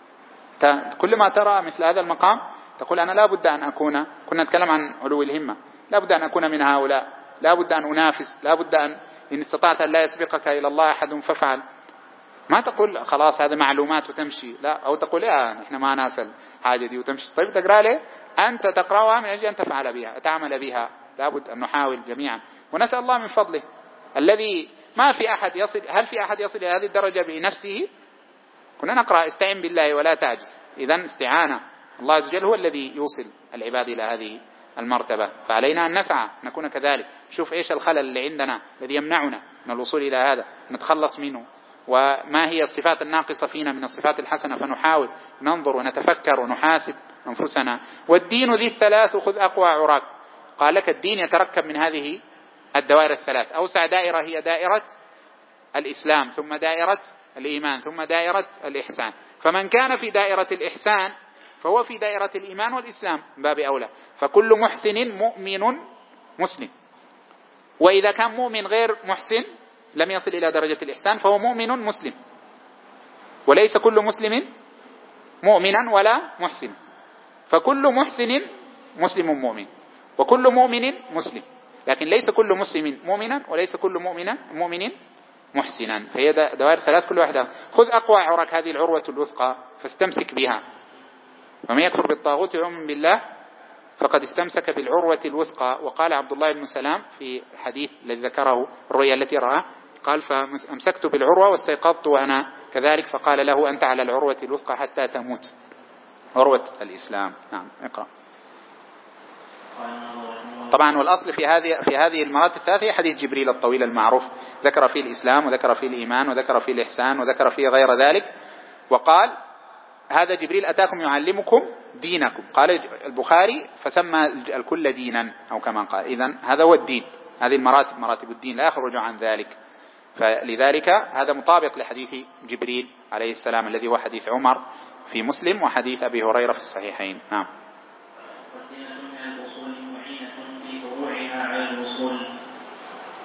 كل ما ترى مثل هذا المقام تقول أنا لا بد أن أكون، كنا نتكلم عن علو الهمة، لا بد أن أكون من هؤلاء، لا بد أن أنافس، لا بد إن استطعت أن لا يسبقك إلى الله أحد فافعل. ما تقول خلاص هذا معلومات وتمشي، لا، أو تقول إحنا ما ناسل حاجة دي وتمشي. طيب تقرأ ليه؟ أنت تقرأها من أجل أن تفعل بها، تعمل بها، لا بد أن نحاول جميعا، ونسأل الله من فضله الذي ما في أحد يصل. هل في أحد يصل إلى هذه الدرجة بنفسه؟ كنا نقرأ استعن بالله ولا تعجز، إذن استعانة الله عز وجل هو الذي يوصل العباد إلى هذه المرتبة، فعلينا أن نسعى نكون كذلك. شوف إيش الخلل اللي عندنا الذي يمنعنا من الوصول إلى هذا، نتخلص منه، وما هي الصفات الناقصة فينا من الصفات الحسنة، فنحاول ننظر ونتفكر ونحاسب أنفسنا. والدين ذي الثلاث خذ أقوى عراك. قال لك الدين يتركب من هذه الدوائر الثلاث. أوسع دائرة هي دائرة الإسلام، ثم دائرة الإيمان، ثم دائرة الإحسان. فمن كان في دائرة الإحسان فهو في دائرة الإيمان والإسلام باب أولى، فكل محسن مؤمن مسلم. وإذا كان مؤمن غير محسن لم يصل إلى درجة الإحسان فهو مؤمن مسلم، وليس كل مسلم مؤمنا ولا محسن، فكل محسن مسلم مؤمن، وكل مؤمن مسلم، لكن ليس كل مسلم مؤمنا وليس كل مؤمن محسنا. فهي دوائر ثلاث كل واحدة. خذ أقوى عرك، هذه العروة الوثقى، فاستمسك بها. ومن يكفر بالطاغوت ويؤمن بالله فقد استمسك بالعروة الوثقى. وقال عبد الله بن سلام في الحديث الذي ذكره الرؤيا التي رآه، قال فأمسكت بالعروة واستيقظت وأنا كذلك، فقال له أنت على العروة الوثقى حتى تموت، عروة الإسلام. نعم اقرأ. طبعا والأصل في هذه المراتب الثلاثة حديث جبريل الطويل المعروف، ذكر فيه الإسلام وذكر فيه الإيمان وذكر فيه الإحسان وذكر فيه غير ذلك، وقال هذا جبريل أتاكم يعلمكم دينكم. قال البخاري فسمى الكل دينا أو كما قال. إذن هذا هو الدين، هذه المراتب مراتب الدين لا يخرج عن ذلك. فلذلك هذا مطابق لحديث جبريل عليه السلام الذي هو حديث عمر في مسلم وحديث أبي هريرة في الصحيحين. نعم.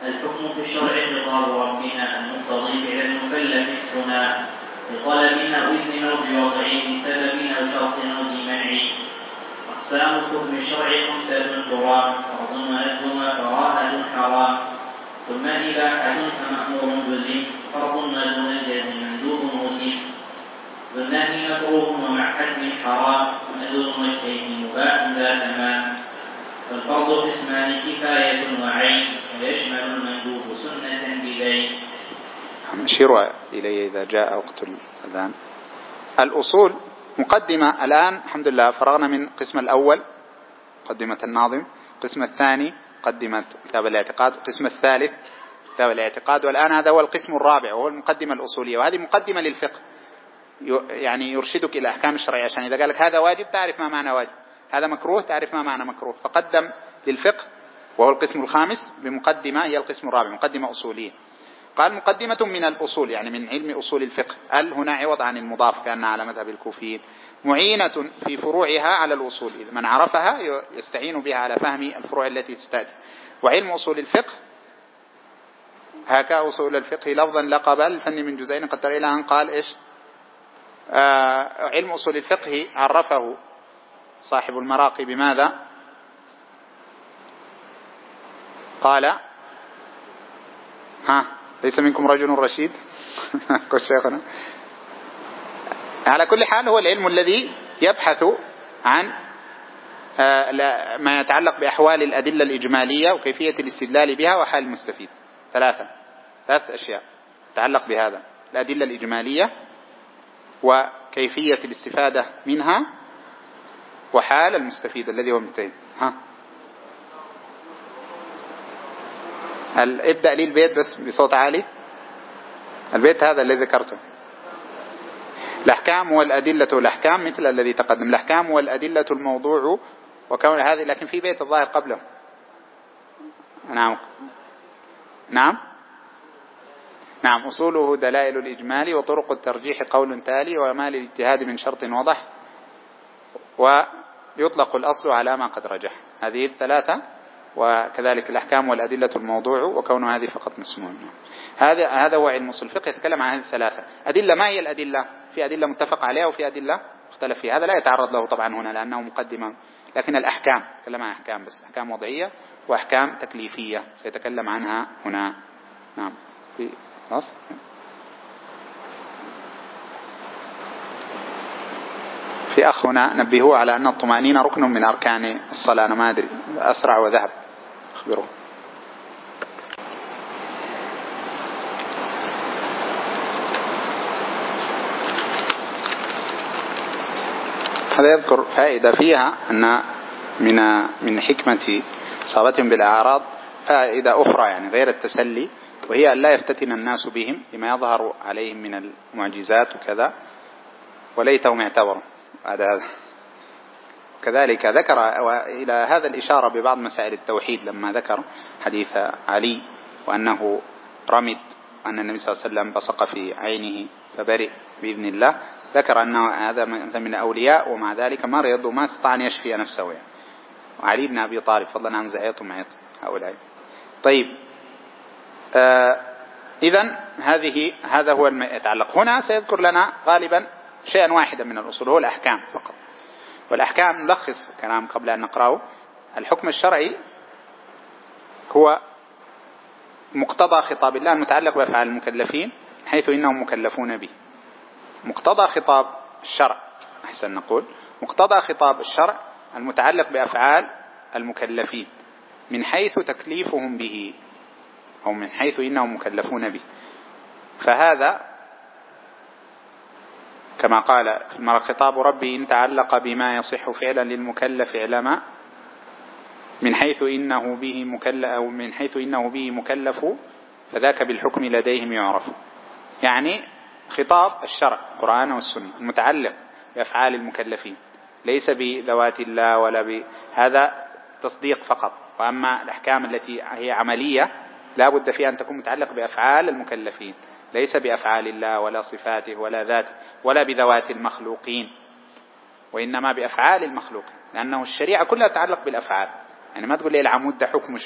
الحكم في الشرع خطاب ربنا المقتضي فعل المكلف سنة بطلب أو إذن أو بوضعه بسبب أو شرط أو بمنع. أقسام الحكم الشرعي 5 ترام فرض وندب كراهة حرام ثم إباحة فمأمور جزم فرض ودون الجزم مندوب مسلم والنهي مكروه ومع حد حرام ومأذون وجهين مباح ذا تمام. والفرض قسمان كفاية وعين ويشمل المندوب سنة ببين. أشيروا إلي إذا جاء وقت الأذان. الأصول مقدمة الآن الحمد لله فرغنا من قسم الأول مقدمة الناظم، قسم الثاني مقدمة كتاب الاعتقاد، قسم الثالث كتاب الاعتقاد، والآن هذا هو القسم الرابع وهو المقدمة الأصولية، وهذه مقدمة للفقه يعني يرشدك إلى أحكام الشرعية، عشان إذا قالك هذا واجب تعرف ما معنى واجب، هذا مكروه تعرف ما معنى مكروه، فقدم للفقه وهو القسم الخامس بمقدمة هي القسم الرابع مقدمة أصولية. قال مقدمة من الأصول يعني من علم أصول الفقه، هنا عوض عن المضاف كأنها على مذهب الكوفيين، معينة في فروعها على الأصول، إذا من عرفها يستعين بها على فهم الفروع التي تستأتي. وعلم أصول الفقه هكا أصول الفقه لفظا لقب الفن من جزئين قد ترى إلى أن قال إيش علم أصول الفقه عرفه صاحب المراقي بماذا؟ قال ليس منكم رجل رشيد قل شيخنا. على كل حال هو العلم الذي يبحث عن ما يتعلق بأحوال الأدلة الإجمالية وكيفية الاستدلال بها وحال المستفيد. ثلاث أشياء تتعلق بهذا: الأدلة الإجمالية وكيفية الاستفادة منها وحال المستفيد الذي هو المجتهد. ابدأ لي البيت بس بصوت عالي. البيت هذا الذي ذكرته: الأحكام والأدلة. الأحكام مثل الذي تقدم: الأحكام والأدلة الموضوع وكون هذه، لكن في بيت الظاهر قبله. نعم أصوله دلائل الإجمال وطرق الترجيح قول تالي وما للاجتهاد من شرط وضح ويطلق الأصل على ما قد رجح. هذه الثلاثة، وكذلك الأحكام والأدلة الموضوع وكون هذه فقط مسموع. هذا هو علم أصول الفقه، يتكلم عن هذه الثلاثة. أدلة، ما هي الأدلة؟ في أدلة متفق عليها وفي أدلة مختلف فيها، هذا لا يتعرض له طبعا هنا لأنه مقدمة. لكن الأحكام يتكلم عن أحكام بس، أحكام وضعية وأحكام تكليفية سيتكلم عنها هنا. نعم خلاص. في أخ هنا نبهوه على أن الطمأنينة ركن من أركان الصلاة. أنا ما أدري أسرع وذهب، أخبروه. هذا يذكر فائدة فيها أن من حكمة إصابتهم بالأعراض فائدة أخرى يعني غير التسلي، وهي أن لا يفتتن الناس بهم لما يظهر عليهم من المعجزات وكذا، وليتهم اعتبروا هذا. كذلك ذكر إلى هذا الإشارة ببعض مسائل التوحيد لما ذكر حديث علي وأنه رمد أن النبي صلى الله عليه وسلم بصق في عينه فبرئ بإذن الله، ذكر أنه هذا من أولياء ومع ذلك مرض وما استطاع أن يشفي نفسه يعني. وعلي بن أبي طالب فضلا عن زعيط ومعيط هؤلاء. طيب إذن هذا هو ما يتعلق. هنا سيذكر لنا غالبا شيئا واحدا من الأصول، هو الأحكام فقط. والأحكام نلخص كلام قبل أن نقرأه. الحكم الشرعي هو مقتضى خطاب الله المتعلق بأفعال المكلفين حيث إنهم مكلفون به. مقتضى خطاب الشرع، أحسن نقول مقتضى خطاب الشرع المتعلق بأفعال المكلفين من حيث تكليفهم به أو من حيث إنهم مكلفون به. فهذا كما قال في المرة: خطاب ربي إن تعلق بما يصح فعلا للمكلف علما من حيث إنه به مكلف أو من حيث إنه به مكلف فذاك بالحكم لديهم يعرف. يعني خطاب الشرع القرآن والسنة المتعلق بأفعال المكلفين ليس بذوات الله ولا بهذا تصديق فقط. وأما الأحكام التي هي عملية لا بد فيها أن تكون متعلق بأفعال المكلفين ليس بأفعال الله ولا صفاته ولا ذاته ولا بذوات المخلوقين، وإنما بأفعال المخلوقين، لأنه الشريعة كلها تتعلق بالأفعال. يعني ما تقول لي العمود ده حكم شنو،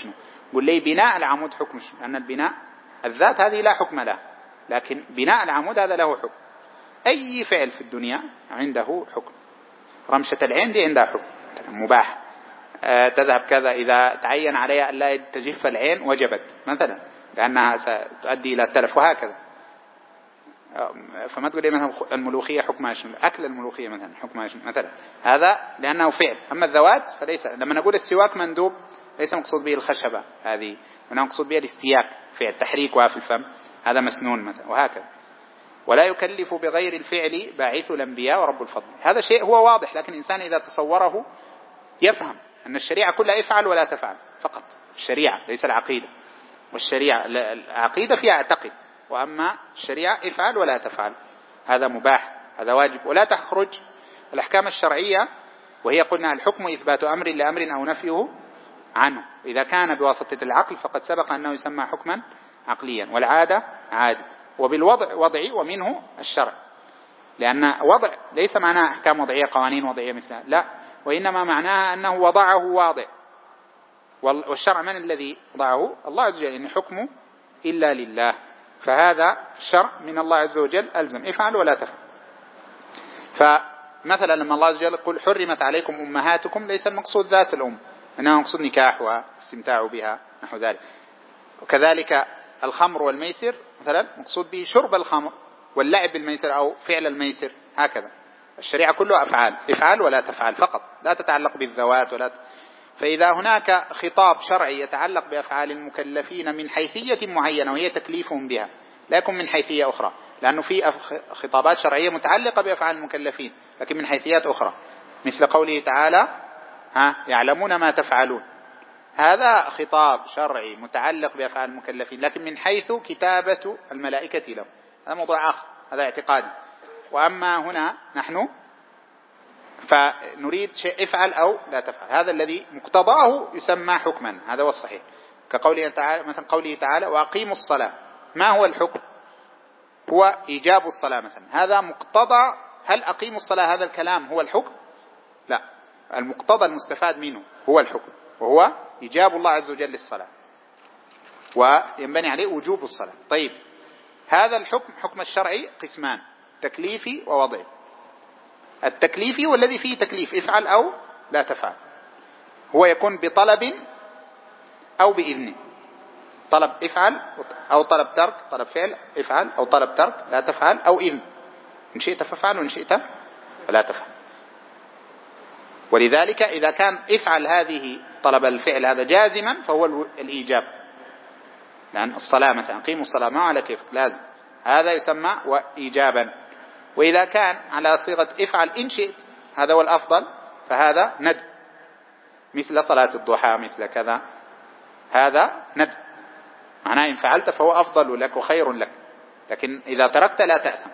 قل لي بناء العمود حكم، لأن البناء الذات هذه لا حكم له، لكن بناء العمود هذا له حكم. أي فعل في الدنيا عنده حكم. رمشة العين دي عندها حكم مباح، تذهب كذا، إذا تعين عليها أن لا تجف العين وجبت مثلا، لأنها ستؤدي إلى التلف، وهكذا. فما تقول لي مثلا الملوخية حكمها شنو، أكل الملوخية مثلا حكمها شنو مثلا، هذا لأنه فعل. أما الذوات فليس. لما نقول السواك مندوب ليس مقصود به الخشبة هذه، وإنما مقصود به الاستياك، فعل تحريكها في الفم، هذا مسنون مثلا، وهكذا. ولا يكلف بغير الفعل باعث الأنبياء ورب الفضل. هذا شيء هو واضح، لكن الإنسان إذا تصوره يفهم أن الشريعة كلها افعل ولا تفعل فقط، الشريعة ليس العقيدة. والشريعة العقيدة فيها اعتقد، وأما الشريعة افعل ولا تفعل، هذا مباح، هذا واجب. ولا تخرج الأحكام الشرعية، وهي قلنا الحكم إثبات أمر لأمر أو نفيه عنه، إذا كان بواسطة العقل فقد سبق أنه يسمى حكما عقليا، والعادة عادي، وبالوضع وضعي، ومنه الشرع. لأن وضع ليس معناه أحكام وضعية قوانين وضعية مثلها، لا، وإنما معناها أنه وضعه واضع. والشرع من الذي وضعه؟ الله عز وجل، إن حكمه إلا لله. فهذا الشرع من الله عز وجل ألزم، افعل ولا تفعل. فمثلا لما الله عز وجل يقول حرمت عليكم أمهاتكم، ليس المقصود ذات الأم، إنما المقصود نكاح واستمتاع بها نحو ذلك. وكذلك الخمر والميسر مثلا مقصود به شرب الخمر واللعب بالميسر أو فعل الميسر، هكذا. الشريعة كلها أفعال، افعل ولا تفعل فقط، لا تتعلق بالذوات فإذا هناك خطاب شرعي يتعلق بأفعال المكلفين من حيثية معينة وهي تكليفهم بها، لا يكون من حيثية أخرى، لأنه في خطابات شرعية متعلقة بأفعال المكلفين لكن من حيثيات أخرى، مثل قوله تعالى يعلمون ما تفعلون، هذا خطاب شرعي متعلق بأفعال المكلفين لكن من حيث كتابة الملائكة له، هذا موضوع آخر، هذا اعتقادي. وأما هنا نحن فنريد شيء افعل أو لا تفعل، هذا الذي مقتضاه يسمى حكما، هذا هو الصحيح. كقوله تعالى مثلا، قوله تعالى وأقيموا الصلاة، ما هو الحكم؟ هو إيجاب الصلاة مثلا، هذا مقتضى. هل أقيموا الصلاة هذا الكلام هو الحكم؟ لا، المقتضى المستفاد منه هو الحكم، وهو إيجاب الله عز وجل للصلاة، وينبني عليه وجوب الصلاة. طيب، هذا الحكم حكم الشرعي قسمان، تكليفي ووضعي. التكليفي والذي فيه تكليف، افعل أو لا تفعل، هو يكون بطلب أو بإذن. طلب افعل أو طلب ترك، طلب فعل افعل أو طلب ترك لا تفعل، أو إذن إن شئت فافعل وإن شئت فلا تفعل. ولذلك إذا كان افعل هذه طلب الفعل هذا جازما فهو الإيجاب، لأن الصلاة مثلا قيموا الصلاة ما على كيفك لازم، هذا يسمى وإيجابا. وإذا كان على صيغة افعل إن شئت، هذا هو الأفضل، فهذا ندب، مثل صلاة الضحى مثل كذا، هذا ندب، معناه إن فعلت فهو أفضل لك وخير لك، لكن إذا تركت لا تأثم.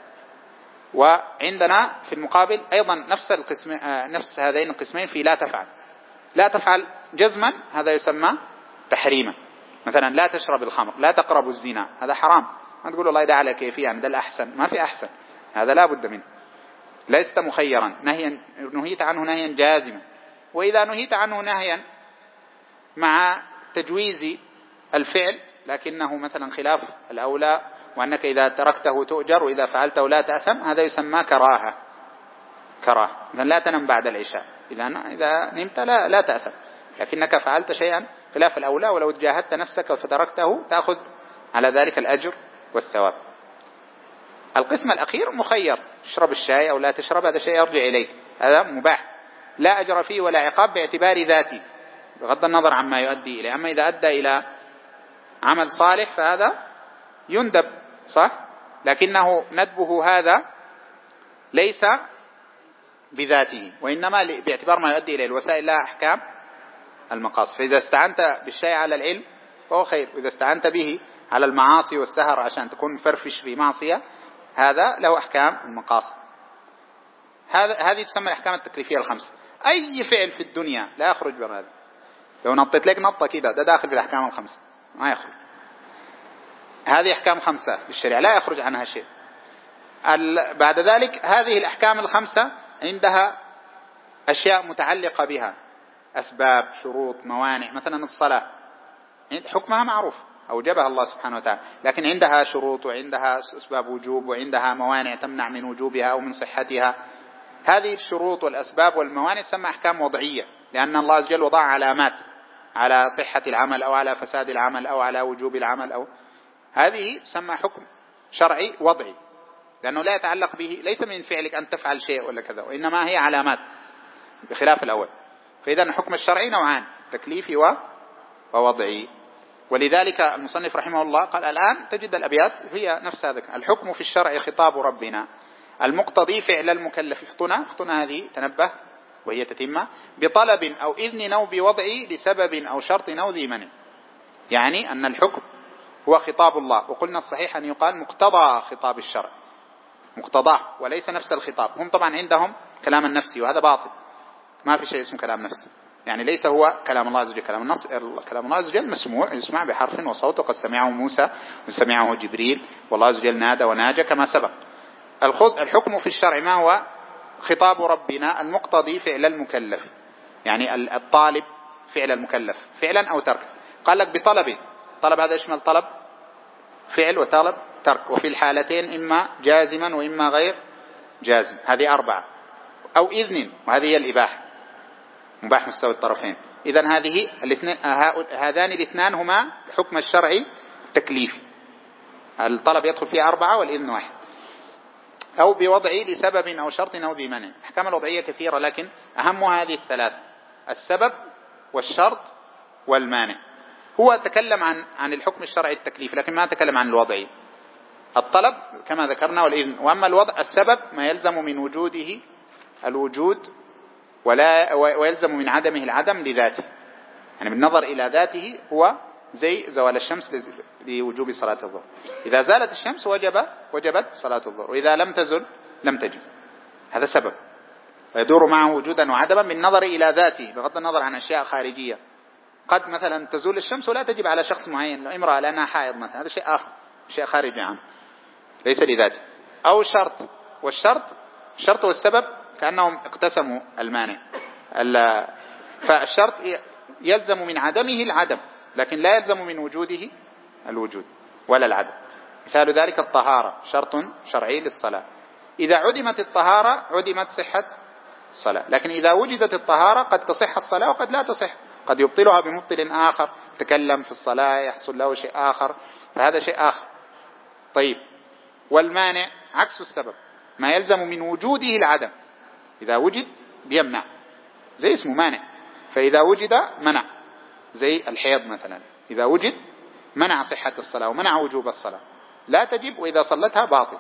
وعندنا في المقابل أيضا نفس هذين القسمين في لا تفعل. لا تفعل جزما هذا يسمى تحريما، مثلا لا تشرب الخمر، لا تقرب الزنا، هذا حرام، ما تقول الله ده على كيفية يعني ده الأحسن، ما في أحسن، هذا لا بد منه، ليست مخيرا، نهيت عنه نهيا جازما. وإذا نهيت عنه نهيا مع تجويز الفعل لكنه مثلا خلاف الأولى، وأنك إذا تركته تؤجر وإذا فعلته لا تأثم، هذا يسمى كراهة. مثلا لا تنم بعد العشاء، إذا نمت لا تأثم، لكنك فعلت شيئا خلاف الأولى، ولو جاهدت نفسك فتركته تأخذ على ذلك الأجر والثواب. القسم الأخير مخير، تشرب الشاي أو لا تشرب، هذا شيء يرجع إليك، هذا مباح لا أجر فيه ولا عقاب باعتبار ذاتي بغض النظر عما يؤدي إليه. أما إذا أدى إلى عمل صالح فهذا يندب، صح، لكنه ندبه هذا ليس بذاته، وإنما باعتبار ما يؤدي إليه، الوسائل لها أحكام المقاصد. فإذا استعنت بالشيء على العلم فهو خير، وإذا استعنت به على المعاصي والسهر عشان تكون فرفش في معصية، هذا له أحكام المقاصد. هذه تسمى الأحكام التكليفية الخمسة. أي فعل في الدنيا لا يخرج بر هذا، لو نطيت لك نطة كده ده داخل في الأحكام الخمسة، ما يخرج. هذه أحكام خمسة للشريعة لا يخرج عنها شيء. بعد ذلك هذه الأحكام الخمسة عندها أشياء متعلقة بها، أسباب، شروط، موانع. مثلا الصلاة حكمها معروف أوجبها الله سبحانه وتعالى، لكن عندها شروط وعندها أسباب وجوب وعندها موانع تمنع من وجوبها أو من صحتها. هذه الشروط والأسباب والموانع تسمى أحكام وضعية، لأن الله عز وجل وضع علامات على صحة العمل أو على فساد العمل أو على وجوب العمل، أو هذه تسمى حكم شرعي وضعي، لأنه لا يتعلق به، ليس من فعلك أن تفعل شيء ولا كذا، وإنما هي علامات بخلاف الأول. فإذا الحكم الشرعي نوعان، تكليفي ووضعي. ولذلك المصنف رحمه الله قال الآن تجد الأبيات هي نفس هذا: الحكم في الشرع خطاب ربنا المقتضي فعل المكلف. فطنة هذه تنبه وهي تتمة بطلب أو إذن أو بوضع لسبب أو شرط أو ذي منع. يعني أن الحكم هو خطاب الله، وقلنا الصحيح أن يقال مقتضى خطاب الشرع، مقتضاه وليس نفس الخطاب. هم طبعا عندهم كلام النفسي وهذا باطل، ما في شيء اسمه كلام نفسي، يعني ليس هو كلام الله عز وجل. كلام الله عز وجل مسموع، يسمع بحرف وصوت، وقد سمعه موسى وسمعه جبريل، والله عز وجل نادى وناجى كما سبق. الحكم في الشرع ما هو؟ خطاب ربنا المقتضي فعل المكلف، يعني الطالب فعل المكلف فعلا أو ترك. قال لك بطلب، طلب هذا يشمل طلب فعل وطلب ترك، وفي الحالتين إما جازما وإما غير جازم، هذه 4. أو إذن، وهذه هي الإباحة، مباح مستوي الطرفين. إذن هذان الاثنان هما الحكم الشرعي التكليفي، الطلب يدخل فيه 4 والإذن 1. أو بوضع لسبب أو شرط أو ذي منع. الأحكام الوضعية كثيرة، لكن أهمها هذه الثلاث: السبب والشرط والمانع. هو تكلم عن الحكم الشرعي التكليفي، لكن ما تكلم عن الوضعي. الطلب كما ذكرنا والإذن، وأما الوضع السبب ما يلزم من وجوده الوجود ويلزم من عدمه العدم لذاته، يعني بالنظر إلى ذاته هو زي زوال الشمس لوجوب صلاة الظهر. إذا زالت الشمس وجبت صلاة الظهر، وإذا لم تزل لم تجب. هذا سبب ويدور معه وجودا وعدما بالنظر إلى ذاته بغض النظر عن أشياء خارجية. قد مثلا تزول الشمس ولا تجب على شخص معين، امرأة لأنها حائض مثلا، هذا شيء آخر، شيء خارجي عنه ليس لذاته. أو شرط، الشرط والسبب كأنهم اقتسموا المانع. فالشرط يلزم من عدمه العدم، لكن لا يلزم من وجوده الوجود ولا العدم. مثال ذلك الطهارة، شرط شرعي للصلاة. إذا عدمت الطهارة عدمت صحة الصلاة، لكن إذا وجدت الطهارة قد تصح الصلاة وقد لا تصح، قد يبطلها بمبطل آخر، تكلم في الصلاة يحصل له شيء آخر، فهذا شيء آخر. طيب، والمانع عكس السبب، ما يلزم من وجوده العدم، إذا وجد بيمنع، زي اسمه مانع. فإذا وجد منع، زي الحيض مثلا، إذا وجد منع صحة الصلاة ومنع وجوب الصلاة، لا تجب، وإذا صلتها باطل.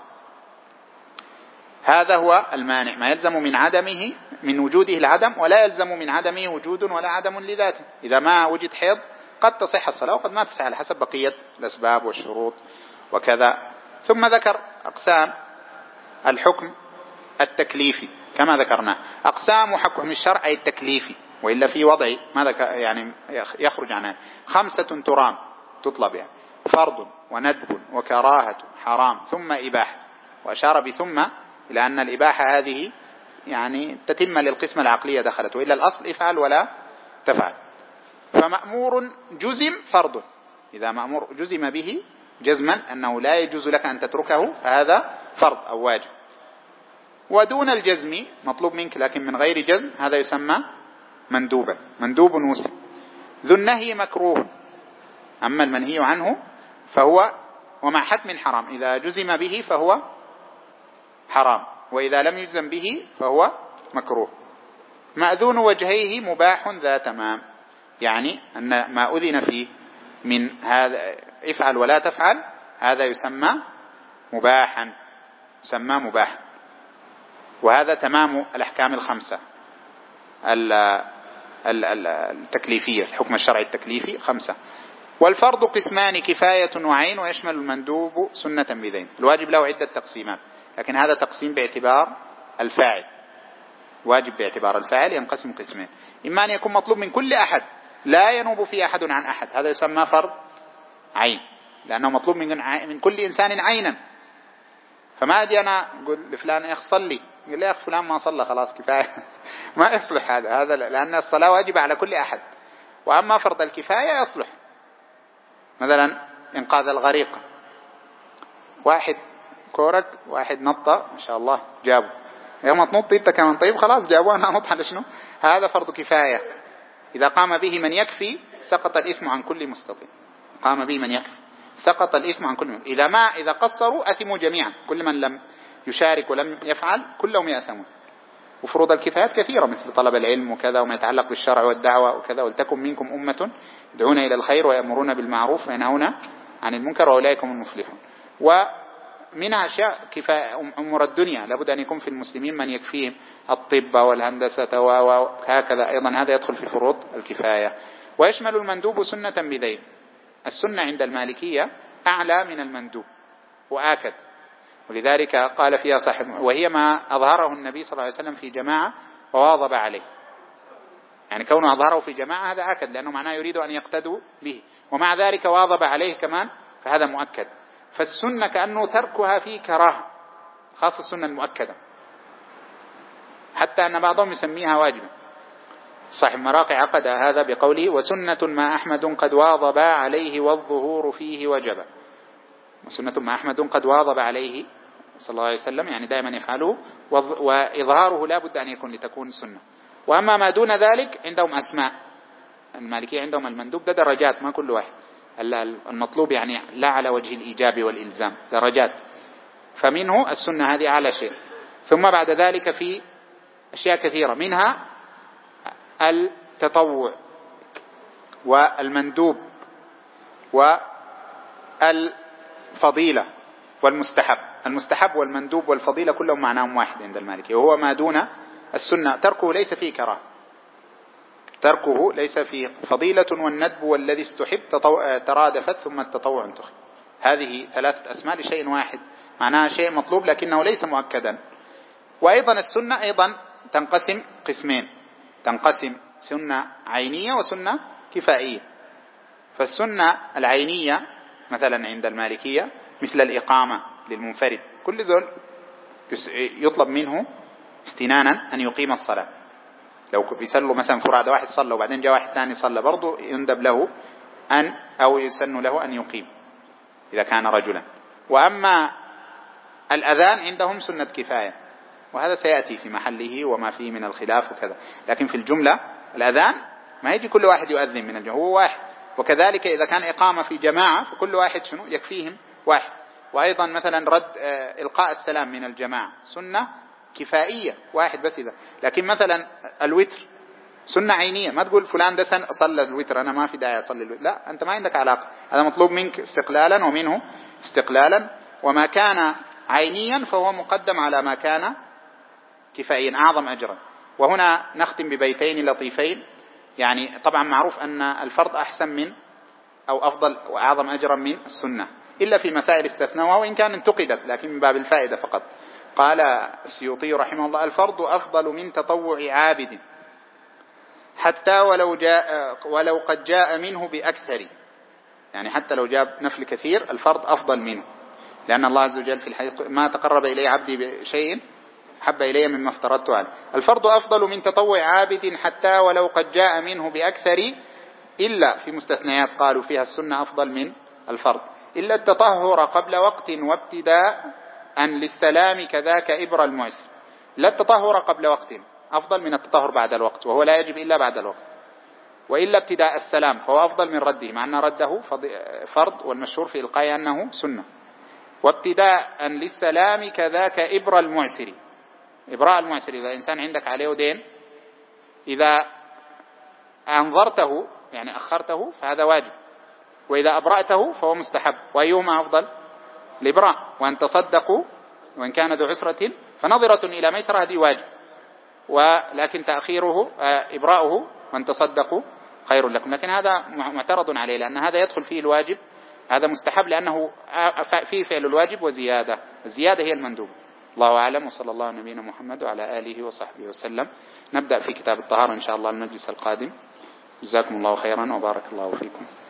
هذا هو المانع، ما يلزم من عدمه من وجوده العدم، ولا يلزم من عدمه وجود ولا عدم لذاته. إذا ما وجد حيض قد تصح الصلاة وقد ما تصح، على حسب بقية الأسباب والشروط وكذا. ثم ذكر أقسام الحكم التكليفي كما ذكرنا. أقسام حكم الشرع أي التكليفي، وإلا في وضعي ماذا يعني يخرج عنها 5 ترام تطلب، يعني فرض وندب وكراهة حرام ثم إباحة. وأشار بثم إلى أن الإباحة هذه يعني تتم للقسمة العقلية دخلت، وإلا الأصل افعل ولا تفعل. فمأمور جزم فرض، إذا مأمور جزم به جزما أنه لا يجوز لك أن تتركه فهذا فرض أو واجب. ودون الجزم مطلوب منك لكن من غير جزم، هذا يسمى مندوبا، مندوب وسم. ذو النهي مكروه، أما المنهي عنه فهو ومع حتم حرام، إذا جزم به فهو حرام، وإذا لم يجزم به فهو مكروه. مأذون وجهيه مباح ذا تمام، يعني أن ما أذن فيه من هذا افعل ولا تفعل هذا يسمى مباحا، يسمى مباح. وهذا تمام الأحكام 5 التكليفية، الحكم الشرعي التكليفي 5. والفرض قسمان، كفاية وعين، ويشمل المندوب سنة بذين. الواجب له عدة تقسيمات، لكن هذا تقسيم باعتبار الفاعل. واجب باعتبار الفاعل ينقسم قسمين: إما أن يكون مطلوب من كل أحد لا ينوب فيه أحد عن أحد، هذا يسمى فرض عين، لأنه مطلوب من كل إنسان عينا. فما أجي أنا أقول لفلان يا أخ صلي، يقول لي يا أخ فلان ما صلى خلاص كفاية ما يصلح هذا لأن الصلاة واجبة على كل أحد. وأما فرض الكفاية يصلح، مثلا إنقاذ الغريق، واحد كورك واحد نطة ما شاء الله جابوا، يوم تنط انت كمان طيب خلاص جابوا، انا انط على شنو؟ هذا فرض كفاية، إذا قام به من يكفي سقط الإثم عن كل مستطيع، قام به من يكفي سقط الإثم عن كل مستطيع. إذا قصروا أثموا جميعا، كل من لم يشارك ولم يفعل كلهم يأثمون. وفروض الكفايات كثيرة مثل طلب العلم وكذا وما يتعلق بالشرع والدعوة وكذا، ولتكن منكم أمة يدعون إلى الخير ويأمرون بالمعروف وينهون عن المنكر وأولئك هم المفلحون. ومنها أشياء أمور الدنيا لابد أن يكون في المسلمين من يكفيهم، الطب والهندسة وهكذا، أيضا هذا يدخل في فروض الكفاية. ويشمل المندوب سنة بذيل، السنة عند المالكية أعلى من المندوب وآكد، ولذلك قال فيها صاحب وهي ما أظهره النبي صلى الله عليه وسلم في جماعة وواظب عليه، يعني كونه أظهره في جماعة هذا آكد لأنه معناه يريد أن يقتدوا به، ومع ذلك واظب عليه كمان فهذا مؤكد. فالسنة كأنه تركها في كراهة، خاصة السنة المؤكدة، حتى أن بعضهم يسميها واجبة. صاحب مراقي عقد هذا بقوله وسنة ما أحمد قد واظب عليه والظهور فيه وجب، وسنة ما أحمد قد واظب عليه صلى الله عليه وسلم يعني دائما يفعله، وإظهاره لا بد أن يكون لتكون سنة. وأما ما دون ذلك عندهم أسماء، المالكية عندهم المندوب ده درجات، ما كل واحد المطلوب يعني لا على وجه الإيجاب والإلزام، درجات، فمنه السنة هذه أعلى شيء. ثم بعد ذلك في أشياء كثيرة منها التطوع والمندوب والفضيلة والمستحب. المستحب والمندوب والفضيلة كلهم معناهم واحد عند المالكية، وهو ما دون السنة تركه ليس فيه كراهة، تركه ليس فيه فضيلة، والندب والذي استحب ترادفت ثم التطوع انتخب. هذه ثلاثة أسماء لشيء واحد، معناها شيء مطلوب لكنه ليس مؤكدا. وأيضا السنة أيضا تنقسم قسمين، تنقسم سنة عينية وسنة كفائية. فالسنة العينية مثلا عند المالكية مثل الإقامة للمنفرد، كل زول يطلب منه استنانا أن يقيم الصلاة، لو بيصلوا مثلا فرادى واحد صلى وبعدين جاء واحد ثاني صلى برضو يندب له أو يسن له أن يقيم إذا كان رجلا. وأما الأذان عندهم سنة كفاية، وهذا سيأتي في محله وما فيه من الخلاف وكذا، لكن في الجملة الأذان ما يجي كل واحد يؤذن من الجماعة، هو واحد. وكذلك إذا كان إقامة في جماعة فكل واحد شنو يكفيهم واحد. وأيضا مثلا رد إلقاء السلام من الجماعة سنة كفائية واحد بس إذا. لكن مثلا الوتر سنة عينية، ما تقول فلان ده صلى الوتر أنا ما في داعي أصلي الوتر، لا، أنت ما عندك علاقة، هذا مطلوب منك استقلالا ومنه استقلالا. وما كان عينيا فهو مقدم على ما كان كفائيا أعظم أجرا. وهنا نختم ببيتين لطيفين، يعني طبعا معروف أن الفرض أحسن من أو أفضل وأعظم أجرا من السنة، إلا في مسائل استثناء وإن كان انتقدت لكن من باب الفائدة فقط. قال السيوطي رحمه الله الفرض أفضل من تطوع عابد حتى ولو قد جاء منه بأكثر، يعني حتى لو جاب نفل كثير الفرض أفضل منه، لأن الله عز وجل في الحديث ما تقرب إلي عبدي بشيء حب إلي مما افترضت عليه. الفرض أفضل من تطوع عابد حتى ولو قد جاء منه بأكثر، إلا في مستثنيات قالوا فيها السنة أفضل من الفرض، إلا التطهر قبل وقت وابتداء للسلام كذاك إبر المعسر. لا التطهر قبل وقت أفضل من التطهر بعد الوقت، وهو لا يجب إلا بعد الوقت. وإلا ابتداء السلام فهو أفضل من رده، مع أن رده فرض والمشهور في إلقاء أنه سنة. وابتداء للسلام كذاك إبر المعسر، إبراء المعسر إذا إنسان عندك عليه دين إذا أنظرته يعني أخرته فهذا واجب، وإذا أبرأته فهو مستحب. وأيهما أفضل؟ الإبراء. وأن تصدقوا وإن كان ذو عسرة فنظرة إلى ميسرة هذه واجب، ولكن تأخيره إبراؤه وأن تصدقوا خير لكم. لكن هذا معترض عليه لأن هذا يدخل فيه الواجب، هذا مستحب لأنه فيه فعل الواجب وزيادة، الزيادة هي المندوب. الله أعلم، وصلى الله على نبينا محمد وعلى آله وصحبه وسلم. نبدأ في كتاب الطهارة إن شاء الله المجلس القادم. جزاكم الله خيرا وبارك الله فيكم.